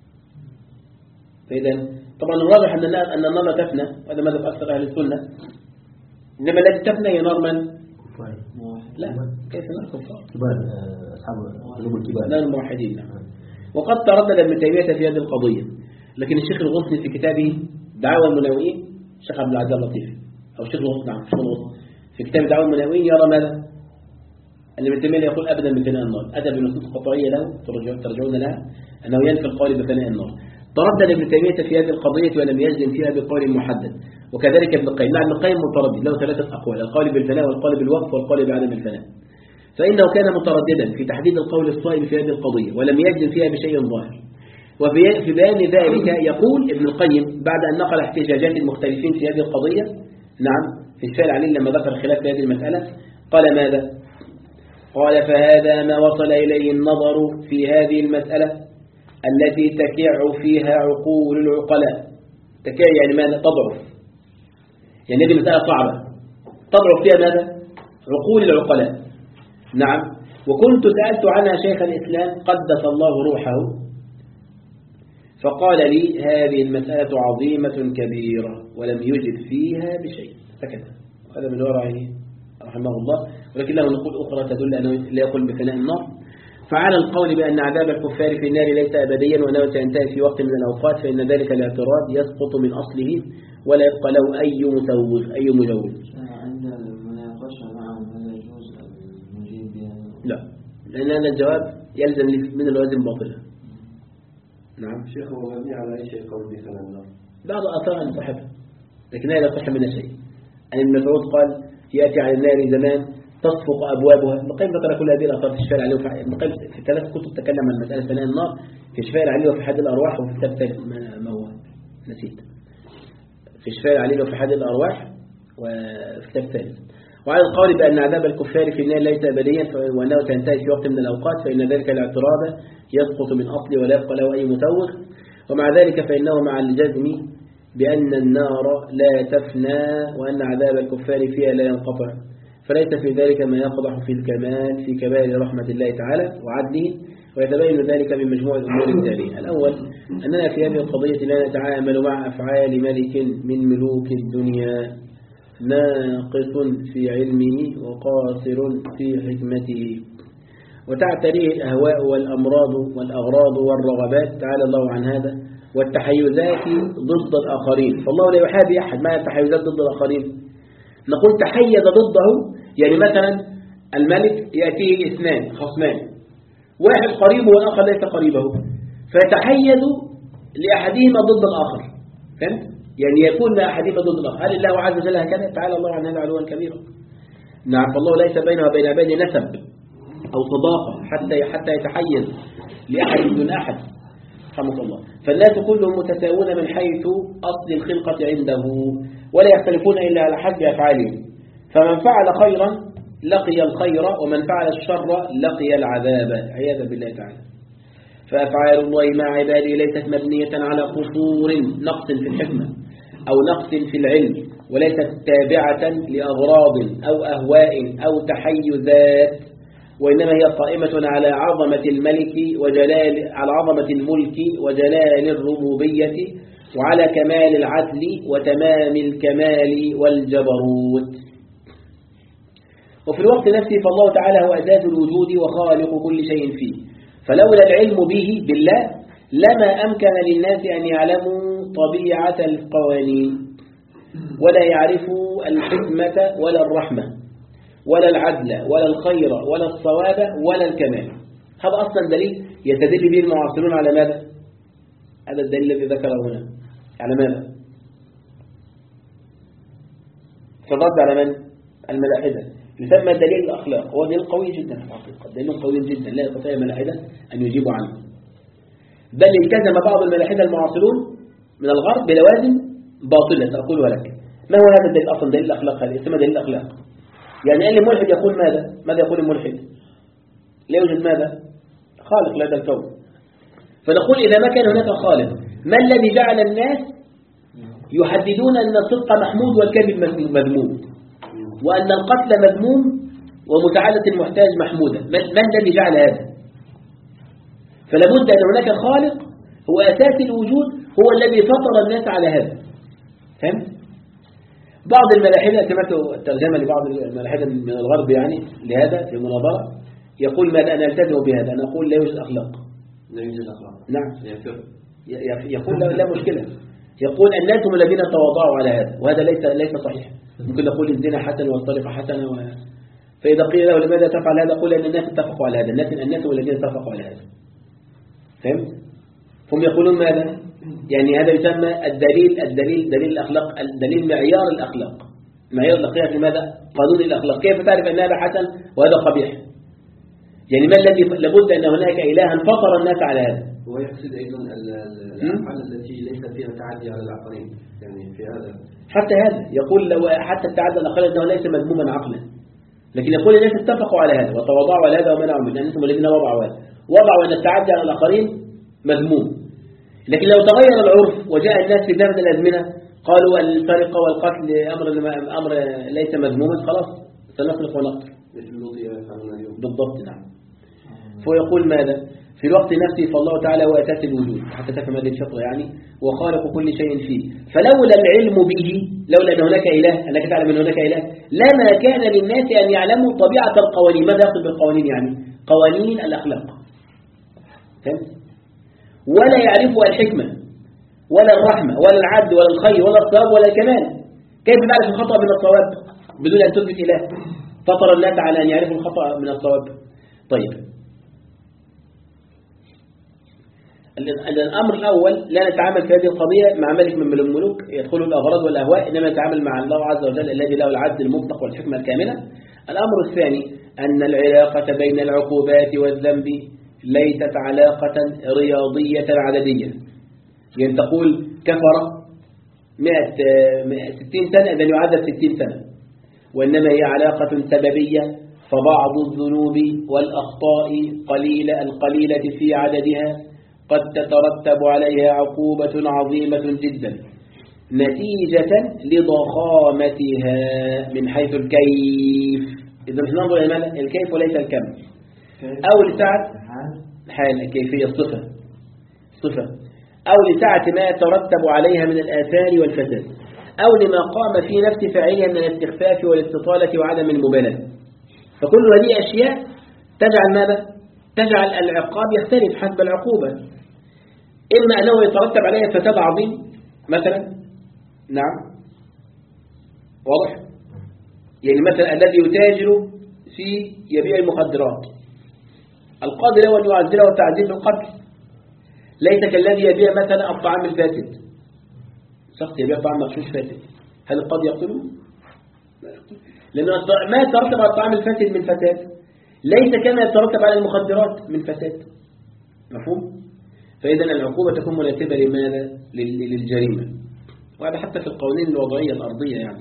فإذا طبعا الواضح أن أن النار لا تفنى، وهذا مذهب أكثر أهل السنة، إنما التي تفنى هي نار من؟ لا، كيف نار كفار؟ كبار أصحاب قلوب الكبار، نار الموحدين. وقد تردد ابن تيمية في هذه القضية، لكن الشيخ الغصني في كتابه دعاوى المناوئين، الشيخ عبد العزيز اللطيف أو الشيخ الغصني، نعم الشيخ الغصني في كتاب دعاوى المناوئين يرى ماذا؟ أن ابن تيمية يقول أبدا بفناء النار، أتى بنصوص قطعية له ترجعون لها أنه ينفي القول بفناء النار. تردد ابن تيمية في هذه القضية ولم يجزم فيها بقول محدد، وكذلك ابن القيم. نعم ابن القيم متردد، له ثلاثة أقوال: القول بالفناء والقول بالوقف والقول بعدم الفناء. فإنه كان مترددا في تحديد القول الصائب في هذه القضية ولم يجزم فيها بشيء ظاهر. وفي بيان ذلك يقول ابن القيم بعد أن نقل احتجاجات المختلفين في هذه القضية، نعم في الشفاء العليل لما ذكر الخلاف في هذه المسألة، قال ماذا؟ قال: فهذا ما وصل إليه النظر في هذه المسألة التي تكع فيها عقول العقلاء. تكع يعني ماذا؟ تضعف، يعني هذه مسألة صعبة تضعف فيها ماذا؟ عقول العقلاء. نعم. وكنت سألت عنها شيخ الإسلام قدس الله روحه، فقال لي: هذه المسألة عظيمة كبيرة، ولم يجد فيها بشيء، سكت. هذا من ورعه رحمه الله. ولكن له نقول أخرى تدل أنه لا يقول بفناء النار. فعلى القول بأن عذاب الكفار في النار ليس أبديا وأنه سينتهي في وقت من الأوقات، فإن ذلك الاعتراض يسقط من أصله ولا يبقى له أي متوج أي مجوز. عند المناقشة معهم هذا يجوز المجيب بها؟ لا، لأن هذا الجواب يلزم من الوزن باطلا. نعم. شيخ هو مبني على أي شيء قول بفناء النار؟ بعض آثار عن صاحبه، لكن هذا لا يصح منها شيء. أن ابن مسعود قال: يأتي على النار زمان تصفق أبوابها. ابن القيم ذكر كل هذه الآثار في الشفاء العليل. ابن القيم في ثلاث كتب تكلم عن مسألة فناء النار، في الشفاء العليل وفي حد الأرواح، وفي كتاب ثالث ما هو نسيت، في الشفاء العليل وفي حد الأرواح، وفي كتاب ثالث. وعلى القول بأن عذاب الكفار في النار ليس أبديا وأنه تنتهي في وقت من الأوقات، فإن ذلك الاعتراض يسقط من أصله ولا يبقى له أي متوغ. ومع ذلك فإنه مع الجزم بأن النار لا تفنى وأن عذاب الكفار فيها لا ينقطع، فليس في ذلك ما يقضح في الكمال في كمال رحمة الله تعالى وعدله، ويتبين ذلك من مجموع الأمور التالية. الأول: أننا في هذه القضية لا نتعامل مع أفعال ملك من ملوك الدنيا ناقص في علمه وقاصر في حكمته، وتعتريه الأهواء والأمراض والأغراض والرغبات، تعالى الله عن هذا، والتحيزات ضد الآخرين، فالله لا يحابي أحد. ما التحيزات ضد الآخرين؟ نقول تحيز ضده، يعني مثلا الملك يأتيه اثنان خصمان، واحد قريبه والآخر ليس قريبه، فيتحيز لأحدهما ضد الآخر، فهمت؟ يعني يكون لأحدهما ضد الآخر. هل الله عز وجل هكذا؟ تعالى الله عن هذا علوا كبيرا. نعم، فالله ليس بينه وبين عباده نسب أو صداقة حتى حتى يتحيز لأحد دون أحد، رحمه الله. فالناس كلهم متساوون من حيث أصل الخلقة عنده، ولا يختلفون إلا على حسب أفعالهم، فمن فعل خيرا لقي الخير، ومن فعل الشر لقي العذاب، عياذا بالله تعالى. فأفعال الله مع عباده ليست مبنية على قصور نقص في الحكمة أو نقص في العلم، وليست تابعة لأغراض أو أهواء أو تحيزات، وإنما هي قائمة على عظمة الملك وجلال على عظمة الملك وجلال الربوبية، وعلى كمال العدل وتمام الكمال والجبروت. وفي الوقت نفسه فالله تعالى هو أساس الوجود وخالق كل شيء فيه، فلولا العلم به بالله لما أمكن للناس أن يعلموا طبيعة القوانين، ولا يعرفوا الحكمة ولا الرحمة ولا العدل ولا الخير ولا الصواب ولا الكمال. هذا أصلا دليل يستدل به المعاصرون على ماذا؟ هذا الدليل الذي ذكره هنا على ماذا؟ فالرد على من؟ الملاحدة. يسمى دليل الأخلاق، هو دليل قوي جدا في الحقيقة، دليل قوي جدا لا يستطيع الملاحدة أن يجيبوا عنه، بل التزم بعض الملاحدة المعاصرون من الغرب بلوازم باطلة سأقولها لك. ما هو هذا الدليل أصلا؟ دليل الأخلاق، هذا اسمه دليل الأخلاق. يعني أن الملحد يقول ماذا؟ ماذا يقول الملحد؟ لا يوجد ماذا؟ خالق لهذا الكون. فنقول إذا ما كان هناك خالق، ما الذي جعل الناس يحددون أن الصدق محمود والكذب مذموم، وأن القتل مذموم ومتعالة المحتاج محمودة؟ من الذي جعل هذا؟ فلا بد أن هناك خالق هو أساس الوجود، هو الذي فطر الناس على هذا. فهمت؟ بعض الملاحدة، سمعت الترجمة لبعض الملاحدة من الغرب يعني لهذا في المناظرة، يقول ماذا؟ أنا ألتزم بهذا، أنا أقول لا يوجد أخلاق. لا يوجد أخلاق. نعم. يقول لا, لا مشكلة. يقول الناس هم الذين تواضعوا على هذا، وهذا ليس ليس صحيح. ممكن نقول الزنا حسن والسرقة حسنة، و... فإذا قيل له لماذا تفعل هذا؟ قل أن الناس اتفقوا على هذا، الناس الناس هم الذين اتفقوا على هذا. فهمت؟ هم يقولون ماذا؟ يعني هذا يسمى الدليل الدليل دليل الأخلاق، الدليل معيار الأخلاق. معيار الأخلاق لماذا؟ قانون الأخلاق. كيف تعرف أن هذا حسن وهذا قبيح؟ يعني ما الذي لابد أن هناك إلها فطر الناس على هذا. هو يقصد أيضا الأفعال التي ليس فيها تعدي على الآخرين، يعني في هذا حتى هذا يقول لو حتى التعدي على الآخرين أنه ليس مذموما عقلا، لكن يقول الناس اتفقوا على هذا وتواضعوا على هذا ومنعوا منه، أنتم الذين وضعوا هذا، وضعوا أن التعدي على الآخرين مذموم. لكن لو تغير العرف وجاء الناس في زمن الأزمنة قالوا السرقة والقتل أمر أمر ليس مذموما، خلاص سنفرق ونقتل بالضبط. نعم. فهو يقول ماذا؟ في الوقت نفسه فالله تعالى هو أساس الوجود، حتى تفهم هذه الفطرة يعني، وخالق كل شيء فيه. فلولا العلم به، لولا أن هناك إله، أنك تعلم أن هناك إله، لما كان للناس أن يعلموا طبيعة القوانين. ماذا يقصد بالقوانين؟ يعني قوانين الأخلاق. فهمت؟ ولا يعرفوا الحكمة ولا الرحمة ولا العدل ولا الخير ولا الصواب ولا الكمال. كيف تعرف الخطأ من الصواب بدون أن تثبت إله؟ فطر الناس على أن يعرفوا الخطأ من الصواب. طيب، الأمر الأول لا نتعامل في هذه القضية مع ملك من الملوك يدخل الأغراض والأهواء، إنما نتعامل مع الله عز وجل الذي له العدل المطلق والحكمة الكاملة. الأمر الثاني أن العلاقة بين العقوبات والذنب ليست علاقة رياضية عددية، يعني تقول كفر مئة ستين سنة إذن يعذب ستين سنة، وإنما هي علاقة سببية، فبعض الذنوب والأخطاء قليلة القليلة في عددها قد تترتب عليها عقوبة عظيمة جدا نتيجة لضخامتها من حيث الكيف. إذا مش ننظر إلى ماذا؟ الكيف وليس الكم. أو لسعة حال الكيفية الصفة صفة أو لسعة ما يترتب عليها من الآثار والفساد، أو لما قام في نفس فاعلها من الاستخفاف والاستطالة وعدم المبالاة. فكل هذه أشياء تجعل ماذا؟ تجعل العقاب يختلف حسب العقوبة. إما أنه يترتب عليه فساد عظيم مثلا. نعم واضح. يعني مثلا الذي يتاجر في يبيع المخدرات القاضي له أن يعزله تعزيل القتل، ليس كالذي يبيع مثلا الطعام الفاسد. شخص يبيع طعام مغشوش فاسد، هل القاضي يقتله؟ لأنه ما يترتب على الطعام الفاسد من فساد ليس كما يترتب على المخدرات من فساد. مفهوم؟ فإذا العقوبة تكون مناسبة لماذا؟ للجريمة. وهذا حتى في القوانين الوضعية الأرضية يعني.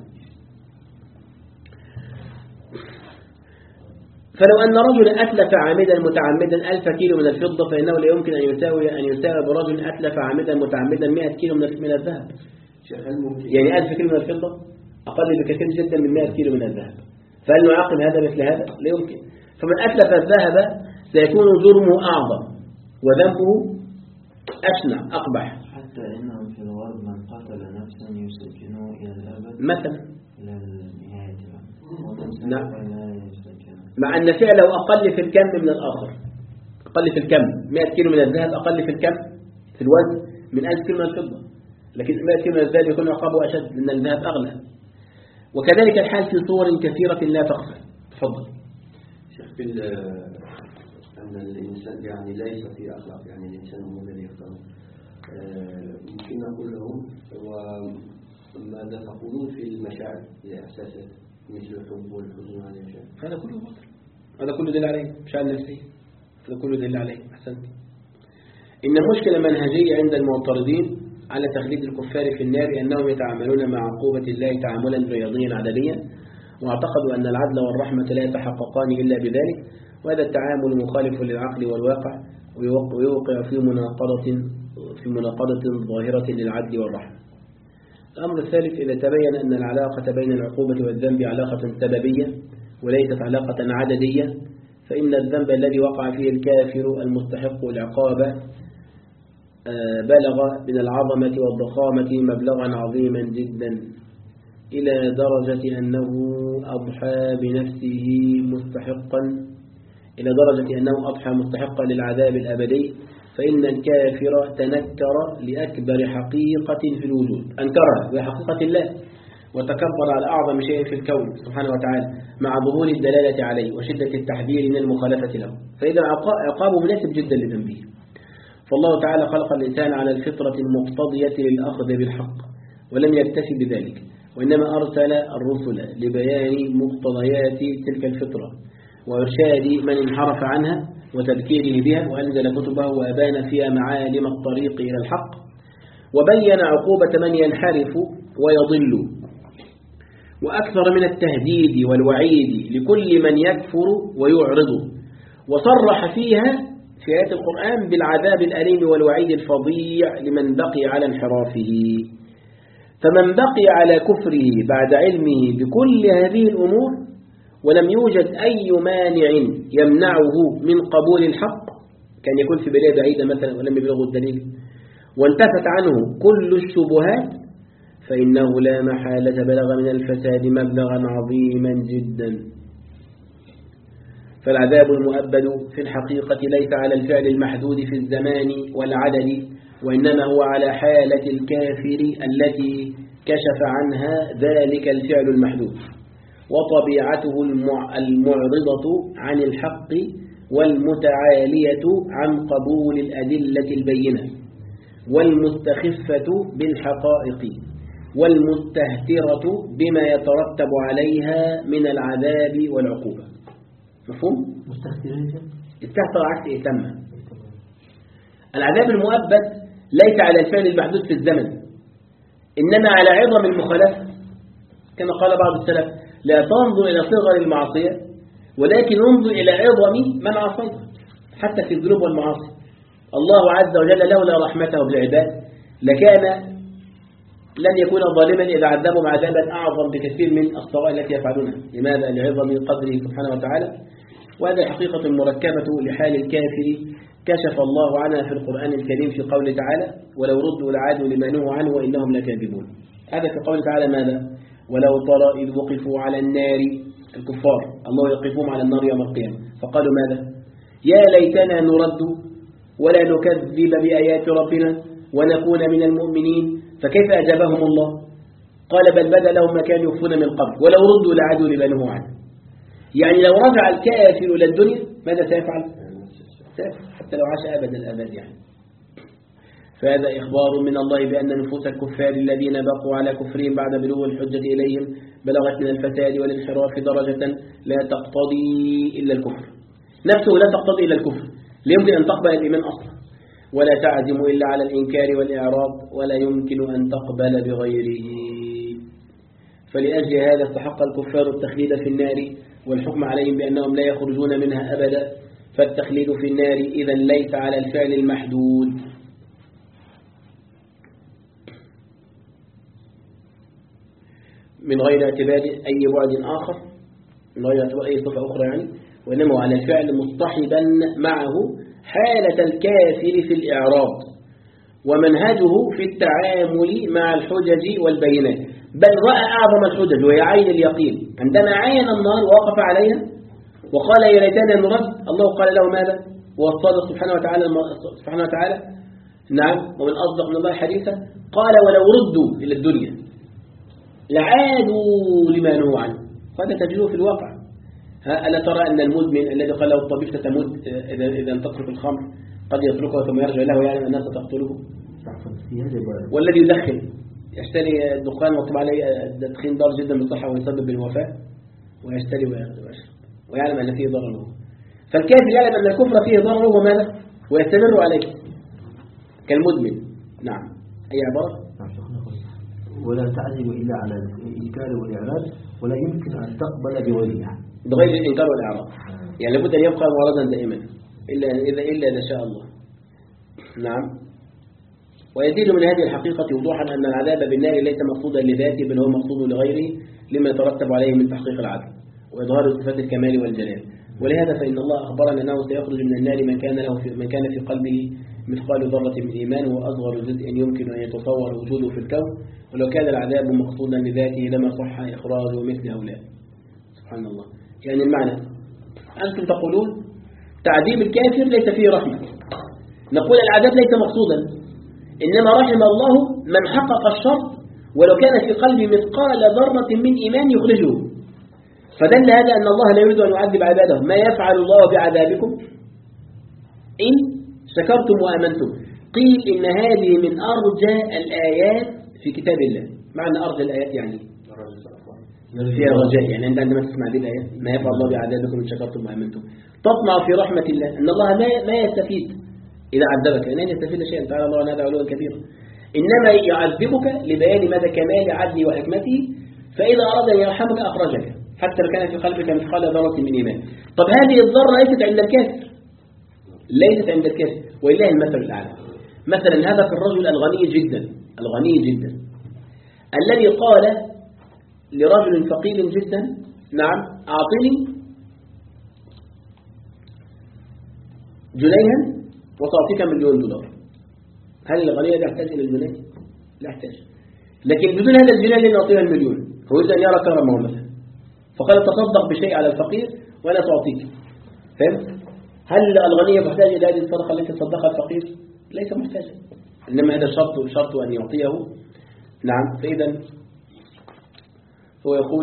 فلو أن رجلا أتلف عامدا متعمدا ألف كيلو من الفضة فإنه لا يمكن أن يساوي أن يساوي برجل أتلف عامدا متعمدا مئة كيلو من الذهب. يعني ألف كيلو من الفضة أقل بكثير جدا من مئة كيلو من الذهب. فهل نعاقب هذا مثل هذا؟ لا يمكن. فمن أتلف الذهب سيكون جرمه أعظم وذنبه أشنع أقبح. حتى إنهم في الغرب من قتل نفسا يسجنوه إلى الأبد مثلا إلى النهاية. نعم. مع أن فعله أقل في الكم من الآخر، أقل في الكم. مئة كيلو من الذهب أقل في الكم في الوزن من ألف كيلو من الفضة، لكن مئة كيلو من الذهب يكون عقابه أشد لأن الذهب أغلى. وكذلك الحال في صور كثيرة لا تخفى. تفضل. شيخ بال أن الإنسان يعني ليس في أخلاق، يعني الإنسان هو الذي يختار. ممكن نقول لهم وماذا تقولون في المشاعر الإحساسات مثل الحب والحزن على الأشياء؟ هذا كله باطل، هذا كله دليل عليه مشاعر نفسية، هذا كله دليل عليه. أحسنت. إن المشكلة منهجية عند المعترضين على تخليد الكفار في النار أنهم يتعاملون مع عقوبة الله تعاملا رياضيا عدديا، واعتقدوا أن العدل والرحمة لا يتحققان إلا بذلك، وهذا التعامل مخالف للعقل والواقع ويوقع في مناقضة في مناقضة ظاهرة للعدل والرحمة. الأمر الثالث: إذا تبين أن العلاقة بين العقوبة والذنب علاقة سببية وليست علاقة عددية، فإن الذنب الذي وقع فيه الكافر المستحق العقاب بلغ من العظمة والضخامة مبلغا عظيما جدا إلى درجة أنه أضحى بنفسه مستحقا إلى درجة أنه أضحى مستحقا للعذاب الأبدي، فإن الكافر تنكر لأكبر حقيقة في الوجود، أنكرها بحقيقة الله وتكبر على أعظم شيء في الكون سبحانه وتعالى مع ظهور الدلالة عليه وشدة التحذير من المخالفة له، فإذا عقابه مناسب جدا لذنبه. فالله تعالى خلق الإنسان على الفطرة المقتضية للأخذ بالحق ولم يكتفي بذلك، وإنما أرسل الرسل لبيان مقتضيات تلك الفطرة وإرشاد من انحرف عنها وتذكيره بها، وأنزل كتبه وأبان فيها معالم الطريق إلى الحق، وبين عقوبة من ينحرف ويضل، وأكثر من التهديد والوعيد لكل من يكفر ويعرض، وصرح فيها في آيات القرآن بالعذاب الأليم والوعيد الفظيع لمن بقي على انحرافه. فمن بقي على كفره بعد علمه بكل هذه الأمور ولم يوجد أي مانع يمنعه من قبول الحق، كان يكون في بلاد بعيدة مثلا ولم يبلغه الدليل، وانتفت عنه كل الشبهات، فإنه لا محالة بلغ من الفساد مبلغا عظيما جدا. فالعذاب المؤبد في الحقيقة ليس على الفعل المحدود في الزمان والعدد، وإنما هو على حالة الكافر التي كشف عنها ذلك الفعل المحدود، وطبيعته المعرضة عن الحق والمتعالية عن قبول الأدلة البينة والمستخفة بالحقائق والمستهترة بما يترتب عليها من العذاب والعقوبة. مفهوم؟ مستهترين استهتر عكس إتمة. العذاب المؤبد ليس على الفعل المحدود في الزمن، إنما على عظم المخالفة، كما قال بعض السلف: لا تنظر إلى صغر المعصية ولكن انظر إلى عظم من عصيته، حتى في الذنوب والمعاصي. الله عز وجل لولا رحمته بالعباد لكان لن يكون ظالما إذا عذبهم عذابا أعظم بكثير من الصغائر التي يفعلونها. لماذا؟ لعظم قدره سبحانه وتعالى. وهذه حقيقة مركبة لحال الكافر كشف الله عنها في القرآن الكريم في قوله تعالى: ولو ردوا لعادوا لما نهوا عنه وإنهم لكاذبون. هذا في قوله تعالى ماذا؟ ولو ترى إذ وقفوا على النار، الكفار الله يقفهم على النار يوم القيامة، فقالوا ماذا؟ يا ليتنا نرد ولا نكذب بآيات ربنا ونكون من المؤمنين. فكيف أجابهم الله؟ قال بل بدا لهم ما كانوا يخفون من قبل ولو ردوا لعادوا لما نهوا عنه. يعني لو رجع الكافر إلى الدنيا ماذا سيفعل؟ سيفعل حتى لو عاش أبدا الأبد يعني. فهذا إخبار من الله بأن نفوس الكفار الذين بقوا على كفرهم بعد بلوغ الحجة إليهم بلغت من الفساد والانحراف درجة لا تقتضي إلا الكفر. نفسه لا تقتضي إلا الكفر، لا يمكن أن تقبل الإيمان أصلا، ولا تعزم إلا على الإنكار والإعراض، ولا يمكن أن تقبل بغيره. فلأجل هذا استحق الكفار التخليد في النار والحكم عليهم بأنهم لا يخرجون منها أبدا. فالتخليد في النار إذن ليس على الفعل المحدود، من غير اعتبار أي بعد آخر، من غير اعتبار أي صفة أخرى يعني، وإنما على الفعل مصطحبا معه حالة الكافر في الإعراض ومنهجه في التعامل مع الحجج والبينات. بل رأى أعظم الحجج وهي عين اليقين عندما عين النار ووقف عليها وقال يا ليتنا نرد. الله قال له ماذا؟ والصادق سبحانه وتعالى سبحانه وتعالى نعم ومن أصدق من الله حديثا قال ولو ردوا إلى الدنيا لعادوا لما نهوا عنه. هذا تجده في الواقع. ألا ترى أن المدمن الذي قال له الطبيب ستموت إذا إذا تترك الخمر قد يتركه ثم يرجع له ويعلم أنها ستقتله؟ والذي يدخن يشتري الدخان ويكتب عليه التدخين ضار جدا بالصحة ويسبب الوفاة ويشتري ويشرب ويعلم أن فيه ضرر له. فالكافر يعلم أن الكفر فيه ضرر وماذا؟ ويستمر عليه كالمدمن. نعم. أي عبارة؟ ولا تعزم إلا على الإنكار والإعراض ولا يمكن أن تقبل بغيرها، بغير الإنكار والإعراض. يعني لابد أن يبقى معرضا دائما إلا إذا إلا إذا شاء الله. نعم. ويزيد من هذه الحقيقة وضوحا أن العذاب بالنار ليس مقصودا لذاته بل هو مقصود لغيره لما يترتب عليه من تحقيق العدل وإظهار صفات الكمال والجلال. ولهذا فإن الله أخبرنا أنه سيخرج من النار من كان له في من كان في قلبه مثقال ذرة من إيمان وأصغر جزء يمكن أن يتصور وجوده في الكون. ولو كان العذاب مقصودا لذاته لما صح إخراج مثل هؤلاء. سبحان الله. يعني المعنى أنتم تقولون تعذيب الكافر ليس فيه رحمة، نقول العذاب ليس مقصودا إنما رحم الله من حقق الشرط ولو كان في قلبه مثقال ذرة من إيمان يخرجه. فدل هذا أن الله لا يريد أن يعذب عباده. ما يفعل الله بعذابكم إن شكرتم وآمنتم. قيل إن هذه من أرجى الآيات في كتاب الله. معنى أرجى الآيات يعني فيها رجاء، يعني عندما تسمع هذه الآيات ما يفعل الله بعذابكم إن شكرتم وآمنتم تطمع في رحمة الله أن الله ما يستفيد إذا عذبك، لأن يستفيد شيئا تعالى الله عن هذا علوا كبيرا. إنما يعذبك لبيان مدى كمال عدله وحكمته، فإذا أراد أن يرحمك أخرجك حتى لو كان في قلبك مثقال ذرة من إيمان. طب هذه الذرة ليست عند الكافر، ليست عند الكافر، ولله المثل الأعلى. مثلا هذا في الرجل الغني جدا الغني جدا الذي قال لرجل فقير جدا نعم أعطني جنيها وتعطيك مليون دولار. هل الغني يحتاج إلى الجنيه؟ لا يحتاج، لكن بدون هذا الجنيه الذي يعطيها المليون هو يريد أن يرى كرمه مثلا، فقال تصدق بشيء على الفقير وأنا تعطيك. فهمت؟ هل الغني يحتاج إلى هذه الصدقة التي تصدقها الفقير؟ ليس محتاجا، إنما هذا شرط شرط أن يعطيه. نعم. فإذا هو يقول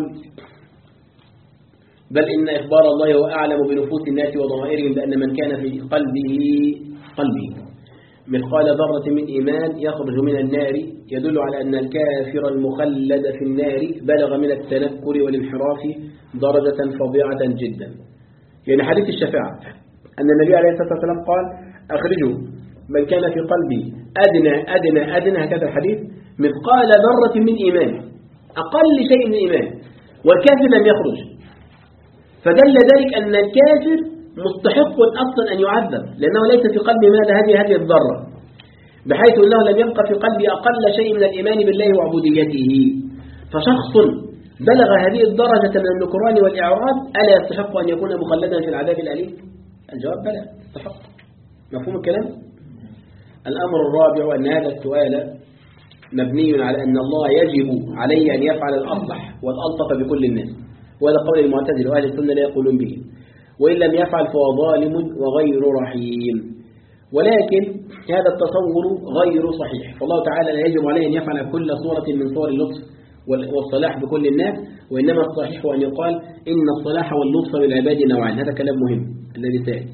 بل إن إخبار الله هو أعلم بنفوس الناس وضمائرهم بأن من كان في قلبه قلبه مثقال ذرة من إيمان يخرج من النار يدل على أن الكافر المخلد في النار بلغ من التنكر والانحراف درجة فظيعة جدا. يعني حديث الشفاعة أن النبي عليه الصلاة والسلام قال أخرجوا من كان في قلبي أدنى أدنى أدنى هكذا الحديث مثقال ذرة من إيمان، أقل شيء من إيمان، والكافر لم يخرج. فدل ذلك أن الكافر مستحق أصلا أن يعذب لأنه ليس في قلبه ماذا هذه هذه الذرة، بحيث أنه لم يبقى في قلبه أقل شيء من الإيمان بالله وعبوديته. فشخص بلغ هذه الدرجة من النكران والإعراض ألا يستحق أن يكون مخلدا في العذاب الأليم؟ الجواب بلى، يستحق. مفهوم الكلام؟ الأمر الرابع أن هذا السؤال مبني على أن الله يجب عليه أن يفعل الأصلح والألطف بكل الناس، وهذا قول المعتزلة وأهل السنة لا يقولون به، وإن لم يفعل فهو ظالم وغير رحيم. ولكن هذا التصور غير صحيح، فالله تعالى لا يجب عليه أن يفعل كل صورة من صور اللطف والصلاح بكل الناس، وإنما الصحيح أن يقال إن الصلاح واللطف بالعباد نوعان. هذا كلام مهم الذي سأل.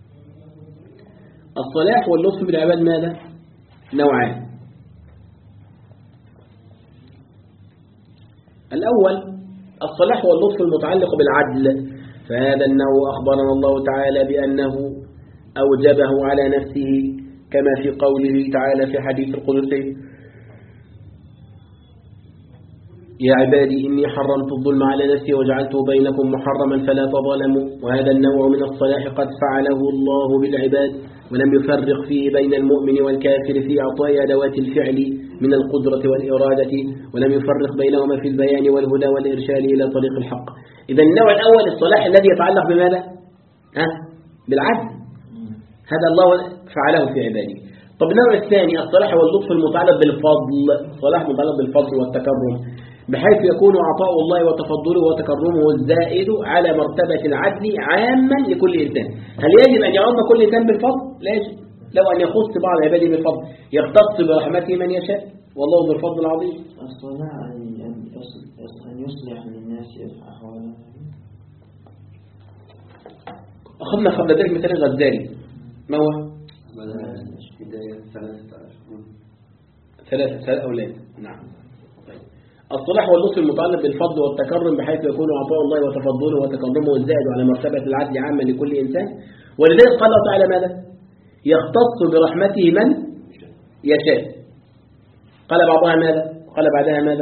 الصلاح واللطف بالعباد ماذا؟ نوعان. الأول الصلاح واللطف المتعلق بالعدل، فهذا النوع أخبرنا الله تعالى بأنه أوجبه على نفسه كما في قوله تعالى في حديث القدسي: يا عبادي إني حرمت الظلم على نفسي وجعلته بينكم محرما فلا تظلموا. وهذا النوع من الصلاح قد فعله الله بالعباد، ولم يفرق فيه بين المؤمن والكافر في إعطاء أدوات الفعل من القدرة والإرادة، ولم يفرق بينهما في البيان والهدى والإرشاد إلى طريق الحق. إذا النوع الأول الصلاح الذي يتعلق بماذا؟ ها؟ بالعدل، هذا الله فعله في عباده. طب النوع الثاني الصلاح واللطف المتعلق بالفضل، صلاح متعلق بالفضل والتكرم، بحيث يكون عطاء الله وتفضله وتكرمه الزائد على مرتبة العدل عاما لكل إنسان. هل يجب أن يعم كل إنسان بالفضل؟ لا يجب، لو أن يخص بعض عباده بالفضل، يختص برحمته من يشاء، والله ذو الفضل العظيم. الصلاح أن يصلح للناس أحوالهم. أخذنا قبل ذلك مثال الغزالي، ما هو؟ بداية ثلاثة ثلاثة ثلاثة أولاد. نعم. الصلاح واللطف المتعلق بالفضل والتكرم، بحيث يكون عطاء الله وتفضله وتكرمه الزائد على مرتبة العدل عاما لكل إنسان. ولذلك قال الله تعالى ماذا؟ يختص برحمته من يشاء. قال بعضها ماذا؟ قال بعدها ماذا؟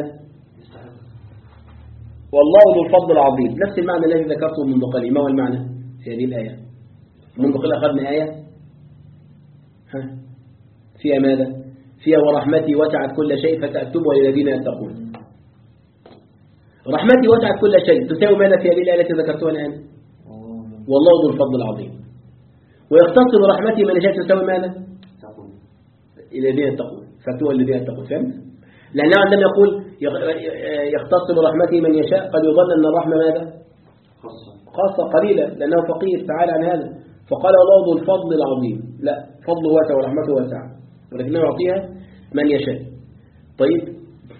والله ذو الفضل العظيم. نفس المعنى الذي ذكرته منذ قليل. ما هو المعنى في هذه الآية؟ منذ قليل أخذنا آية ها فيها ماذا؟ فيها ورحمتي وسعت كل شيء فسأكتبها للذين يتقون. رحمتي وسعت كل شيء تساوي ماذا في هذه الآية التي ذكرتها الآن؟ والله ذو الفضل العظيم. ويختص برحمته من يشاء تساوي ماذا؟ الذين يتقون، فاكتبها للذين يتقون. فهمت؟ لأنه عندما يقول يختص برحمته من يشاء قد يظن أن الرحمة ماذا؟ خاصة قليلة لأنه فقير تعالى عن هذا، فقال الله ذو الفضل العظيم. لا، فضله واسع ورحمته واسعة، ولكنه يعطيها من يشاء. طيب،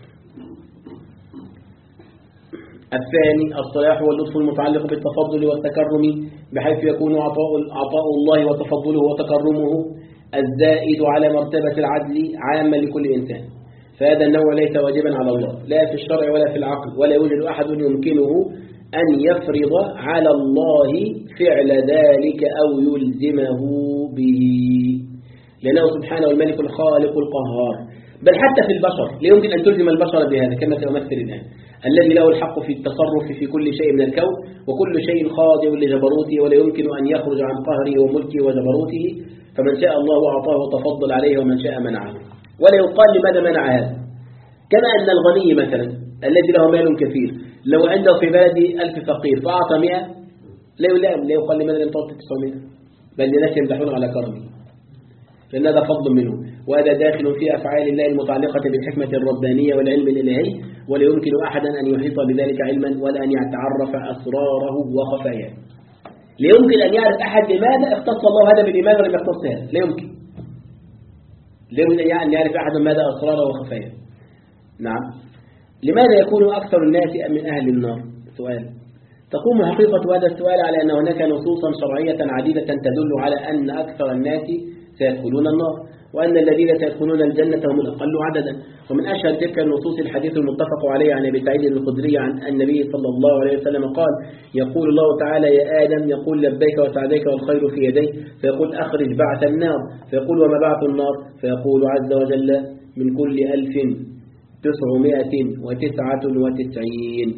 الثاني الصلاح واللطف المتعلق بالتفضل والتكرم، بحيث يكون عطاء عطاء الله وتفضله وتكرمه الزائد على مرتبة العدل عاما لكل إنسان. فهذا النوع ليس واجبا على الله لا في الشرع ولا في العقل، ولا يوجد أحد يمكنه أن يفرض على الله فعل ذلك أو يلزمه به، لأنه سبحانه الملك الخالق القهار. بل حتى في البشر لا يمكن أن تلزم البشر بهذا، كما سأمثل الآن. الذي له الحق في التصرف في كل شيء من الكون، وكل شيء خاضع لجبروته، ولا يمكن أن يخرج عن قهره وملكه وجبروته. فمن شاء الله أعطاه وتفضل عليه، ومن شاء منعه. ولا يقال لماذا منع هذا. كما أن الغني مثلا الذي له مال كثير، لو عنده في بلده ألف فقير فأعطى مئة، لا يلام، لا يقال لماذا لم تعطي تسعمائة، بل الناس يمدحون على كرمه، لأن هذا فضل منه. وهذا داخل في أفعال الله المتعلقة بالحكمة الربانية والعلم الإلهي، ولا يمكن أحدا أن يحيط بذلك علما ولا أن يتعرف أسراره وخفاياه. لا يمكن أن يعرف أحد لماذا اختص الله هذا بالإيمان ولم يختص هذا، لا يمكن. لا يمكن أن يعرف أحد ماذا أسراره وخفاياه. نعم. لماذا يكون أكثر الناس من أهل النار؟ سؤال. تقوم حقيقة هذا السؤال على أن هناك نصوصا شرعية عديدة تدل على أن أكثر الناس سيدخلون النار، وأن الذين سيدخلون الجنة هم الأقل عددا. ومن أشهر تلك النصوص الحديث المتفق عليه عن أبي سعيد الخدري عن النبي صلى الله عليه وسلم قال: يقول الله تعالى: يا آدم، يقول لبيك وسعديك والخير في يديك، فيقول: أخرج بعث النار، فيقول: وما بعث النار؟ فيقول عز وجل: من كل ألف تسعمائة وتسعة وتسعين.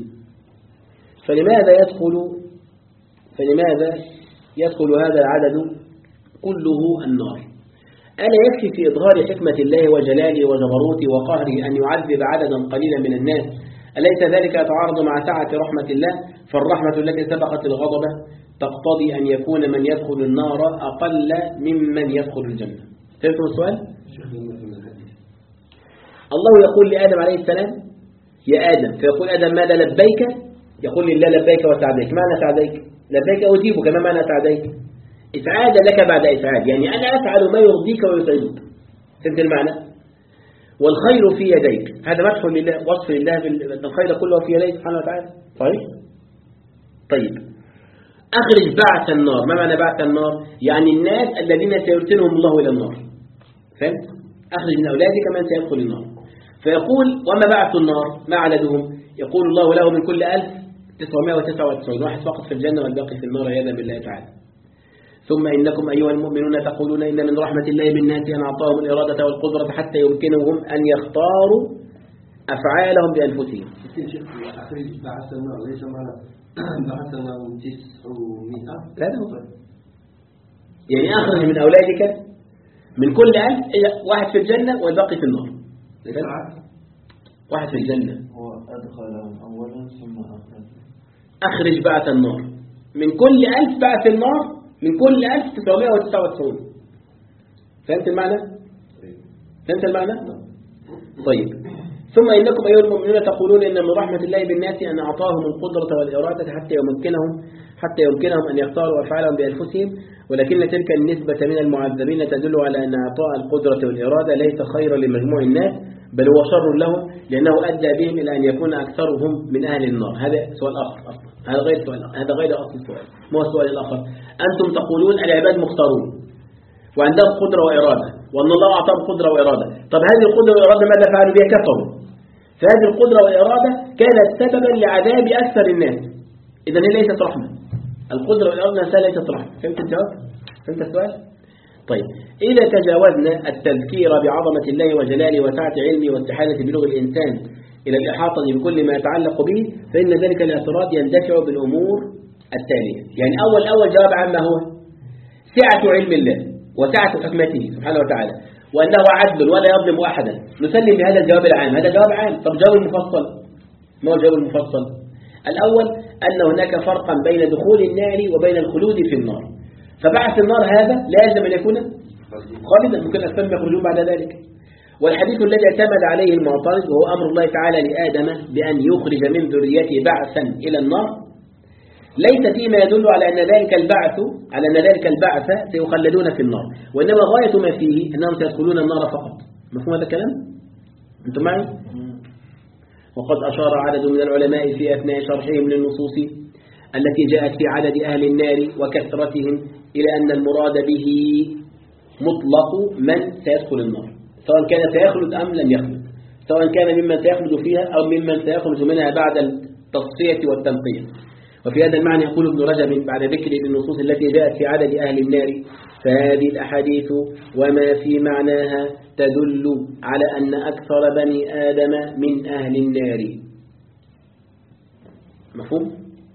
فلماذا يدخل فلماذا يدخل هذا العدد كله النار؟ ألا يكفي في إظهار حكمة الله وجلاله وجبروته وقهره أن يعذب عددا قليلا من الناس؟ أليس ذلك يتعارض مع سعة رحمة الله؟ فالرحمة التي سبقت الغضب تقتضي أن يكون من يدخل النار أقل ممن يدخل الجنة. فهمتم السؤال؟ الله يقول لآدم عليه السلام: يا آدم، فيقول آدم: ماذا لبيك؟ يقول لله: لبيك وسعديك. معنى سعديك؟ لبيك أجيبك، ما معنى سعديك؟ إسعادا لك بعد إسعاد، يعني أنا أفعل ما يرضيك ويسعدك. فهمت المعنى؟ والخير في يديك، هذا مدح لله، وصف لله بالخير كله في يديه سبحانه وتعالى. طيب طيب أخرج بعث النار. ما معنى بعث النار؟ يعني الناس الذين سيرسلهم الله إلى النار. فهمت؟ أخرج من أولادك من سيدخل النار. فيقول وما بعث النار؟ ما عددهم؟ يقول الله له من كل ألف تسعمائة وتسعة وتسعين، واحد فقط في الجنة والباقي في النار عياذا بالله تعالى. ثم إنكم أيها المؤمنون تقولون إن من رحمة الله بالناس أن أعطاهم الإرادة والقدرة حتى يمكنهم أن يختاروا أفعالهم بأنفسهم. أخرج بعث النار ليس معنى بعث النار تسعمائة. لا يعني أخرج من أولادك من كل ألف واحد في الجنة والباقي في النار. واحد في الجنة. هو أدخلهم أولا ثم أخرج. أخرج بعث النار من كل ألف بعث النار من كل ألف تسعمائة وتسعة وتسعين. فهمت المعنى؟ فهمت المعنى؟ طيب ثم إنكم أيها المؤمنون تقولون إن من رحمة الله بالناس أن أعطاهم القدرة والإرادة حتى يمكنهم حتى يمكنهم أن يختاروا أفعالهم بأنفسهم، ولكن تلك النسبة من المعذبين تدل على أن أعطاء القدرة والإرادة ليس خيرا لمجموع الناس، بل هو شر لهم، لأنه أدى بهم إلى أن يكون أكثرهم من أهل النار. هذا سؤال آخر أصلا، هذا غير سؤال، هذا غير أصل السؤال. ما هو السؤال الآخر؟ أنتم تقولون العباد مختارون وعندهم قدرة وإرادة، وأن الله أعطاهم قدرة وإرادة. طب هذه القدرة والإرادة ماذا فعلوا بها؟ كفروا. فهذه القدرة والإرادة كانت سببا لعذاب أكثر الناس. إذن هي ليست رحمة. القدرة والإرادة نفسها ليست رحمة. فهمت الجواب؟ فهمت السؤال؟ طيب إذا تجاوزنا التذكير بعظمة الله وجلاله وسعة علمه واستحالة بلوغ الإنسان إلى الإحاطة بكل ما يتعلق به، فإن ذلك الاعتراض يندفع بالأمور التالية. يعني أول أول جواب عما هو سعة علم الله وسعة حكمته سبحانه وتعالى، وأنه عدل ولا يظلم أحدا. نسلم بهذا الجواب العام، هذا جواب عام. طب جواب المفصل، ما هو الجواب المفصل؟ الأول أن هناك فرقا بين دخول النار وبين الخلود في النار. فبعث النار هذا لا يلزم أن يكون خالدا، ممكن أسفل يخرجون بعد ذلك. والحديث الذي اعتمد عليه المعترض وهو أمر الله تعالى لآدم بأن يخرج من ذريته بعثا إلى النار ليس فيما يدل على أن ذلك البعث على أن ذلك البعث سيخلدون في النار، وإنما غاية ما فيه أنهم سيدخلون النار فقط. مفهوم هذا الكلام؟ أنتم معي؟ وقد أشار عدد من العلماء في أثناء شرحهم للنصوص التي جاءت في عدد أهل النار وكثرتهم إلى أن المراد به مطلق من سيدخل النار، سواء كان سيخلد أم لم يخلد، سواء كان ممن سيخلد فيها أو ممن سيخرج منها بعد التصفية والتنقية. وفي هذا المعنى يقول ابن رجب بعد ذكر النصوص التي جاءت في عدد أهل النار: فهذه الأحاديث وما في معناها تدل على أن أكثر بني آدم من أهل النار. مفهوم؟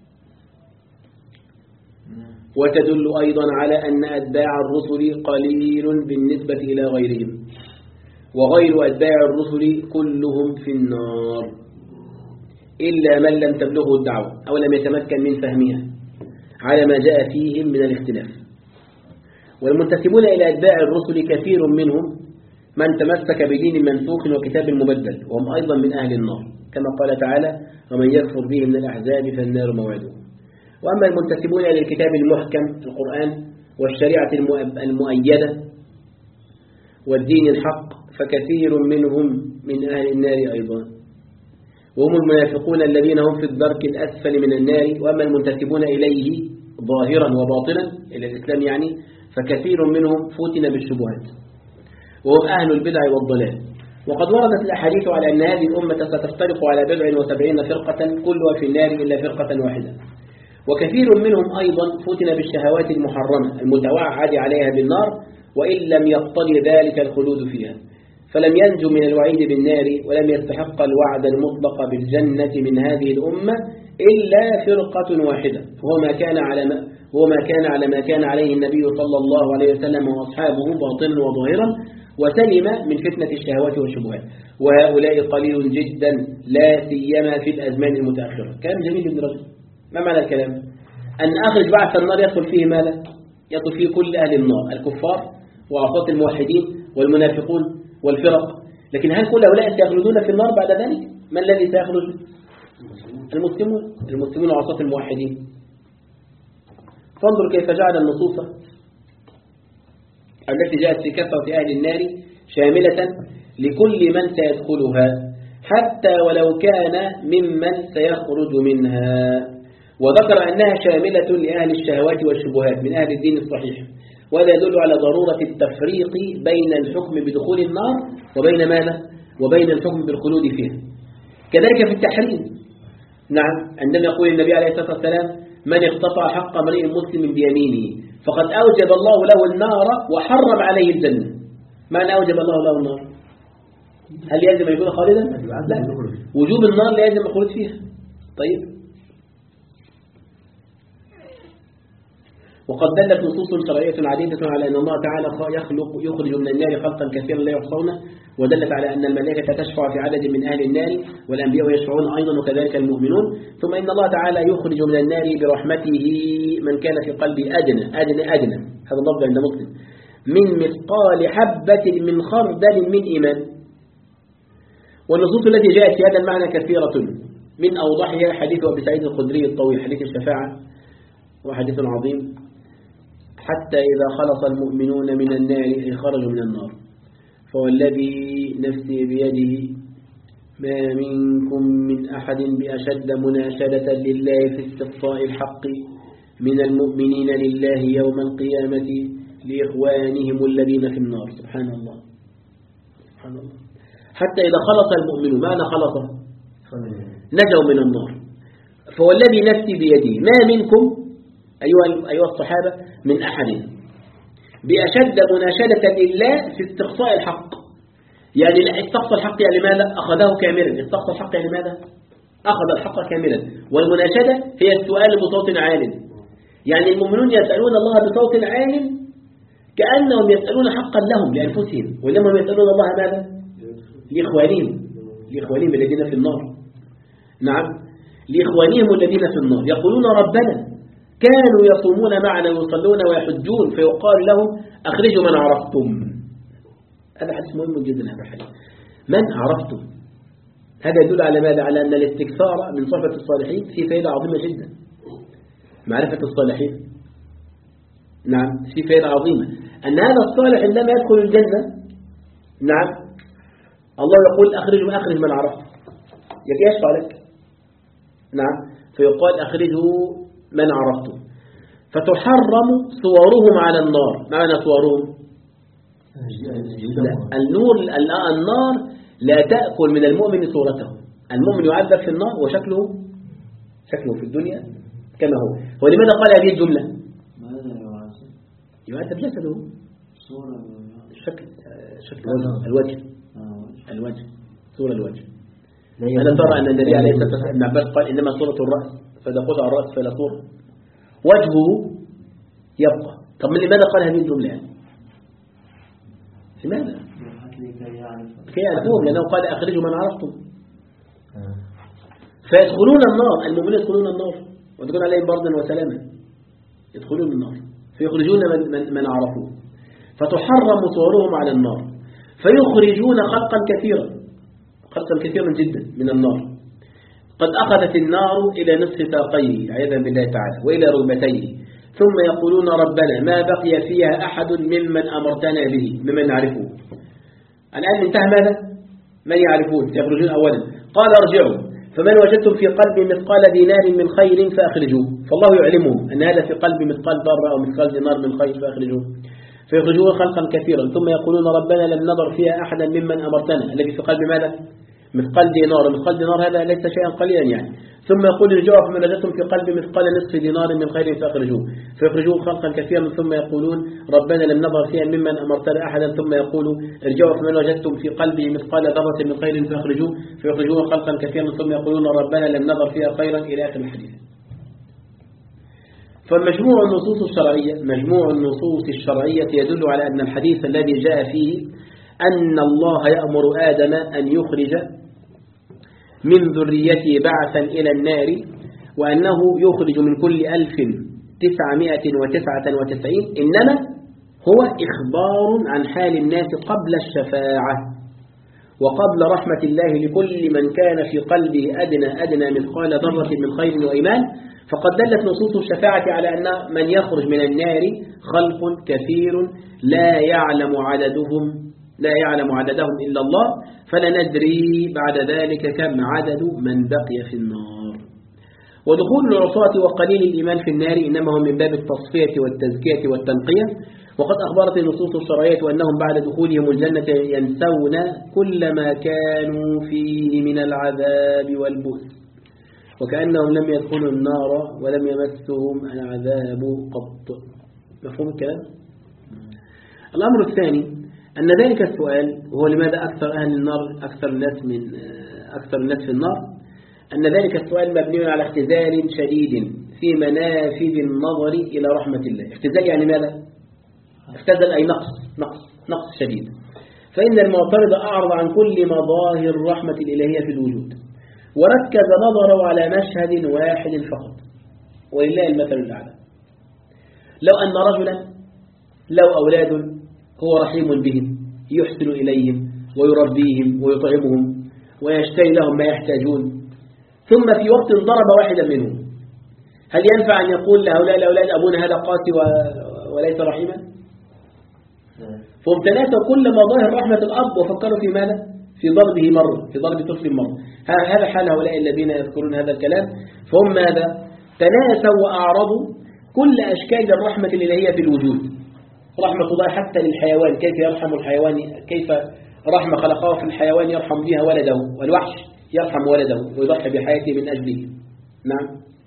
وتدل أيضا على أن أتباع الرسل قليل بالنسبة إلى غيرهم، وغير أتباع الرسل كلهم في النار إلا من لم تبلغه الدعوة أو لم يتمكن من فهمها على ما جاء فيهم من الاختلاف. والمنتسبون إلى أتباع الرسل كثير منهم من تمسك بدين منسوخ وكتاب مبدل، وهم أيضا من أهل النار، كما قال تعالى: ومن يكفر به من الأحزاب فالنار موعده. وأما المنتسبون إلى الكتاب المحكم القرآن والشريعة المؤيدة والدين الحق فكثير منهم من أهل النار أيضا، وهم المنافقون الذين هم في الدرك الأسفل من النار. وأما المنتسبون إليه ظاهرا وباطنا إلى الإسلام يعني فكثير منهم فتن بالشبهات وهم أهل البدع والضلال. وقد وردت الأحاديث على أن هذه الأمة ستفترق على بضع وسبعين فرقة كلها في النار إلا فرقة واحدة. وكثير منهم أيضا فتن بالشهوات المحرمة المتوعد عليها بالنار، وإن لم يقتضي ذلك الخلود فيها، فلم ينجو من الوعيد بالنار ولم يستحق الوعد المطلق بالجنة من هذه الأمة إلا فرقة واحدة، وهو ما كان على ما هو ما كان على ما كان عليه النبي صلى الله عليه وسلم وأصحابه باطنا وظاهرا، وسلم من فتنة الشهوات والشبهات. وهؤلاء قليل جدا لا سيما في الأزمان المتأخرة. كلام جميل ابن رجب. ما معنى الكلام؟ أن أخرج بعث النار يدخل فيه ماذا؟ يدخل فيه كل أهل النار، الكفار وعصاة الموحدين والمنافقون والفرق. لكن هل كل هؤلاء سيخلدون في النار بعد ذلك؟ ما الذي سيخلد؟ المسلمون المسلمون وعصاة الموحدين. فانظر كيف جعل النصوص التي جاءت في كثرة أهل النار شاملة لكل من سيدخلها حتى ولو كان ممن سيخرج منها. وذكر أنها شاملة لأهل الشهوات والشبهات من أهل الدين الصحيح، وهذا يدل على ضرورة التفريق بين الحكم بدخول النار وبين ماذا؟ وبين الحكم بالخلود فيها. كذلك في التحريم، نعم، عندما يقول النبي عليه الصلاة والسلام من اقتطع حق امرئ مسلم بيمينه فقد أوجب الله له النار وحرم عليه الجنة. معنى أوجب الله له النار؟ هل يجب أن يكون خالدا؟ لا، وجوب النار لا يجب الخلود فيها. طيب، وقد دلت نصوص شرعية عديدة على أن الله تعالى يخلق يخرج من النار خلقا كثيرا لا يحصونه، ودلت على أن الملائكة تشفع في عدد من أهل النار والأنبياء يشفعون أيضا وكذلك المؤمنون. ثم إن الله تعالى يخرج من النار برحمته من كان في قلبه أدنى أدنى أدنى هذا اللفظ عند مسلم من مثقال حبة من خردل من إيمان. والنصوص التي جاءت في هذا المعنى كثيرة، من أوضحها حديث أبي سعيد الخدري الطويل حديث الشفاعة، وحديث عظيم: حتى إذا خلص المؤمنون من النار خرجوا من النار فوالذي نفسي بيده ما منكم من أحد بأشد مناشدة لله في استقصاء الحق من المؤمنين لله يوم القيامة لإخوانهم الذين في النار. سبحان الله، سبحان الله. حتى إذا خلص المؤمنون، معنى خلص نجوا من النار. فوالذي نفسي بيده ما منكم أيها أيها الصحابة من أحد بأشد مناشدة لله في استقصاء الحق. يعني لا، استقصى الحق يعني ماذا؟ أخذه كاملا. استقصى الحق يعني ماذا؟ أخذ الحق كاملا. والمناشدة هي السؤال بصوت عال. يعني المؤمنون يسألون الله بصوت عال كأنهم يسألون حقا لهم لأنفسهم، وإنما هم يسألون الله ماذا؟ لإخوانهم لإخوانهم الذين في النار. نعم، لإخوانهم الذين في النار يقولون ربنا كانوا يصومون معنا ويصلون ويحجون فيقال لهم أخرجوا من عرفتم. هذا حديث مهم جدا. هذا الحديث من عرفتم هذا يدل على ماذا؟ على أن الاستكثار من صحبة الصالحين في فائدة عظيمة جدا. معرفة الصالحين، نعم، في فائدة عظيمة. أن هذا الصالح عندما يدخل الجنة، نعم، الله يقول أخرجوا أخرج من عرفتم، يشفع لك، نعم، فيقال أخرجوا من عرفتم، فتحرم صورهم على النار. معنى صورهم؟ لا، النور النار لا تأكل من المؤمن صورته. المؤمن يعذب في النار وشكله شكله في الدنيا كما هو. ولماذا قال هذه الجملة؟ ماذا يعذب؟ يعذب جسده، صورة شكل شكل الوجه الوجه صورة الوجه. أنا ترى أن النبي عليه الصلاة والسلام ابن عباس قال إنما صورة الرأس فإذا قطع الرأس فلا صورة، وجهه يبقى. طب من لماذا قال هذه الجملة يعني؟ لماذا؟ كي يعرفون، لأنه قال أخرجوا من عرفتم. فيدخلون النار، المؤمنين يدخلون النار وتكون عليهم بردا وسلاما، يدخلون النار فيخرجون من, من, من عرفوه، فتحرم صورهم على النار فيخرجون خلقا كثيرا خلقا كثيرا جدا من النار. قد أخذت النار إلى نصف ساقيه عياذا بالله تعالى وإلى ركبتيه، ثم يقولون ربنا ما بقي فيها أحد ممن أمرتنا به ممن نعرفه. الآن انتهى ماذا؟ من يعرفون يخرجون أولا. قال ارجعوا فمن وجدتم في قلب مثقال دينار من خير فأخرجوه، فالله يعلمهم أن هذا في قلب مثقال ضرة أو مثقال دينار من خير فأخرجوه، فيخرجون خلقا كثيرا. ثم يقولون ربنا لم نضر فيها أحدا ممن أمرتنا، الذي في قلب ماذا؟ مثقال دينار. مثقال دينار هذا ليس شيئا قليلا يعني. ثم يقول ارجعوا فمن وجدتم في قلب مثقال نصف دينار من خير فأخرجوه، فيخرجون خلقا كثيرا. ثم يقولون ربنا لم نضر فيها ممن أمرتنا أحدا، ثم يقولوا ارجعوا فمن وجدتم في قلبه مثقال ذرة من خير فأخرجوه، فيخرجون خلقا كثيرا. ثم يقولون ربنا لم نضر فيها خيرا إلى آخر الحديث. فمجموع النصوص الشرعية مجموع النصوص الشرعية يدل على أن الحديث الذي جاء فيه أن الله يأمر آدم أن يخرج من ذريته بعثا إلى النار، وأنه يخرج من كل ألف تسعمائة وتسعة وتسعين، إنما هو إخبار عن حال الناس قبل الشفاعة، وقبل رحمة الله لكل من كان في قلبه أدنى أدنى مثقال ذرة من خير وإيمان، فقد دلت نصوص الشفاعة على أن من يخرج من النار خلق كثير لا يعلم عددهم لا يعلم عددهم إلا الله، فلا ندري بعد ذلك كم عدد من بقي في النار. ودخول العصاة وقليل الإيمان في النار إنما هو من باب التصفية والتزكية والتنقية، وقد أخبرت النصوص الشرعية أنهم بعد دخولهم الجنة ينسون كل ما كانوا فيه من العذاب والبؤس، وكأنهم لم يدخلوا النار ولم يمسهم العذاب قط. مفهوم الكلام؟ الأمر الثاني أن ذلك السؤال هو لماذا أكثر أهل النار أكثر الناس من أكثر الناس في النار، أن ذلك السؤال مبني على اختزال شديد في منافذ النظر إلى رحمة الله. اختزال يعني ماذا؟ اختزل أي نقص نقص نقص شديد. فإن المعترض أعرض عن كل مظاهر الرحمة الإلهية في الوجود، وركز نظره على مشهد واحد فقط، ولله المثل الأعلى. لو أن رجلا لو أولاد هو رحيم بهم يحسن إليهم ويربيهم ويطعمهم ويشتري لهم ما يحتاجون، ثم في وقت ضرب واحدا منهم، هل ينفع أن يقول لهؤلاء الأولاد أبونا هذا قاسي وليس رحيما؟ فامتناسوا كل مظاهر رحمة الأب وفكروا في ماذا؟ في ضربه مرة، في ضرب طفل مرة. هذا حال هؤلاء الذين يذكرون هذا الكلام، فهم ماذا؟ تناسوا وأعرضوا كل أشكال الرحمة الإلهية في الوجود. رحمة الله حتى للحيوان، كيف يرحم الحيوان، كيف رحمة خلقه في الحيوان يرحم بها ولده، والوحش يرحم ولده ويضحي بحياته من أجله. نعم.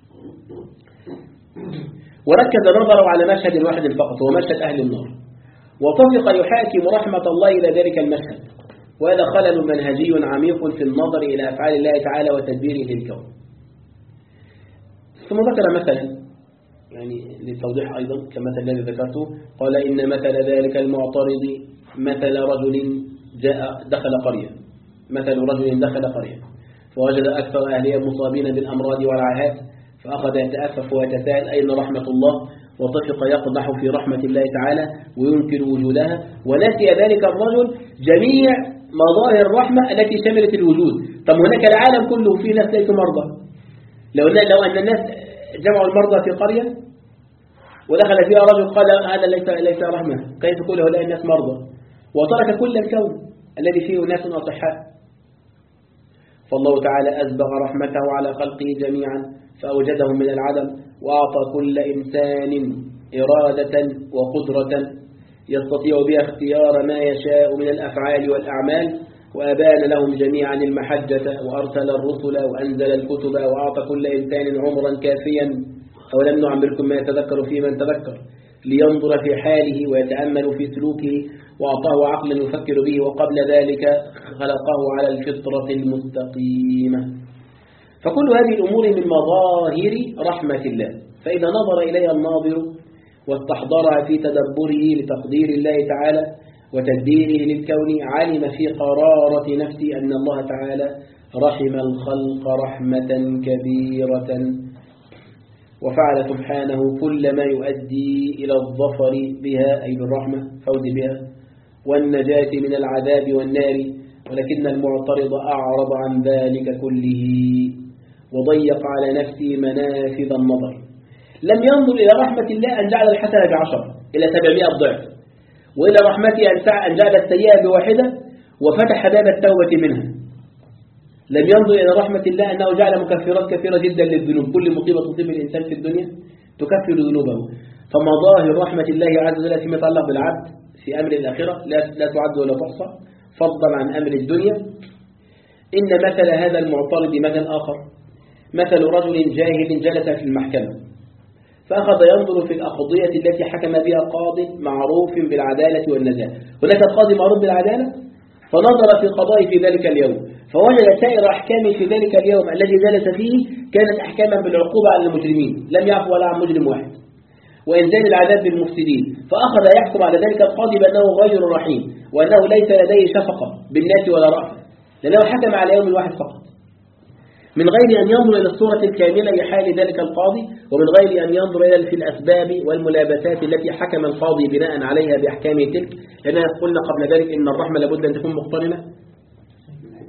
وركز نظره على مشهد واحد فقط، هو مشهد أهل النار، وطفق يحاكم رحمة الله إلى ذلك المشهد، وهذا خلل منهجي عميق في النظر إلى أفعال الله تعالى وتدبيره للكون. ثم ذكر مثلا يعني للتوضيح أيضا كمثل الذي ذكرته، قال إن مثل ذلك المعترض مثل رجل جاء دخل قرية مثل رجل دخل قرية فوجد أكثر أهلها مصابين بالأمراض والعاهات، فأخذ يتأفف ويتساءل أين رحمة الله، وطفق يقدح في رحمة الله تعالى وينكر وجودها، ونسي ذلك الرجل جميع مظاهر الرحمة التي شملت الوجود. طب هناك العالم كله فيه ناس ليسوا مرضى، لو لو أن الناس جمعوا المرضى في قرية ودخل فيها رجل قال هذا ليس ليس رحمة، كيف تقول هؤلاء الناس مرضى، وترك كل الكون الذي فيه ناس أصحاء. فالله تعالى أسبغ رحمته على خلقه جميعا فأوجدهم من العدم، وأعطى كل إنسان إرادة وقدرة يستطيع بها اختيار ما يشاء من الأفعال والأعمال، وأبان لهم جميعا المحجة وأرسل الرسل وأنزل الكتب، وأعطى كل إنسان عمرا كافيا. أولم نعمركم ما يتذكر فيه من تذكر لينظر في حاله ويتأمل في سلوكه، وأعطاه عقلا يفكر به، وقبل ذلك خلقه على الفطرة المستقيمة. فكل هذه الأمور من مظاهر رحمة الله، فإذا نظر إليها الناظر واستحضرها في تدبره لتقدير الله تعالى وتدبيره للكون، علم في قرارة نفسه أن الله تعالى رحم الخلق رحمة كبيرة، وفعل سبحانه كل ما يؤدي إلى الظفر بها، أي بالرحمة فوز بها، والنجاة من العذاب والنار. ولكن المعترض أعرض عن ذلك كله وضيق على نفسه منافذ النظر، لم ينظر إلى رحمة الله أن جعل الحسنة بعشرة إلى سبعمائة ضعف، وإلى رحمته أن جعل السيئة بواحدة وفتح باب التوبة منها. لم ينظر إلى رحمة الله أنه جعل مكفرات كثيرة جدا للذنوب، كل مصيبة تصيب الإنسان في الدنيا تكفر ذنوبه. فمظاهر رحمة الله عز وجل فيما يتعلق بالعبد في أمر الآخرة لا لا تعد ولا تحصى، فضلا عن أمر الدنيا. إن مثل هذا المعترض مثل آخر، مثل رجل جاهل جلس في المحكمة فأخذ ينظر في الأقضية التي حكم بها قاض معروف بالعدالة والنزاهة. هناك قاضي معروف بالعدالة، فنظر في قضاء في ذلك اليوم فوجد سائر أحكام في ذلك اليوم الذي جلس فيه كانت أحكاما بالعقوبة على المجرمين، لم يعفو ولا عن مجرم واحد، وإنزال العذاب بالمفسدين. فأخذ يحكم على ذلك القاضي بأنه غير رحيم، وأنه ليس لديه شفقة بالناس ولا رأفة، لأنه حكم على يوم واحد فقط، من غير أن ينظر إلى الصورة الكاملة لحال ذلك القاضي، ومن غير أن ينظر إلى في الأسباب والملابسات التي حكم القاضي بناء عليها بأحكامه تلك. لأننا قلنا قبل ذلك إن الرحمة لابد أن تكون مقترنة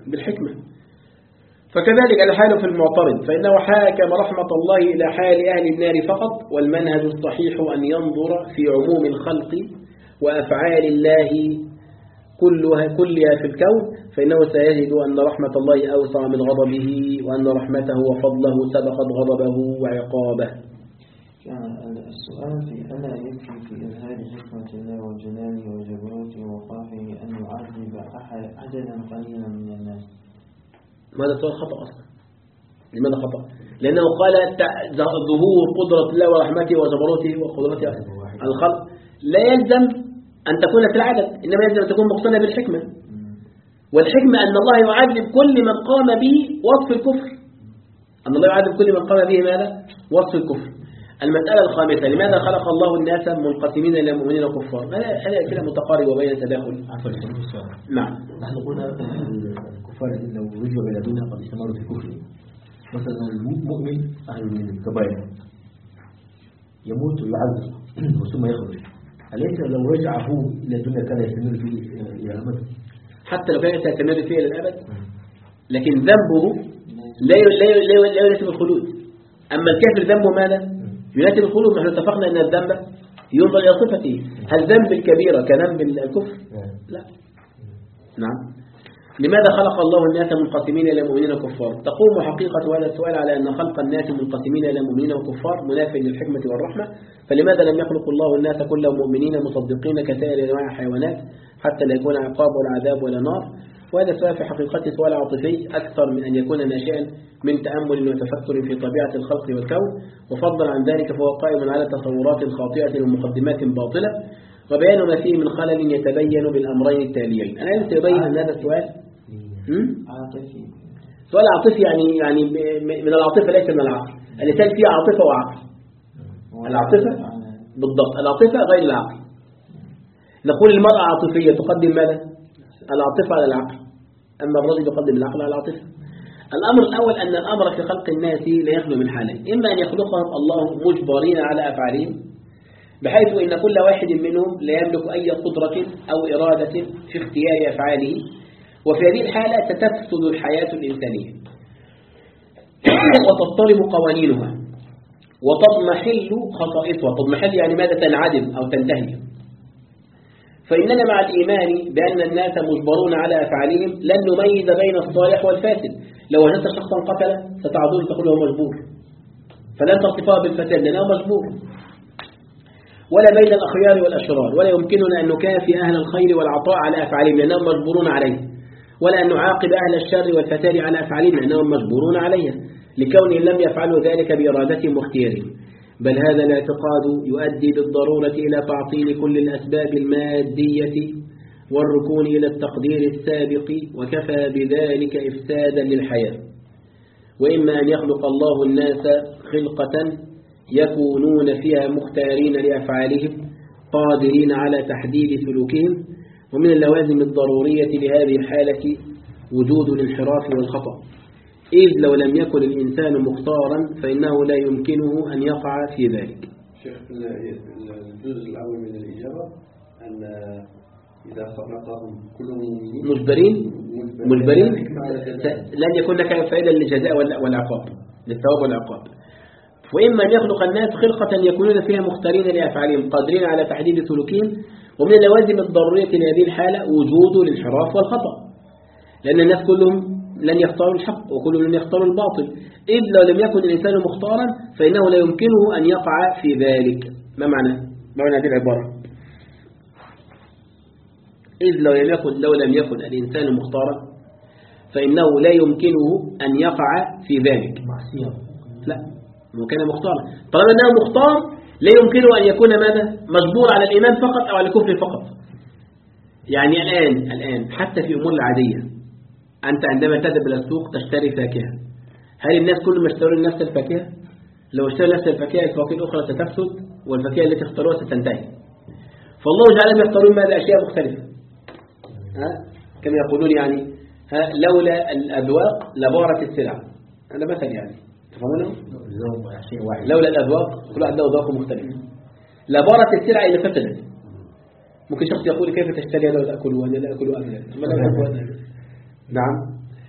بالحكمة. فكذلك الحال في المعترض، فإنه حاكم رحمة الله إلى حال أهل النار فقط، والمنهج الصحيح أن ينظر في عموم الخلق وأفعال الله كلها كلها في الكون، فإنه سيجد أن رحمة الله أوسع من غضبه، وأن رحمته وفضله سبقت غضبه وعقابه. كان السؤال في ألا يكفي في إظهار حكمة الله وجلاله وجبروته ووقافه أن يعذب عددا قليلا من الناس؟ هذا سؤال خطأ أصلا. لماذا خطأ؟ لأنه قال ظهور قدرة الله ورحمته وجبروته وقدرته الخلق لا يلزم أن تكون في العدد، إنما يلزم أن تكون مقتنى بالحكمة. والحكمة أن الله يعذب كل من قام به وصف الكفر، أن الله يعذب كل من قام به ماذا؟ وصف الكفر. المسألة الخامسة، لماذا خلق الله الناس منقسمين إلى مؤمنين وكفار؟ هذا كده متقارب وبين تداخل. عفوا السؤال. نعم. نحن قلنا الكفار لو رجعوا إلى دنيا قد استمروا في الكفر. مثلا المؤمن أهل من الكبائر يموت ويعذب ثم يخرج، أليس لو رجع هو إلى الدنيا كان يستمر فيه إلى الأبد؟ حتى لو كان يستمر فيه إلى الأبد، لكن ذنبه لا لا لا يناسب الخلود. أما الكافر ذنبه ماذا؟ يناسب الخلود. نحن اتفقنا أن الذنب ينظر إلى صفته، هل ذنب الكبيرة كذنب الكفر؟ لا. نعم. لماذا خلق الله الناس منقسمين إلى مؤمنين وكفار؟ تقوم حقيقة هذا السؤال على أن خلق الناس منقسمين إلى مؤمنين وكفار مناف للحكمة والرحمة، فلماذا لم يخلق الله الناس كلهم مؤمنين مصدقين كسائر أنواع الحيوانات حتى لا يكون عقاب ولا عذاب ولا نار؟ وهذا السؤال في حقيقته سؤال عاطفي أكثر من أن يكون ناشئا من تأمل وتفكر في طبيعة الخلق والكون، وفضلا عن ذلك فهو قائم على تصورات خاطئة ومقدمات باطلة، وبيان ما فيه من خلل يتبين بالأمرين التاليين. أنا أنت يبين أن هذا السؤال عاطفي، سؤال عاطفي، يعني يعني من العاطفة ليس من العقل. الإنسان فيه عاطفة وعقل. العاطفة بالضبط، العاطفة غير العقل. نقول المرأة عاطفية تقدم ماذا؟ العاطفة على العقل، أما الرجل يقدم العقل على العاطفة. الأمر الأول أن الأمر في خلق الناس لا يخلو من حالين، إما أن يخلقهم الله مجبرين على أفعالهم بحيث إن كل واحد منهم لا يملك أي قدرة أو إرادة في اختيار أفعاله، وفي هذه الحالة ستفسد الحياة الإنسانية وتضطرب قوانينها وتضمحل خصائصها. تضمحل يعني ماذا؟ تنعدم أو تنتهي. فإننا مع الإيمان بأن الناس مجبرون على أفعالهم لن نميز بين الصالح والفاسد. لو وجدت شخصا قتل ستعدون تقول هو مجبور، فلن تصفها بالفساد لأنه مجبور. ولا بين الأخيار والأشرار، ولا يمكننا أن نكافئ أهل الخير والعطاء على أفعالهم لأنهم مجبورون عليه، ولا أن نعاقب أهل الشر والفساد على أفعالهم لأنهم مجبورون عليها لكونهم لم يفعلوا ذلك بإرادتهم واختيارهم. بل هذا الاعتقاد يؤدي بالضرورة إلى تعطيل كل الأسباب المادية والركون إلى التقدير السابق، وكفى بذلك إفسادا للحياة. وإما أن يخلق الله الناس خلقة يكونون فيها مختارين لأفعالهم قادرين على تحديد سلوكهم، ومن اللوازم الضرورية لهذه الحالة وجود الانحراف والخطأ، إذ لو لم يكن الإنسان مختارا فإنه لا يمكنه أن يقع في ذلك. شيخ الجزء الأول من الإجابة أن إذا خلقهم كلهم مجبرين مجبرين لن يكون لك فائدة للجزاء والعقاب، للثواب والعقاب. وإما أن يخلق الناس خلقة يكونون فيها مختارين لأفعالهم قادرين على تحديد سلوكهم، ومن اللوازم الضرورية لهذه الحالة وجود الانحراف والخطأ، لأن الناس كلهم لن يختاروا الحق وكلهم لن يختاروا الباطل، إذ لو لم يكن الإنسان مختارا فإنه لا يمكنه أن يقع في ذلك. ما معنى ما معنى هذه العبارة؟ إذ لو لم يكن لو لم يكن الإنسان مختارا فإنه لا يمكنه أن يقع في ذلك. لا، هو كان مختارا. طالما أنه مختار لا يمكنه أن يكون ماذا؟ مجبور على الإيمان فقط أو على الكفر فقط. يعني الآن الآن حتى في أمور العادية، أنت عندما تذهب إلى السوق تشتري فاكهة، هل الناس كلهم يشترون نفس الفاكهة؟ لو اشتروا نفس الفاكهة الفواكه الأخرى ستفسد والفاكهة التي اختاروها ستنتهي. فالله جعلهم يختارون ماذا؟ أشياء مختلفة. ها؟ كما يقولون يعني ها لولا الأذواق لبارت السلع. هذا مثل يعني تفهمونه؟ لولا الأذواق كل واحد له ذوق مختلف لبارت السلع إلى فسدت. ممكن شخص يقول كيف تشتري هذا ولا أكل وأنا لا أكل وأنا نعم.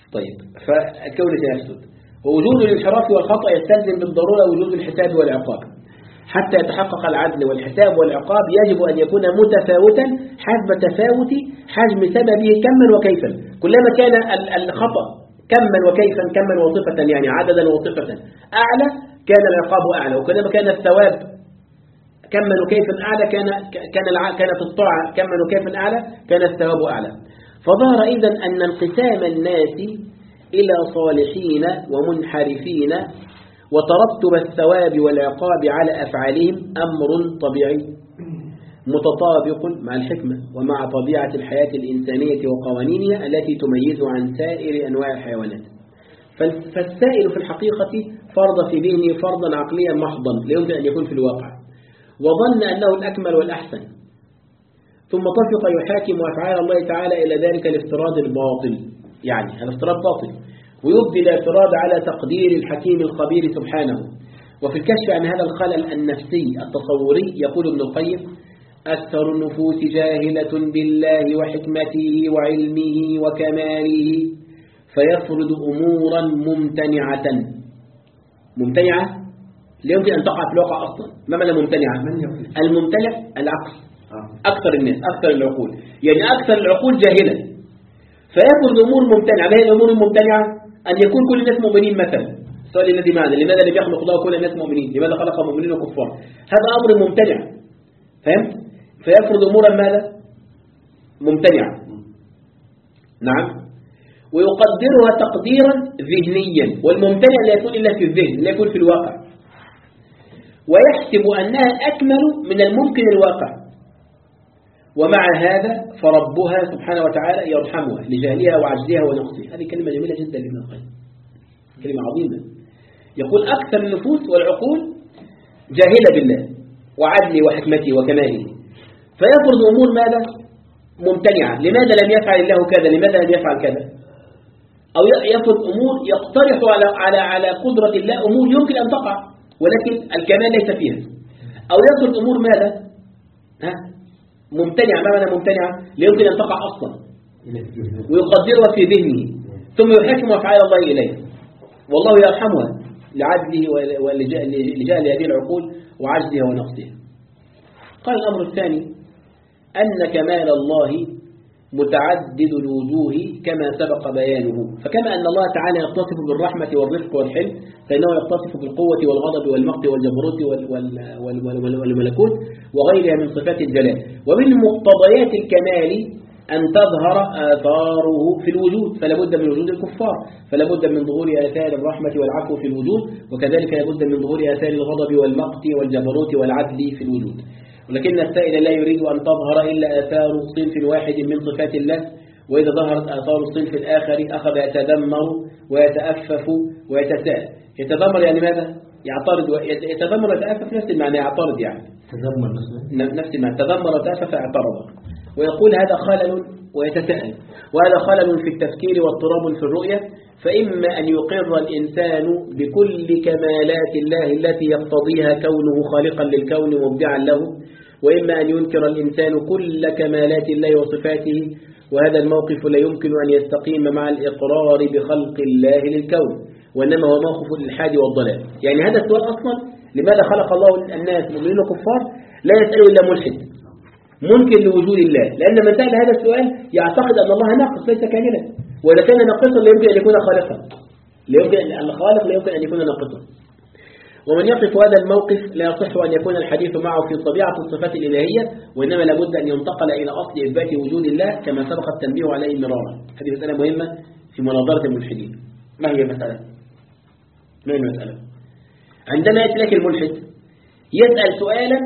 طيب فالكون سيفسد. ووجود الانحراف والخطأ يستلزم بالضرورة وجود الحساب والعقاب. حتى يتحقق العدل والحساب والعقاب يجب أن يكون متفاوتا حسب تفاوت حجم سببه كما وكيفا. كلما كان الخطأ كما وكيفا كما وصفة يعني عددا وصفة أعلى كان العقاب أعلى، وكلما كان الثواب كما وكيفا أعلى كان كان كانت الطاعة كما وكيفا أعلى كان الثواب أعلى. فظهر إذن أن انقسام الناس إلى صالحين ومنحرفين وترتب الثواب والعقاب على أفعالهم أمر طبيعي متطابق مع الحكمة ومع طبيعة الحياة الإنسانية وقوانينها التي تميز عن سائر أنواع الحيوانات. فالسائل في الحقيقة فرض في ذهنه فرضا عقليا محضا لا يمكن أن يكون في الواقع، وظن أنه الأكمل والأحسن، ثم طفق يحاكم أفعال الله تعالى إلى ذلك الافتراض الباطل، يعني الافتراض باطل، ويبدي الاعتراض على تقدير الحكيم الخبير سبحانه. وفي الكشف عن هذا الخلل النفسي التصوري يقول ابن القيم: أكثر النفوس جاهلة بالله وحكمته وعلمه وكماله فيفرض أمورا ممتنعة. ممتنعة لا يمكن أن تقع في الواقع أصلا. ما معنى ممتنعة؟ الممتنع العقل، أكثر الناس أكثر العقول، يعني أكثر العقول جاهلة فيفرض أمور ممتنعة. ما هي الأمور الممتنعة؟ أن يكون كل الناس مؤمنين مثلا. السؤال الذي معنا: لماذا لم يخلق الله كل الناس مؤمنين؟ لماذا خلق مؤمنين وكفار؟ هذا أمر ممتنع، فهمت؟ فيفرض أمورا ماذا؟ ممتنعة. نعم. ويقدرها تقديرا ذهنيا، والممتنع لا يكون إلا في الذهن لا يكون في الواقع، ويحسب أنها أكمل من الممكن الواقع. ومع هذا فربها سبحانه وتعالى يرحمها لجهلها وعجزها ونقصها. هذه كلمة جميلة جدا لابن القيم، كلمة عظيمة. يقول: أكثر النفوس والعقول جاهلة بالله وعدله وحكمته وكماله، فيفرض أمور ماذا؟ ممتنعة. لماذا لم يفعل الله كذا؟ لماذا لم يفعل كذا؟ أو يفرض أمور يقترح على على على قدرة الله أمور يمكن أن تقع ولكن الكمال ليس فيها. أو يفرض أمور ماذا؟ ها؟ ممتنعة. ما معنى ممتنعة؟ لا يمكن أن تقع أصلا، ويقدرها في ذهنه ثم يحكم أفعال الله إليه، والله يرحمها لعدله ولجهل هذه العقول وعجزها ونقصها. قال الأمر الثاني: أن كمال الله متعدد الوجوه كما سبق بيانه. فكما أن الله تعالى يتصف بالرحمة والرفق والحلم، فإنه يتصف بالقوة والغضب والمقت والجبروت والملكوت وغيرها من صفات الجلال. ومن مقتضيات الكمال أن تظهر آثاره في الوجود، فلا بد من وجود الكفار، فلا بد من ظهور آثار الرحمة والعفو في الوجود، وكذلك لا بد من ظهور آثار الغضب والمقت والجبروت والعدل في الوجود. ولكن السائل لا يريد أن تظهر إلا آثار صنف واحد من صفات الله، وإذا ظهرت آثار الصنف الآخر أخذ يتدمر ويتأفف ويتساءل. يتدمر يعني ماذا؟ يعترض. يتدمر ويتأفف نفس المعنى، يعترض يعني تدمر نفس المعنى، تدمر وتأفف اعترض. ويقول: هذا خلل ويتساءل، وهذا خلل في التفكير واضطراب في الرؤية. فإما أن يقر الإنسان بكل كمالات الله التي يقتضيها كونه خالقا للكون مبدعا له، وإما أن ينكر الإنسان كل كمالات الله وصفاته، وهذا الموقف لا يمكن أن يستقيم مع الإقرار بخلق الله للكون، وإنما هو موقف الإلحاد والضلال. يعني هذا السؤال أصلا: لماذا خلق الله الناس مؤمنين وكفار؟ لا يسأله إلا ملحد منكر لوجود الله، لأن من سأل هذا السؤال يعتقد أن الله ناقص ليس كاملا، وإذا كان ناقصا لا يمكن أن يكون خالقا، لا يمكن أن الخالق لا يمكن أن يكون ناقصا. ومن يقف هذا الموقف لا يصح أن يكون الحديث معه في طبيعة الصفات الإلهية، وإنما لابد أن ينتقل إلى أصل إثبات وجود الله كما سبق التنبيه عليه مرارا. هذه مسألة مهمة في مناظرة الملحدين. ما هي المسألة؟ ما هي المسألة؟ عندما يأتي لك الملحد يسأل سؤالا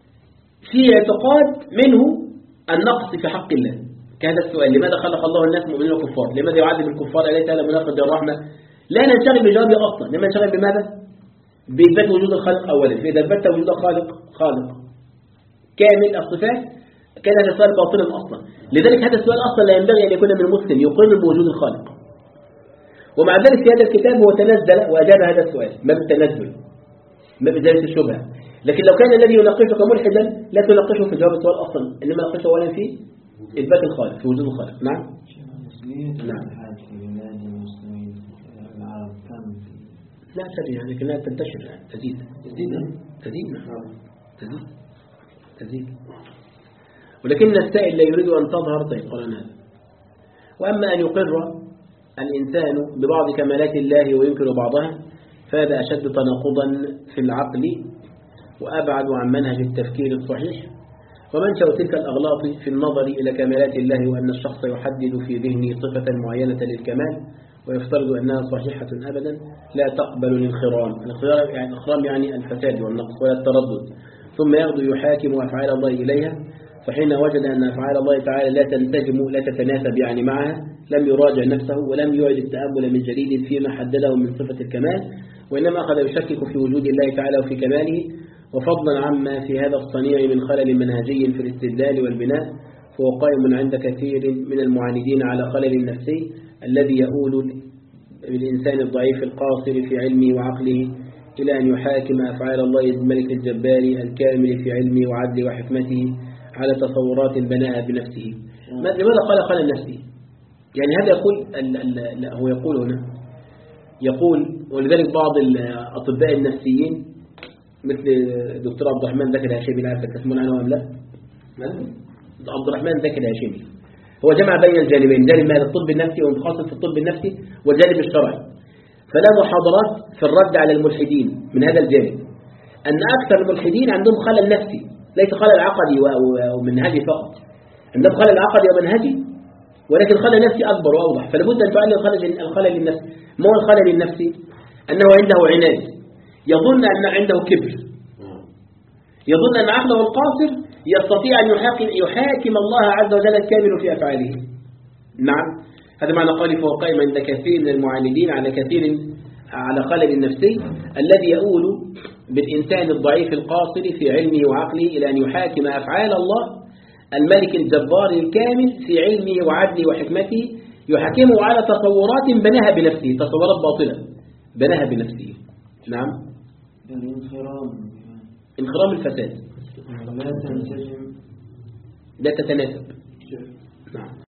في اعتقاد منه النقص في حق الله، كهذا السؤال: لماذا خلق الله الناس مؤمنين وكفار؟ لماذا يعذب الكفار؟ أليس هذا مناقض للرحمة؟ لا ننشغل بجوابه أصلا، لما ننشغل بماذا؟ بإثبات وجود الخالق أولا. فإذا أثبت وجود خالق خالق كامل الصفات كان هذا السؤال باطلا أصلا. لذلك هذا السؤال أصلا لا ينبغي أن يكون من المسلم يقر بوجود الخالق. ومع ذلك في هذا الكتاب هو تنزل وأجاب هذا السؤال، ما بالتنزل، ما بذلك الشبهة. لكن لو كان الذي يناقشك ملحدا لا تناقشه في جواب السؤال أصلا، إنما يناقشه أولا في إثبات الخالق، في وجود الخالق. نعم. نعم. لا تبي يعني لكنها تنتشر يعني تزيد تزيد تزيد نعم تزيد تزيد ولكن السائل لا يريد أن تظهر. طيب قال هذا. وأما أن يقر الإنسان ببعض كمالات الله وينكر بعضها فهذا أشد تناقضا في العقل وأبعد عن منهج التفكير الصحيح. ومنشأ تلك الأغلاط في النظر إلى كمالات الله وأن الشخص يحدد في ذهنه صفة معينة للكمال ويفترض أنها صحيحة أبدا لا تقبل الانخرام. الانخرام يعني, الانخرام يعني الفساد والنقص ولا التردد. ثم يغدو يحاكم أفعال الله إليها فحين وجد أن أفعال الله تعالى لا تنسجم لا تتناسب يعني معها لم يراجع نفسه ولم يعد التأمل من جديد فيما حدده من صفة الكمال وإنما أخذ يشكك في وجود الله تعالى وفي كماله. وفضلا عما في هذا الصنيع من خلل منهجي في الاستدلال والبناء فهو قائم عند كثير من المعاندين على خلل نفسي الذي يؤول بالإنسان الضعيف القاصر في علمه وعقله إلى أن يحاكم أفعال الله الملك الجبار الكامل في علمه وعدله وحكمته على تصورات بناها بنفسه. لماذا قال خلل نفسي؟ يعني هذا يقول ال ال لا هو يقول هنا يقول ولذلك بعض الأطباء النفسيين مثل دكتور عبد الرحمن ذكي الهاشمي، لا عارف تسمون عنه أم لا؟ عبد الرحمن ذكي الهاشمي هو جمع بين الجانبين، جانب ماذا؟ الطب النفسي ومتخصص في الطب النفسي والجانب الشرعي. فلا محاضرات في الرد على الملحدين من هذا الجانب أن أكثر الملحدين عندهم خلل نفسي ليس خلل عقدي ومنهجي فقط، عندهم خلل عقدي ومنهجي ولكن خلل نفسي أكبر وأوضح. فلابد أن تعلم الخلل الخلل النفسي. ما هو الخلل النفسي؟ أنه عنده عناد، يظن أن عنده كبر، يظن أن عقله القاصر يستطيع أن يحاكم, يحاكم الله عز وجل الكامل في أفعاله. نعم هذا معنى قولي فهو قائم عند كثير من المعاندين على كثير على خلل نفسي الذي يؤول بالإنسان الضعيف القاصر في علمه وعقله إلى أن يحاكم أفعال الله الملك الجبار الكامل في علمه وعدله وحكمته يحاكمه على تصورات بناها بنفسه، تصورات باطلة بناها بنفسه. نعم الانخرام انخرام الفساد لا تنسجم لا تتناسب. نعم